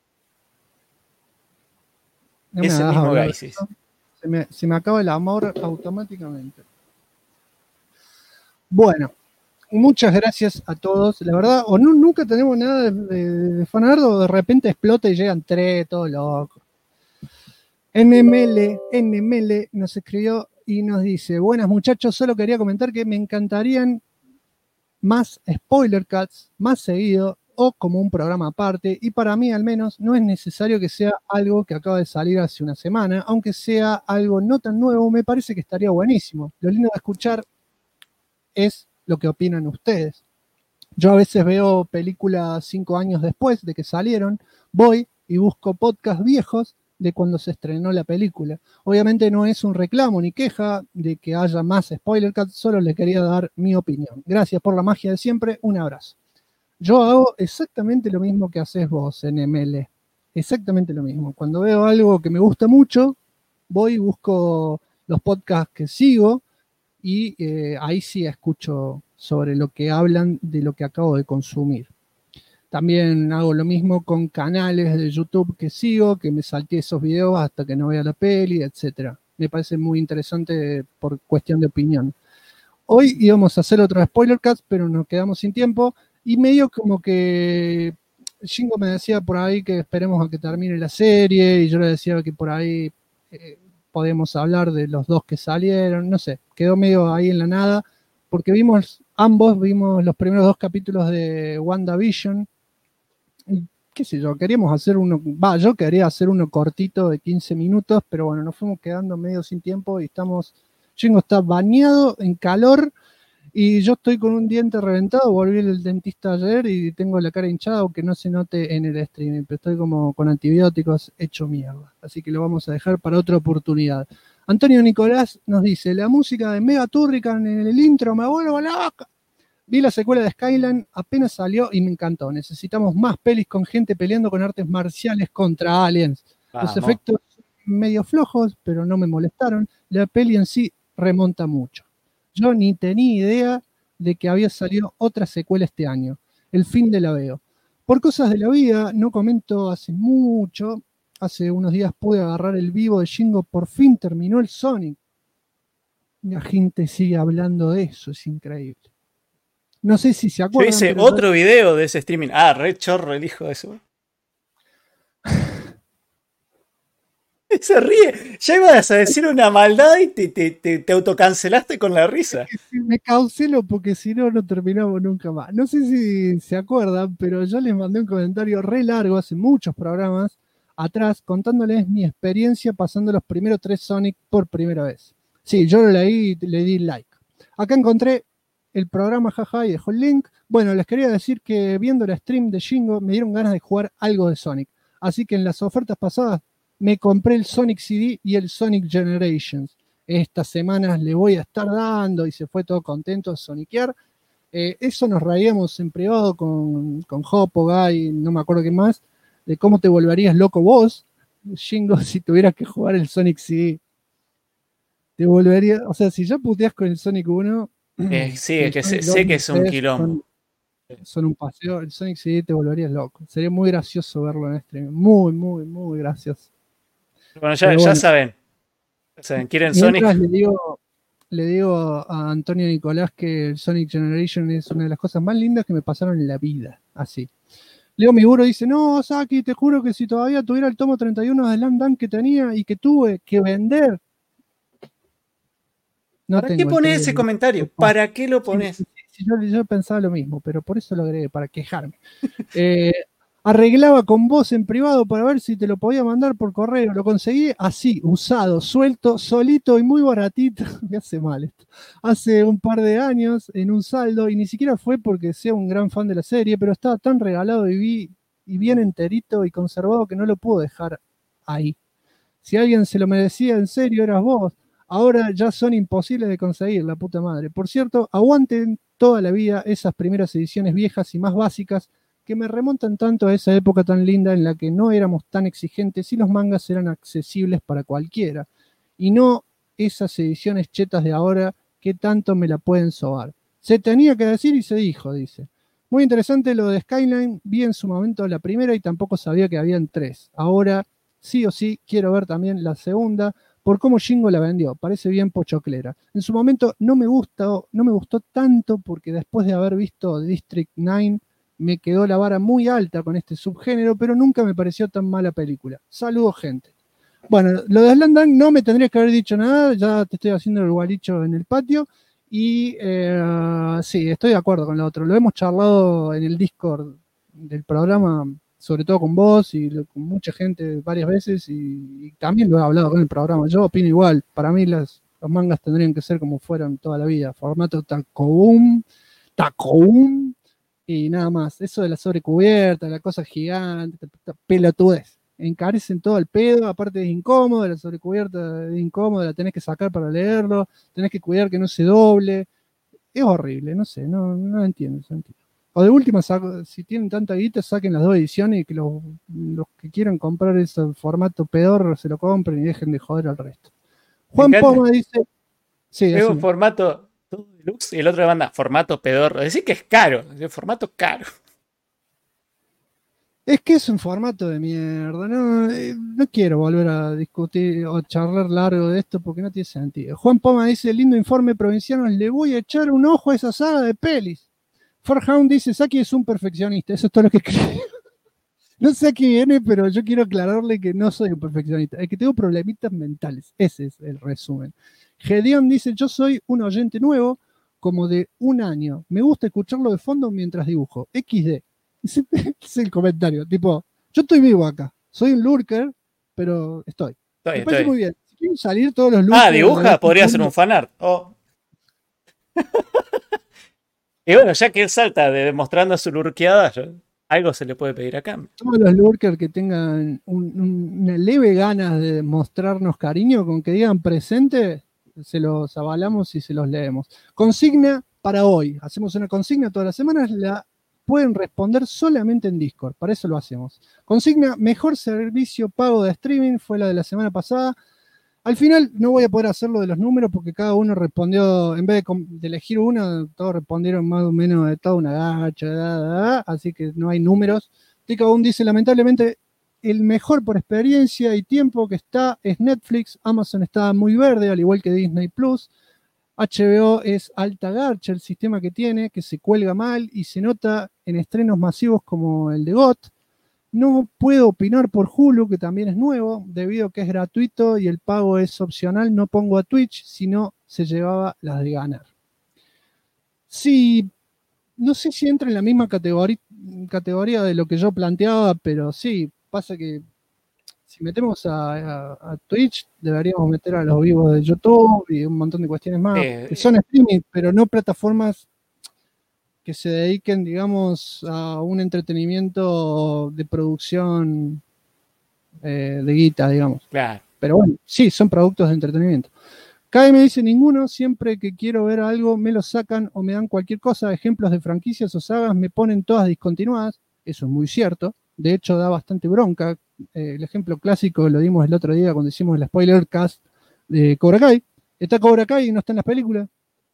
No me Ese hagas mismo hablar de Gaisis. eso. Se me acaba el amor automáticamente. Bueno, muchas gracias a todos. La verdad, o no, nunca tenemos nada de fanart o de repente explota y llegan 3, todo loco. NML nos escribió y nos dice: buenas muchachos, solo quería comentar que me encantarían más spoiler cuts, más seguido o como un programa aparte, y para mí al menos no es necesario que sea algo que acaba de salir hace una semana, aunque sea algo no tan nuevo, me parece que estaría buenísimo. Lo lindo de escuchar es lo que opinan ustedes. Yo a veces veo películas 5 años después de que salieron, voy y busco podcasts viejos de cuando se estrenó la película. Obviamente no es un reclamo ni queja de que haya más spoiler cuts, solo le quería dar mi opinión. Gracias por la magia de siempre, un abrazo. Yo hago exactamente lo mismo que haces vos en ML. Exactamente lo mismo. Cuando veo algo que me gusta mucho, voy y busco los podcasts que sigo y ahí sí escucho sobre lo que hablan de lo que acabo de consumir. También hago lo mismo con canales de YouTube que sigo, que me salté esos videos hasta que no vea la peli, etc. Me parece muy interesante por cuestión de opinión. Hoy íbamos a hacer otro spoiler cast, pero nos quedamos sin tiempo. Y medio como que Shingo me decía por ahí que esperemos a que termine la serie, y yo le decía que por ahí podemos hablar de los 2 que salieron, no sé, quedó medio ahí en la nada, porque ambos vimos los primeros 2 capítulos de WandaVision, y qué sé yo, queríamos hacer yo quería hacer uno cortito de 15 minutos, pero bueno, nos fuimos quedando medio sin tiempo y Shingo está bañado en calor, y yo estoy con un diente reventado, volví del dentista ayer y tengo la cara hinchada, aunque no se note en el streaming, pero estoy como con antibióticos hecho mierda. Así que lo vamos a dejar para otra oportunidad. Antonio Nicolás nos dice: la música de Mega Turrican en el intro me vuelvo loca. Vi la secuela de Skyline, apenas salió y me encantó. Necesitamos más pelis con gente peleando con artes marciales contra aliens. Los efectos medio flojos, pero no me molestaron. La peli en sí remonta mucho. Yo ni tenía idea de que había salido otra secuela este año. El fin de la veo. Por cosas de la vida, no comento hace mucho. Hace unos días pude agarrar el vivo de Shingo. Por fin terminó el Sonic. La gente sigue hablando de eso, es increíble. No sé si se acuerdan. Yo hice otro video de ese streaming. Re chorro el hijo de eso. Se ríe. Ya ibas a decir una maldad y te autocancelaste con la risa. Me cancelo porque si no, no terminamos nunca más. No sé si se acuerdan, pero yo les mandé un comentario re largo hace muchos programas atrás contándoles mi experiencia pasando los primeros 3 Sonic por primera vez. Sí, yo lo leí y le di like. Acá encontré el programa, jaja, y dejó el link. Bueno, les quería decir que viendo la stream de Shingo me dieron ganas de jugar algo de Sonic. Así que en las ofertas pasadas me compré el Sonic CD y el Sonic Generations. Estas semanas le voy a estar dando y se fue todo contento a soniquear. Eso nos reíamos en privado con Hopo, Guy, no me acuerdo qué más, de cómo te volverías loco vos, Shingo, si tuvieras que jugar el Sonic CD. Te volvería, o sea, si ya puteas con el Sonic 1... Sí, es que sé que es un quilombo. Son un paseo, el Sonic CD te volverías loco. Sería muy gracioso verlo en stream. Muy, muy, muy gracioso. Bueno, ya saben. ¿Quieren Sonic? Le digo a Antonio Nicolás que el Sonic Generation es una de las cosas más lindas que me pasaron en la vida. Así. Leo mi burro y dice: no, Saki, te juro que si todavía tuviera el tomo 31 de Slam Dunk que tenía y que tuve que vender. No ¿Para qué pones ese comentario? ¿Para qué lo pones? Sí, yo pensaba lo mismo, pero por eso lo agregué, para quejarme. arreglaba con vos en privado para ver si te lo podía mandar por correo. Lo conseguí así, usado, suelto, solito y muy baratito. Me hace mal esto. Hace un par de años en un saldo, y ni siquiera fue porque sea un gran fan de la serie, pero estaba tan regalado y bien enterito y conservado que no lo puedo dejar ahí. Si alguien se lo merecía en serio, eras vos. Ahora ya son imposibles de conseguir, la puta madre. Por cierto, aguanten toda la vida esas primeras ediciones viejas y más básicas que me remontan tanto a esa época tan linda en la que no éramos tan exigentes y los mangas eran accesibles para cualquiera. Y no esas ediciones chetas de ahora que tanto me la pueden sobar. Se tenía que decir y se dijo, dice. Muy interesante lo de Skyline. Vi en su momento la primera y tampoco sabía que habían 3. Ahora sí o sí quiero ver también la segunda por cómo Shingo la vendió. Parece bien pochoclera. En su momento no me gustó tanto porque después de haber visto District 9 me quedó la vara muy alta con este subgénero, pero nunca me pareció tan mala película. Saludos, gente. Bueno, lo de Slam Dunk no me tendrías que haber dicho nada, ya te estoy haciendo el gualicho en el patio, y sí, estoy de acuerdo con lo otro. Lo hemos charlado en el Discord del programa, sobre todo con vos y con mucha gente varias veces, y también lo he hablado con el programa. Yo opino igual, para mí los mangas tendrían que ser como fueron toda la vida, formato takoum, y nada más. Eso de la sobrecubierta, la cosa gigante, pelotudez. Encarecen todo el pedo, aparte es incómodo, la sobrecubierta es incómoda, la tenés que sacar para leerlo, tenés que cuidar que no se doble. Es horrible, no sé, no entiendo ese sentido. O de última, si tienen tanta guita, saquen las 2 ediciones y que los que quieran comprar ese formato pedorro se lo compren y dejen de joder al resto. Juan Poma dice... Sí, es un formato todo deluxe y el otro le manda formato pedorro. Decir que es caro, es formato caro. Es que es un formato de mierda. No quiero volver a discutir o charlar largo de esto porque no tiene sentido. Juan Poma dice, lindo informe provinciano, le voy a echar un ojo a esa saga de pelis. Farhound dice, Saki es un perfeccionista. Eso es todo lo que creo. No sé a qué viene, pero yo quiero aclararle que no soy un perfeccionista. Es que tengo problemitas mentales. Ese es el resumen. Gedeon dice, yo soy un oyente nuevo, como de 1 año. Me gusta escucharlo de fondo mientras dibujo. XD. Ese es el comentario. Tipo, yo estoy vivo acá. Soy un lurker, pero estoy. Me parece muy bien. Si quieren salir todos los lurkers... dibuja, podría ser un fanart. Oh. Y bueno, ya que él salta demostrando su lurkeada, algo se le puede pedir a cambio. Todos los lurkers que tengan una leve ganas de mostrarnos cariño, con que digan presente, se los avalamos y se los leemos. Consigna para hoy. Hacemos una consigna todas las semanas, la pueden responder solamente en Discord, para eso lo hacemos. Consigna, mejor servicio pago de streaming, fue la de la semana pasada. Al final no voy a poder hacerlo de los números porque cada uno respondió, en vez de elegir uno, todos respondieron más o menos de toda una gacha, así que no hay números. Ticabun dice, lamentablemente, el mejor por experiencia y tiempo que está es Netflix, Amazon está muy verde, al igual que Disney Plus. HBO es alta garcha el sistema que tiene, que se cuelga mal y se nota en estrenos masivos como el de GOT. No puedo opinar por Hulu, que también es nuevo, debido a que es gratuito y el pago es opcional. No pongo a Twitch, sino se llevaba las de ganar. Sí, no sé si entra en la misma categoría de lo que yo planteaba, pero sí, pasa que si metemos a Twitch, deberíamos meter a los vivos de YouTube y un montón de cuestiones más, que son streaming, pero no plataformas que se dediquen, digamos, a un entretenimiento de producción de guita, digamos. Claro. Pero bueno, sí, son productos de entretenimiento. KM dice, ninguno, siempre que quiero ver algo me lo sacan o me dan cualquier cosa. Ejemplos de franquicias o sagas me ponen todas discontinuadas. Eso es muy cierto. De hecho, da bastante bronca. El ejemplo clásico lo dimos el otro día cuando hicimos el spoiler cast de Cobra Kai. Está Cobra Kai y no está en las películas.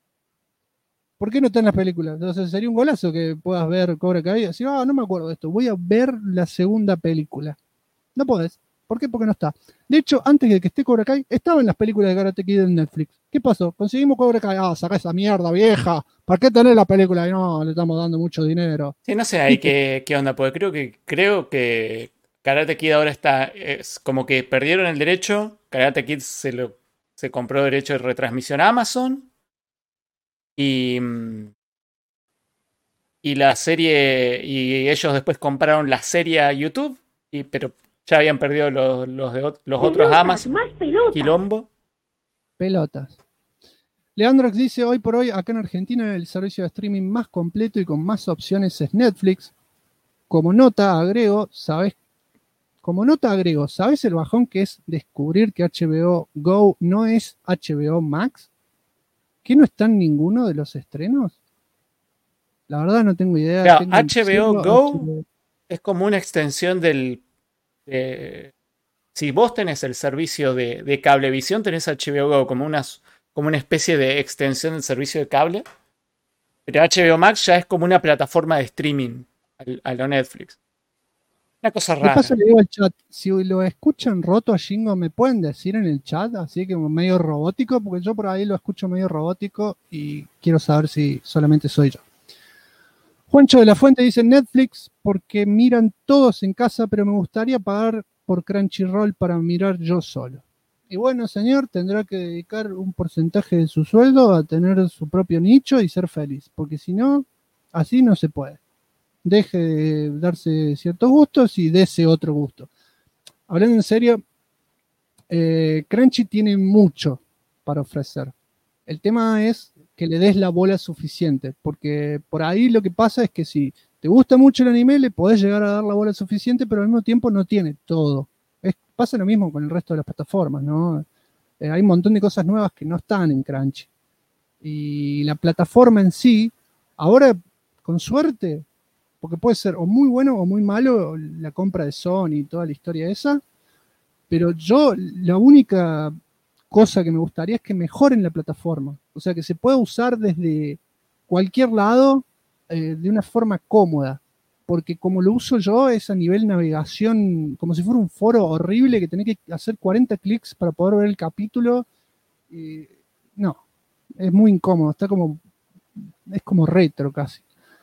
¿Por qué no está en las películas? Entonces sería un golazo que puedas ver Cobra Kai y decir, no me acuerdo de esto, voy a ver la segunda película. No podés. ¿Por qué? Porque no está. De hecho, antes de que esté Cobra Kai, estaba en las películas de Karate Kid en Netflix. ¿Qué pasó? Conseguimos Cobra Kai. Sacá esa mierda, vieja. ¿Para qué tener la película? Y no, le estamos dando mucho dinero. Sí, no sé ahí qué onda, porque creo que Karate Kid ahora es como que perdieron el derecho. Karate Kid se compró derecho de retransmisión a Amazon. Y y la serie, y ellos después compraron la serie a YouTube, pero ya habían perdido los otros amas. Quilombo. Pelotas. Leandrox dice, hoy por hoy acá en Argentina el servicio de streaming más completo y con más opciones es Netflix. Como nota agrego, ¿sabes el bajón que es descubrir que HBO Go no es HBO Max? ¿Que no está en ninguno de los estrenos? La verdad no tengo idea. Claro, HBO Go es como una extensión si vos tenés el servicio de Cablevisión, tenés HBO Go como una especie de extensión del servicio de cable. Pero HBO Max ya es como una plataforma de streaming a lo Netflix. Una cosa rara. Pasa, le digo al chat, si lo escuchan roto a Shingo, ¿me pueden decir en el chat? Así que medio robótico, porque yo por ahí lo escucho medio robótico y quiero saber si solamente soy yo. Juancho de la Fuente dice Netflix porque miran todos en casa, pero me gustaría pagar por Crunchyroll para mirar yo solo. Y bueno, señor, tendrá que dedicar un porcentaje de su sueldo a tener su propio nicho y ser feliz, porque si no, así no se puede. Deje de darse ciertos gustos y dese otro gusto. Hablando en serio, Crunchy tiene mucho para ofrecer. El tema es que le des la bola suficiente, porque por ahí lo que pasa es que si te gusta mucho el anime, le podés llegar a dar la bola suficiente, pero al mismo tiempo no tiene todo. Pasa lo mismo con el resto de las plataformas, ¿no? Hay un montón de cosas nuevas que no están en Crunchy. Y la plataforma en sí, ahora, con suerte, porque puede ser o muy bueno o muy malo la compra de Sony y toda la historia esa, pero la única cosa que me gustaría es que mejoren la plataforma, o sea, que se pueda usar desde cualquier lado de una forma cómoda, porque como lo uso yo es a nivel navegación, como si fuera un foro horrible que tenés que hacer 40 clics para poder ver el capítulo, no, es muy incómodo, es como retro casi.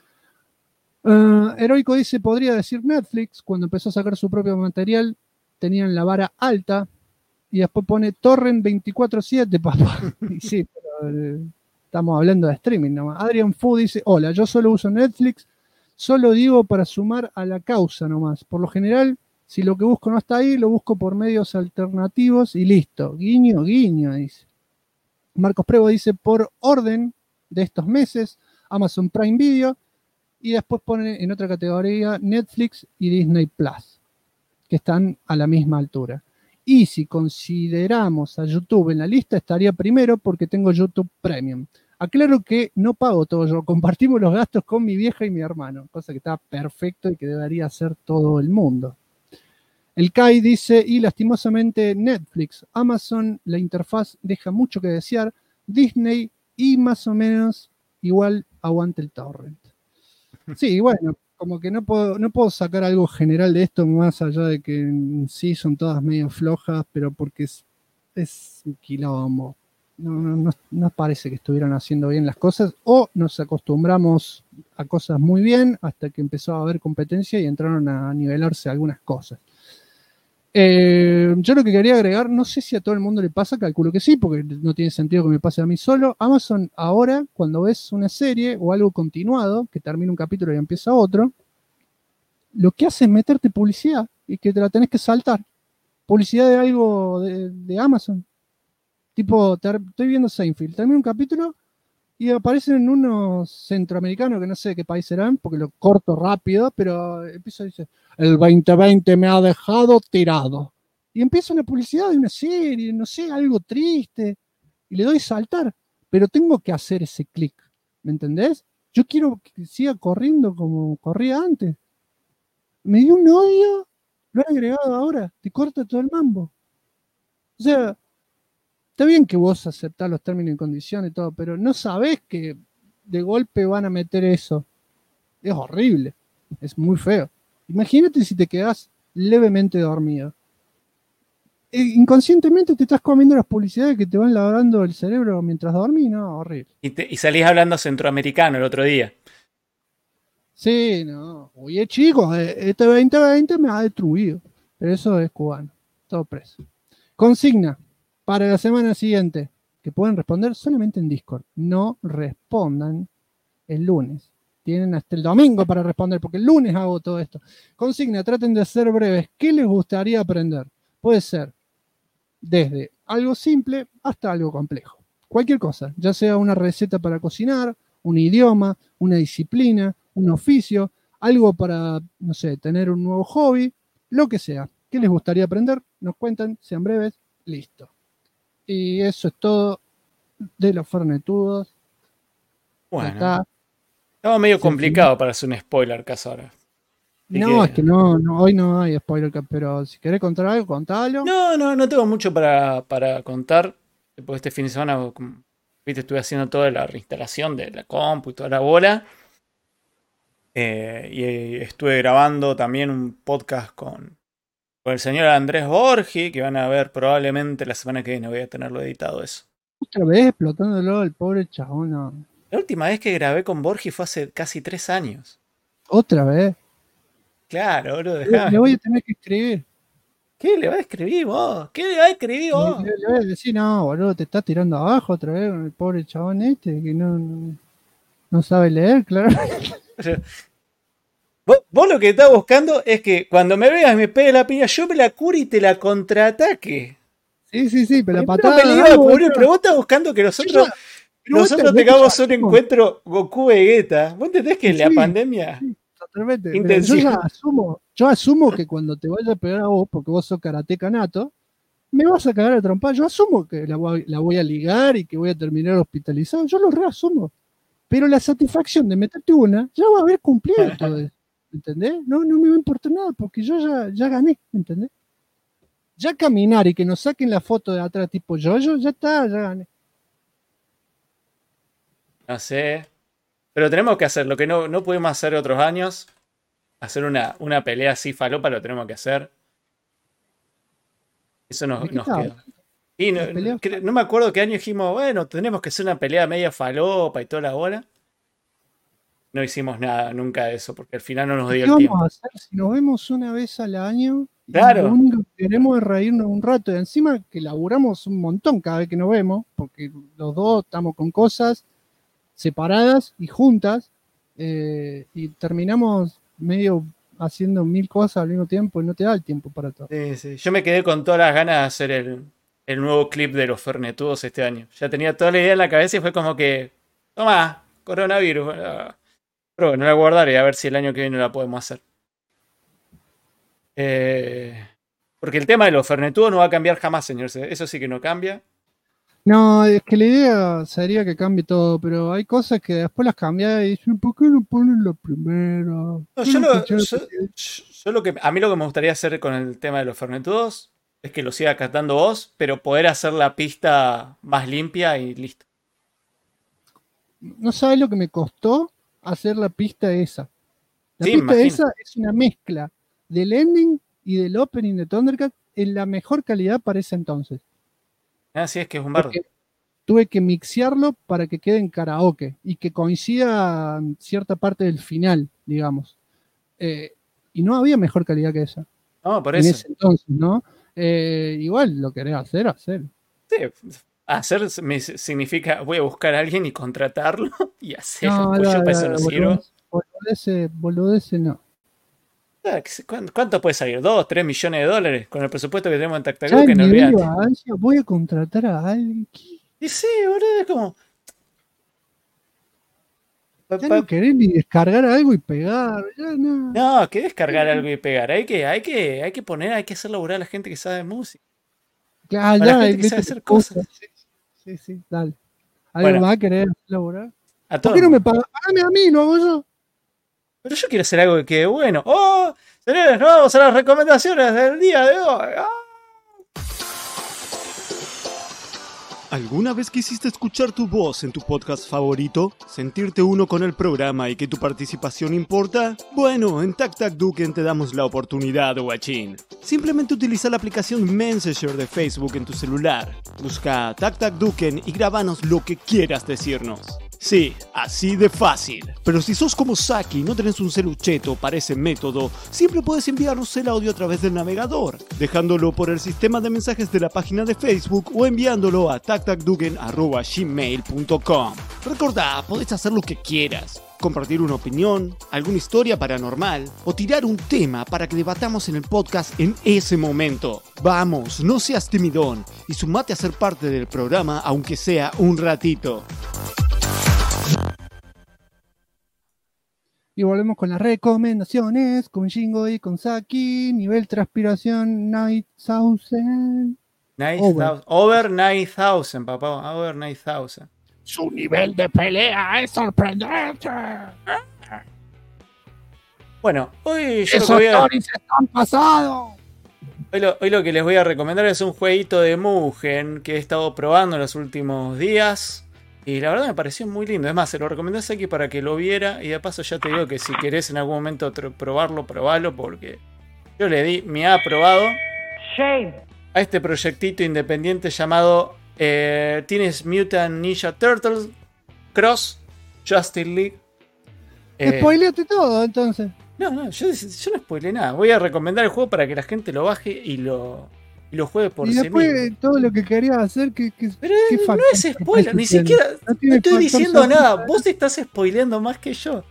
Heroico dice, podría decir Netflix, cuando empezó a sacar su propio material, tenían la vara alta, y después pone Torrent 24/7, papá. Y sí, pero estamos hablando de streaming nomás. Adrian Fu dice, hola, yo solo uso Netflix, solo digo para sumar a la causa nomás. Por lo general, si lo que busco no está ahí, lo busco por medios alternativos y listo. Guiño, guiño, dice. Marcos Prevo dice, por orden de estos meses, Amazon Prime Video, y después pone en otra categoría Netflix y Disney Plus, que están a la misma altura. Y si consideramos a YouTube en la lista, estaría primero porque tengo YouTube Premium. Aclaro que no pago todo yo, compartimos los gastos con mi vieja y mi hermano, cosa que está perfecto y que debería hacer todo el mundo. El Kai dice, y lastimosamente Netflix, Amazon, la interfaz deja mucho que desear, Disney y más o menos igual aguante el torrent. Sí, bueno, como que no puedo sacar algo general de esto, más allá de que sí son todas medio flojas, pero porque es un quilombo. No parece que estuvieran haciendo bien las cosas, o nos acostumbramos a cosas muy bien hasta que empezó a haber competencia y entraron a nivelarse algunas cosas. Yo lo que quería agregar, no sé si a todo el mundo le pasa, calculo que sí, porque no tiene sentido que me pase a mí solo. Amazon ahora, cuando ves una serie o algo continuado, que termina un capítulo y empieza otro, lo que hace es meterte publicidad y que te la tenés que saltar. Publicidad de algo de Amazon. Tipo, estoy viendo Seinfeld, termina un capítulo y aparecen unos centroamericanos que no sé de qué país serán, porque lo corto rápido, pero empiezo a decir, el 2020 me ha dejado tirado. Y empieza una publicidad de una serie, no sé, algo triste, y le doy saltar, pero tengo que hacer ese clic, ¿me entendés? Yo quiero que siga corriendo como corría antes. Me dio un odio, lo he agregado ahora, te corta todo el mambo. O sea, está bien que vos aceptás los términos y condiciones y todo, pero no sabés que de golpe van a meter eso. Es horrible, es muy feo. Imagínate si te quedás levemente dormido. Inconscientemente te estás comiendo las publicidades que te van lavrando el cerebro mientras dormís, ¿no? Horrible. Y salís hablando centroamericano el otro día. Sí, no. Oye, chicos, este 2020 me ha destruido. Pero eso es cubano. Todo preso. Consigna para la semana siguiente, que pueden responder solamente en Discord. No respondan el lunes. tienen hasta el domingo para responder, porque el lunes hago todo esto. Consigna, traten de ser breves. ¿Qué les gustaría aprender? Puede ser desde algo simple hasta algo complejo. Cualquier cosa, ya sea una receta para cocinar, un idioma, una disciplina, un oficio, algo para, no sé, tener un nuevo hobby, lo que sea. ¿Qué les gustaría aprender? Nos cuentan, sean breves, listo. Y eso es todo de los Fernetudos. Bueno, acá. Estaba medio complicado para hacer un spoiler caso ahora. No, es que no, hoy no hay spoiler, pero si querés contar algo, contalo. No tengo mucho para contar, porque este fin de semana, viste, estuve haciendo toda la reinstalación de la compu y toda la bola. Y estuve grabando también un podcast con el señor Andrés Borgi, que van a ver probablemente la semana que viene. Voy a tenerlo editado eso. Otra vez explotándolo el pobre chabón. No. La última vez que grabé con Borgi fue hace casi 3 años. ¿Otra vez? Claro, bro, dejame. Le voy a tener que escribir. ¿Qué le va a escribir vos? ¿Qué le va a escribir vos? Le voy a decir, no, boludo, te estás tirando abajo otra vez con el pobre chabón este que no sabe leer, claro. Vos lo que estás buscando es que cuando me veas y me pegue la piña, yo me la cure y te la contraataque. Sí, pero la patada. Pero vos estás buscando que nosotros tengamos un encuentro Goku-Vegeta. ¿Vos entendés que la pandemia? Sí, totalmente. Yo asumo que cuando te vaya a pegar a vos, porque vos sos karateca nato, me vas a cagar a trompar. Yo asumo que la voy a ligar y que voy a terminar hospitalizado. Yo lo reasumo. Pero la satisfacción de meterte una ya va a haber cumplido todo eso. ¿Entendés? No me va a importar nada porque yo ya gané, ¿entendés? Ya caminar y que nos saquen la foto de atrás tipo yo ya está, ya gané. No sé. Pero tenemos que hacer lo que no pudimos hacer otros años. Hacer una pelea así falopa, lo tenemos que hacer. Eso nos queda. Y no me acuerdo qué año dijimos, bueno, tenemos que hacer una pelea media falopa y toda la bola. No hicimos nada nunca de eso, porque al final no nos dio el tiempo. ¿Qué vamos a hacer si nos vemos una vez al año? Claro. Lo único que queremos es reírnos un rato. Y encima que laburamos un montón cada vez que nos vemos, porque los dos estamos con cosas separadas y juntas, y terminamos medio haciendo 1000 cosas al mismo tiempo y no te da el tiempo para todo. Sí. Yo me quedé con todas las ganas de hacer el nuevo clip de los Fernetudos este año. Ya tenía toda la idea en la cabeza y fue como que, toma, coronavirus. Pero no la guardaré a ver si el año que viene la podemos hacer. Porque el tema de los Fernetudos no va a cambiar jamás, señor. Eso sí que no cambia. No, es que la idea sería que cambie todo, pero hay cosas que después las cambias y dicen, ¿por qué no ponen lo primero? A mí lo que me gustaría hacer con el tema de los Fernetudos es que lo siga cantando vos, pero poder hacer la pista más limpia y listo. No sabes lo que me costó hacer la pista esa. La pista imagino. esa es una mezcla del ending y del opening de Thundercat en la mejor calidad para ese entonces. Sí, es que es un bardo. Tuve que mixearlo para que quede en karaoke y que coincida cierta parte del final, digamos. Y no había mejor calidad que esa. No, por en eso. Ese entonces, ¿no? Igual lo querés hacer. Sí, hacer significa voy a buscar a alguien y contratarlo y hacerlo. Pues yo para eso no sirvo. Boludece no. ¿Cuánto puede salir? ¿2, 3 millones de dólares? Con el presupuesto que tenemos en Tactago, que no olvidate. Voy a contratar a alguien. Y sí, boludo, es como. No querés ni descargar algo y pegar. No, que descargar algo y pegar. Hay que hacer laburar a la gente que sabe música. La gente que sabe hacer cosas. Sí, dale. ¿Algo más querés laburar? ¿Por qué no me pagas? Págame a mí, lo hago yo. Pero yo quiero hacer algo que quede bueno. ¡Oh! Señores, vamos a las recomendaciones del día de hoy. ¿Alguna vez quisiste escuchar tu voz en tu podcast favorito? ¿Sentirte uno con el programa y que tu participación importa? Bueno, en TacTacDuken te damos la oportunidad, guachín. Simplemente utiliza la aplicación Messenger de Facebook en tu celular. Busca TacTacDuken y grábanos lo que quieras decirnos. Sí, así de fácil. Pero si sos como Saki y no tenés un celucheto para ese método, siempre puedes enviarnos el audio a través del navegador, dejándolo por el sistema de mensajes de la página de Facebook o enviándolo a tactacduken@gmail.com. Recordá, podés hacer lo que quieras. Compartir una opinión, alguna historia paranormal o tirar un tema para que debatamos en el podcast en ese momento. Vamos, no seas timidón y sumate a ser parte del programa aunque sea un ratito. Y volvemos con las recomendaciones, con Shingo y con Saki, nivel transpiración 9000. Over 9000, papá, over 9000. Su nivel de pelea es sorprendente. Bueno, hoy yo Esos Toris están pasados. Hoy lo que les voy a recomendar es un jueguito de Mugen que he estado probando en los últimos días. Y la verdad me pareció muy lindo. Es más, se lo recomendé aquí para que lo viera. Y de paso ya te digo que si querés en algún momento probarlo, probalo. Porque yo le di mi aprobado a este proyectito independiente llamado Teenage Mutant Ninja Turtles Cross Justice League. Spoileate todo entonces. No, yo no spoileé nada. Voy a recomendar el juego para que la gente lo baje y lo juegue por sí mismo. Y después todo lo que quería hacer, pero no es spoiler, ni siquiera no estoy diciendo nada. Vos estás spoileando más que yo.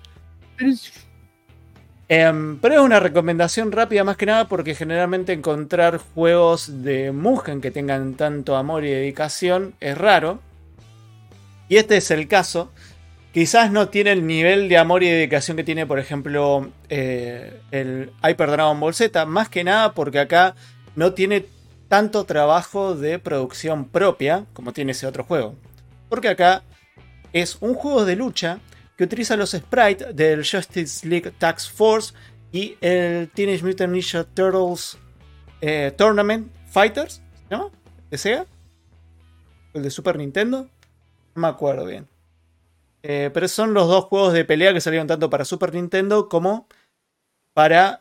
Pero es una recomendación rápida más que nada porque generalmente encontrar juegos de Mugen que tengan tanto amor y dedicación es raro. Y este es el caso. Quizás no tiene el nivel de amor y dedicación que tiene, por ejemplo, el Hyper Dragon Ball Z. Más que nada porque acá no tiene tanto trabajo de producción propia como tiene ese otro juego. Porque acá es un juego de lucha que utiliza los sprites del Justice League Task Force y el Teenage Mutant Ninja Turtles Tournament Fighters, ¿no? ¿De Sega? ¿El de Super Nintendo? No me acuerdo bien. Pero son los dos juegos de pelea que salieron tanto para Super Nintendo como para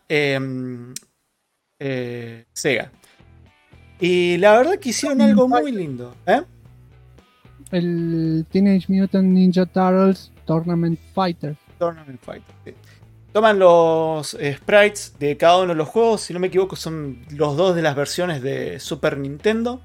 Sega. Y la verdad que hicieron algo muy lindo. El Teenage Mutant Ninja Turtles Tournament Fighters. Sí. Toman los sprites de cada uno de los juegos. Si no me equivoco son los dos de las versiones de Super Nintendo.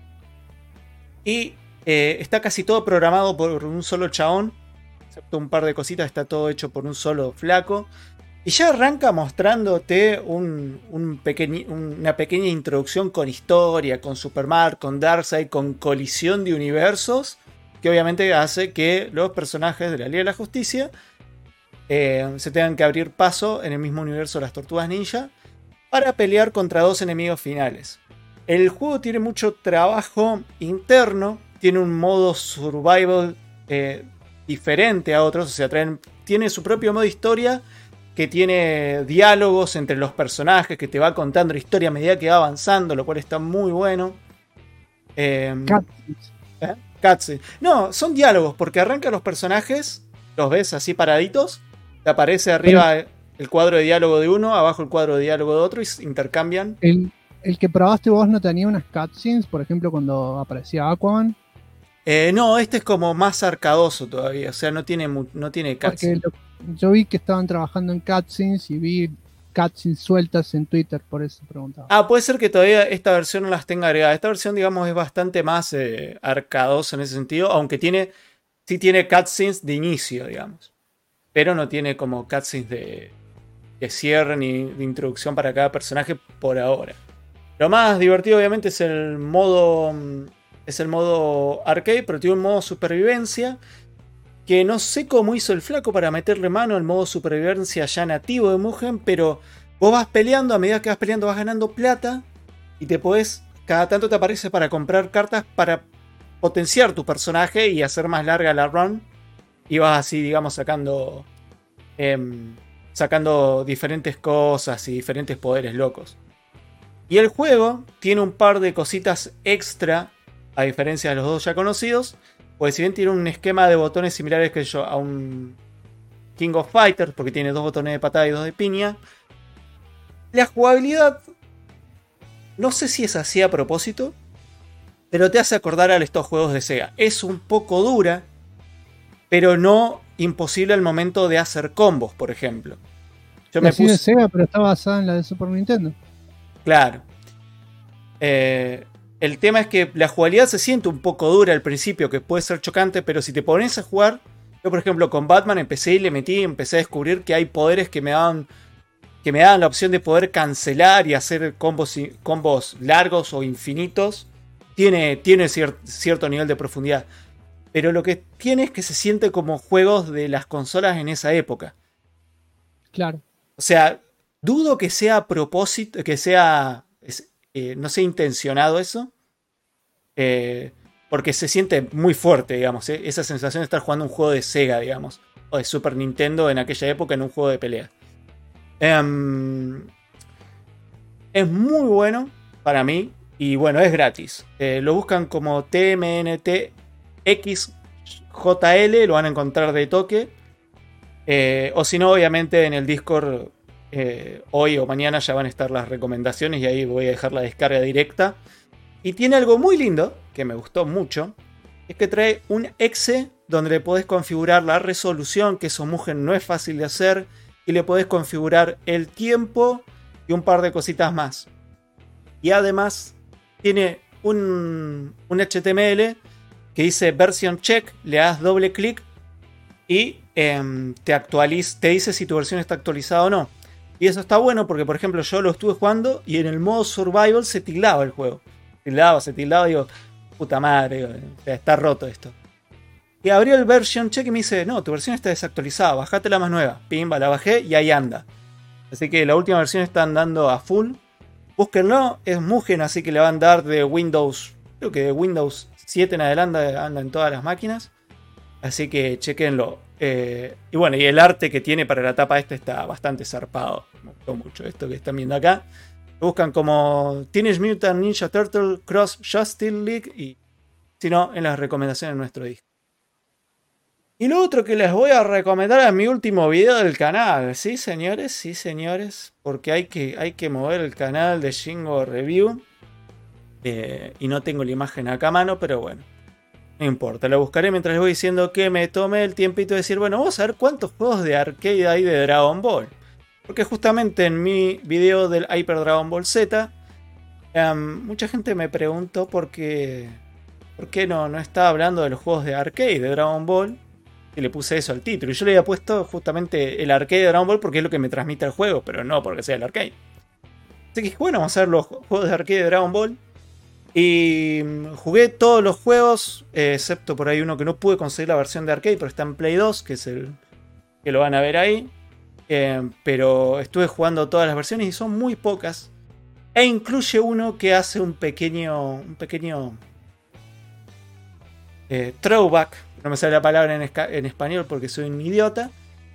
Y está casi todo programado por un solo chabón. Excepto un par de cositas, está todo hecho por un solo flaco. Y ya arranca mostrándote una pequeña introducción con historia, con Superman, con Darkseid, con colisión de universos, que obviamente hace que los personajes de la Liga de la Justicia se tengan que abrir paso en el mismo universo de las Tortugas Ninja para pelear contra dos enemigos finales. El juego tiene mucho trabajo interno, tiene un modo survival diferente a otros, o sea, tiene su propio modo historia, que tiene diálogos entre los personajes, que te va contando la historia a medida que va avanzando, lo cual está muy bueno. Cutscenes. No, son diálogos, porque arrancan los personajes, los ves así paraditos, te aparece arriba el cuadro de diálogo de uno, abajo el cuadro de diálogo de otro y se intercambian. ¿El que probaste vos no tenía unas cutscenes, por ejemplo, cuando aparecía Aquaman? No, este es como más arcadoso todavía, o sea, no tiene cutscenes. Yo vi que estaban trabajando en cutscenes y vi cutscenes sueltas en Twitter, por eso preguntaba. Puede ser que todavía esta versión no las tenga agregadas. Esta versión, digamos, es bastante más arcadosa en ese sentido, aunque sí tiene cutscenes de inicio, digamos. Pero no tiene como cutscenes de cierre ni de introducción para cada personaje por ahora. Lo más divertido, obviamente, es el modo arcade, pero tiene un modo supervivencia que no sé cómo hizo el flaco para meterle mano al modo supervivencia ya nativo de Mugen, pero vos vas peleando, a medida que vas peleando vas ganando plata y cada tanto te aparece para comprar cartas para potenciar tu personaje y hacer más larga la run, y vas así, digamos, sacando diferentes cosas y diferentes poderes locos. Y el juego tiene un par de cositas extra, a diferencia de los dos ya conocidos. Pues si bien tiene un esquema de botones similares a un King of Fighters, porque tiene 2 botones de patada y 2 de piña, la jugabilidad no sé si es así a propósito, pero te hace acordar a estos juegos de Sega. Es un poco dura, pero no imposible al momento de hacer combos, por ejemplo. Yo me puse... de Sega, pero está basada en la de Super Nintendo. Claro. El tema es que la jugabilidad se siente un poco dura al principio, que puede ser chocante, pero si te pones a jugar, yo por ejemplo con Batman empecé a descubrir que hay poderes que me daban la opción de poder cancelar y hacer combos largos o infinitos. Tiene cierto nivel de profundidad. Pero lo que tiene es que se siente como juegos de las consolas en esa época. Claro. O sea, dudo que sea a propósito, que sea, no sea intencionado eso. Porque se siente muy fuerte, digamos. Esa sensación de estar jugando un juego de Sega, digamos. O de Super Nintendo en aquella época en un juego de pelea. Es muy bueno para mí. Y bueno, es gratis. Lo buscan como TMNTXJL. Lo van a encontrar de toque. O si no, obviamente en el Discord hoy o mañana ya van a estar las recomendaciones. Y ahí voy a dejar la descarga directa. Y tiene algo muy lindo, que me gustó mucho. Es que trae un exe donde le podés configurar la resolución, que eso Mugen no es fácil de hacer. Y le podés configurar el tiempo y un par de cositas más. Y además tiene un HTML que dice version check, le das doble clic y te dice si tu versión está actualizada o no. Y eso está bueno porque, por ejemplo, yo lo estuve jugando y en el modo survival se tildaba el juego. Se tildaba, digo, puta madre, está roto esto. Y abrió el version check y me dice, no, tu versión está desactualizada, bajate la más nueva. Pimba, la bajé y ahí anda. Así que la última versión está andando a full. Búsquenlo, es Mugen, así que le van a dar de Windows, creo que de Windows 7 en adelante anda en todas las máquinas. Así que chequenlo. Y bueno, y el arte que tiene para la tapa esta está bastante zarpado. Me gustó mucho esto que están viendo acá. Lo buscan como Teenage Mutant Ninja Turtle Cross Justice League y si no, en las recomendaciones de nuestro disco. Y lo otro que les voy a recomendar es mi último video del canal. Sí, señores. Porque hay que mover el canal de Shingo Review. Y no tengo la imagen acá a mano, pero bueno. No importa, la buscaré mientras les voy diciendo que me tomé el tiempito de decir, bueno, vamos a ver cuántos juegos de arcade hay de Dragon Ball. Porque justamente en mi video del Hyper Dragon Ball Z, mucha gente me preguntó por qué no estaba hablando de los juegos de arcade de Dragon Ball. Y le puse eso al título. Y yo le había puesto justamente el arcade de Dragon Ball porque es lo que me transmite el juego, pero no porque sea el arcade. Así que bueno, vamos a ver los juegos de arcade de Dragon Ball. Y jugué todos los juegos, excepto por ahí uno que no pude conseguir la versión de arcade, pero está en Play 2, que es el que lo van a ver ahí. Pero estuve jugando todas las versiones y son muy pocas. E incluye uno que hace un pequeño throwback. No me sale la palabra en español porque soy un idiota.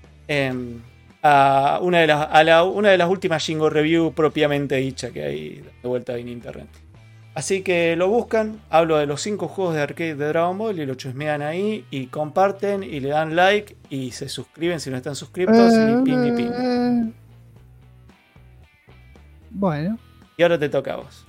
A una de las últimas Shingo Review propiamente dicha que hay de vuelta en internet. Así que lo buscan. Hablo de los 5 juegos de arcade de Dragon Ball y lo chusmean ahí. Y comparten y le dan like. Y se suscriben si no están suscritos. Y pim, ni pim. Bueno. Y ahora te toca a vos.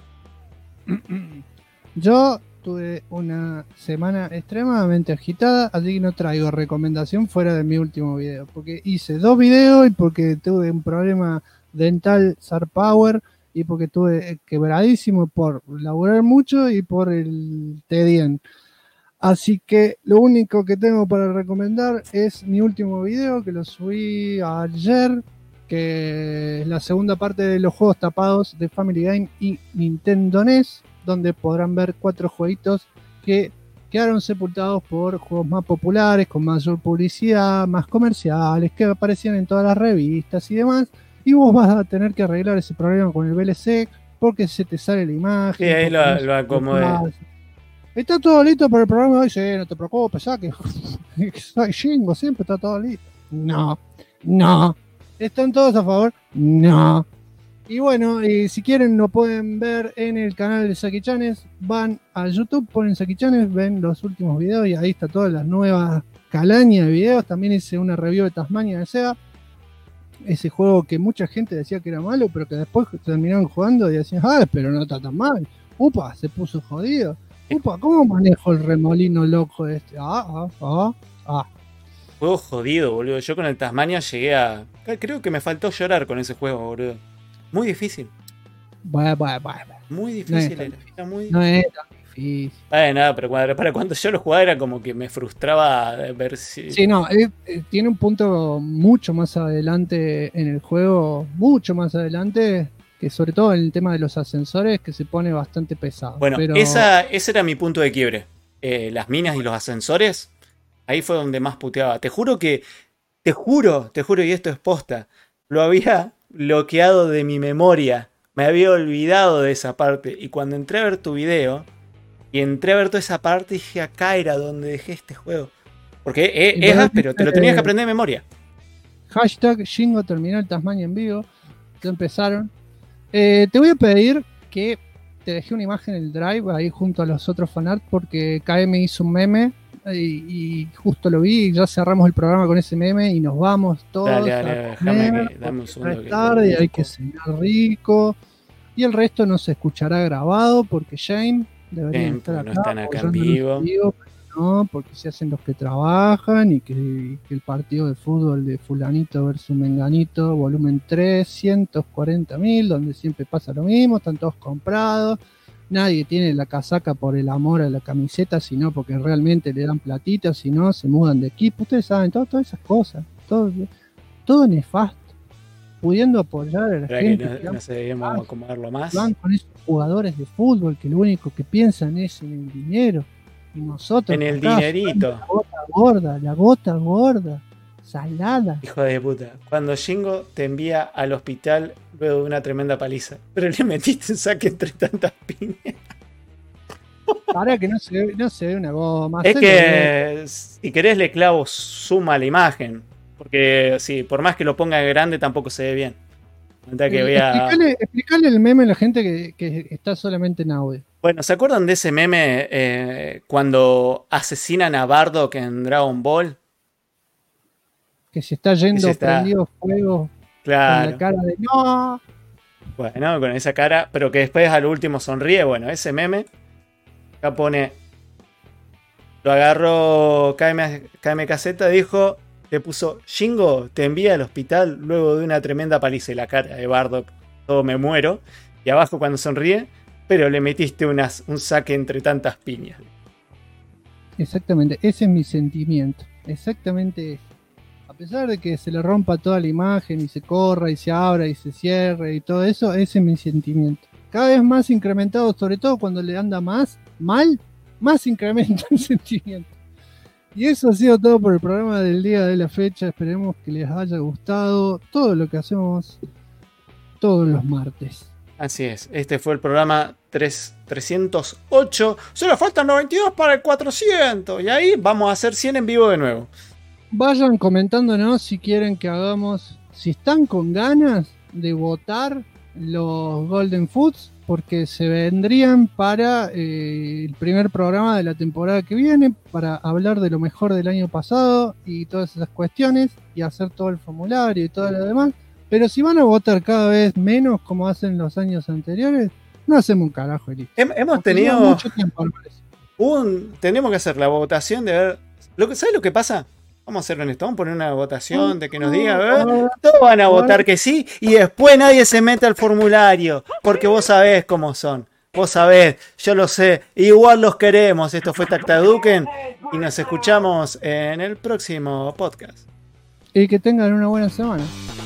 Yo tuve una semana extremadamente agitada, así que no traigo recomendación fuera de mi último video, porque hice 2 videos y porque tuve un problema dental Star Power y porque tuve quebradísimo por laburar mucho y por el TEDien. Así que lo único que tengo para recomendar es mi último video que lo subí ayer, que es la segunda parte de los juegos tapados de Family Game y Nintendo NES, donde podrán ver 4 jueguitos que quedaron sepultados por juegos más populares, con mayor publicidad, más comerciales, que aparecían en todas las revistas y demás, y vos vas a tener que arreglar ese problema con el VLC, porque se te sale la imagen. Sí, ahí lo acomodé. Está todo listo para el programa de hoy, sí, no te preocupes, ya que soy Shingo, siempre está todo listo. No. ¿Están todos a favor? No. Y bueno, si quieren lo pueden ver en el canal de Saki Chanes. Van a YouTube, ponen Saki Chanes, ven los últimos videos y ahí está todas las nuevas calañas de videos. También hice una review de Tasmania de Sega. Ese juego que mucha gente decía que era malo, pero que después terminaron jugando y decían, pero no está tan mal. Upa, se puso jodido. Upa, ¿cómo manejo el remolino loco este? Juego jodido, boludo. Yo con el Tasmania llegué a... Creo que me faltó llorar con ese juego, boludo. Muy difícil. Bueno. Muy difícil. No es tan difícil. Nada, pero para cuando yo lo jugaba era como que me frustraba ver si... Sí, no, tiene un punto mucho más adelante en el juego, mucho más adelante, que sobre todo en el tema de los ascensores, que se pone bastante pesado. Bueno, pero... ese era mi punto de quiebre. Las minas y los ascensores, ahí fue donde más puteaba. Te juro, y esto es posta, lo había bloqueado de mi memoria. Me había olvidado de esa parte. Y cuando entré a ver tu video y entré a ver toda esa parte, dije, acá era donde dejé este juego. Porque es áspero, te lo tenías que aprender de memoria. Hashtag Shingo terminó el Tasmania en vivo. Ya empezaron. Te voy a pedir que te dejé una imagen en el Drive ahí junto a los otros fanart, porque KM hizo un meme y justo lo vi y ya cerramos el programa con ese meme y nos vamos todos. Dale, dame un segundo. Es tarde, hay que cenar rico y el resto no se escuchará grabado porque Shane debería estar acá. No están acá en vivo. No, porque se hacen los que trabajan y que el partido de fútbol de fulanito versus menganito, volumen 340.000, donde siempre pasa lo mismo, están todos comprados. Nadie tiene la casaca por el amor a la camiseta, sino porque realmente le dan platita, si no, se mudan de equipo. Ustedes saben, todas esas cosas. Todo nefasto. Pudiendo apoyar a la gente. Que no se debíamos acomodarlo más. Van con esos jugadores de fútbol que lo único que piensan es en el dinero. Y nosotros. En el dinerito. La gota gorda. Salada. Hijo de puta. Cuando Shingo te envía al hospital luego de una tremenda paliza, pero le metiste un saque entre tantas piñas. Para que no se ve una goma. Es que si querés le clavo suma a la imagen. Porque sí, por más que lo ponga grande tampoco se ve bien. Explicarle el meme a la gente que está solamente en audio. Bueno, ¿se acuerdan de ese meme cuando asesinan a Bardock en Dragon Ball? Que se está yendo prendido fuego. Claro. Con la cara de no. Bueno, con esa cara, pero que después al último sonríe. Bueno, ese meme acá pone, lo agarró KM Caseta, dijo, le puso, Shingo te envía al hospital luego de una tremenda paliza, y la cara de Bardock, todo me muero, y abajo cuando sonríe, pero le metiste un saque entre tantas piñas. Exactamente, ese es mi sentimiento, exactamente eso. A pesar de que se le rompa toda la imagen y se corra y se abra y se cierre y todo eso, ese es mi sentimiento. Cada vez más incrementado, sobre todo cuando le anda más incrementa el sentimiento. Y eso ha sido todo por el programa del día de la fecha. Esperemos que les haya gustado todo lo que hacemos todos los martes. Así es, este fue el programa 308. Solo faltan 92 para el 400. Y ahí vamos a hacer 100 en vivo de nuevo. Vayan comentándonos si quieren que hagamos, si están con ganas de votar los Golden Foods, porque se vendrían para el primer programa de la temporada que viene, para hablar de lo mejor del año pasado y todas esas cuestiones, y hacer todo el formulario y todo lo demás. Pero si van a votar cada vez menos, como hacen los años anteriores, no hacemos un carajo. Hemos tenido mucho tiempo. Tenemos que hacer la votación de ver. ¿Sabes lo que pasa? Vamos a ser honestos, vamos a poner una votación de que nos diga, todos van a votar que sí, y después nadie se mete al formulario, porque vos sabés cómo son, vos sabés, yo lo sé, igual los queremos. Esto fue Tactaduken y nos escuchamos en el próximo podcast. Y que tengan una buena semana.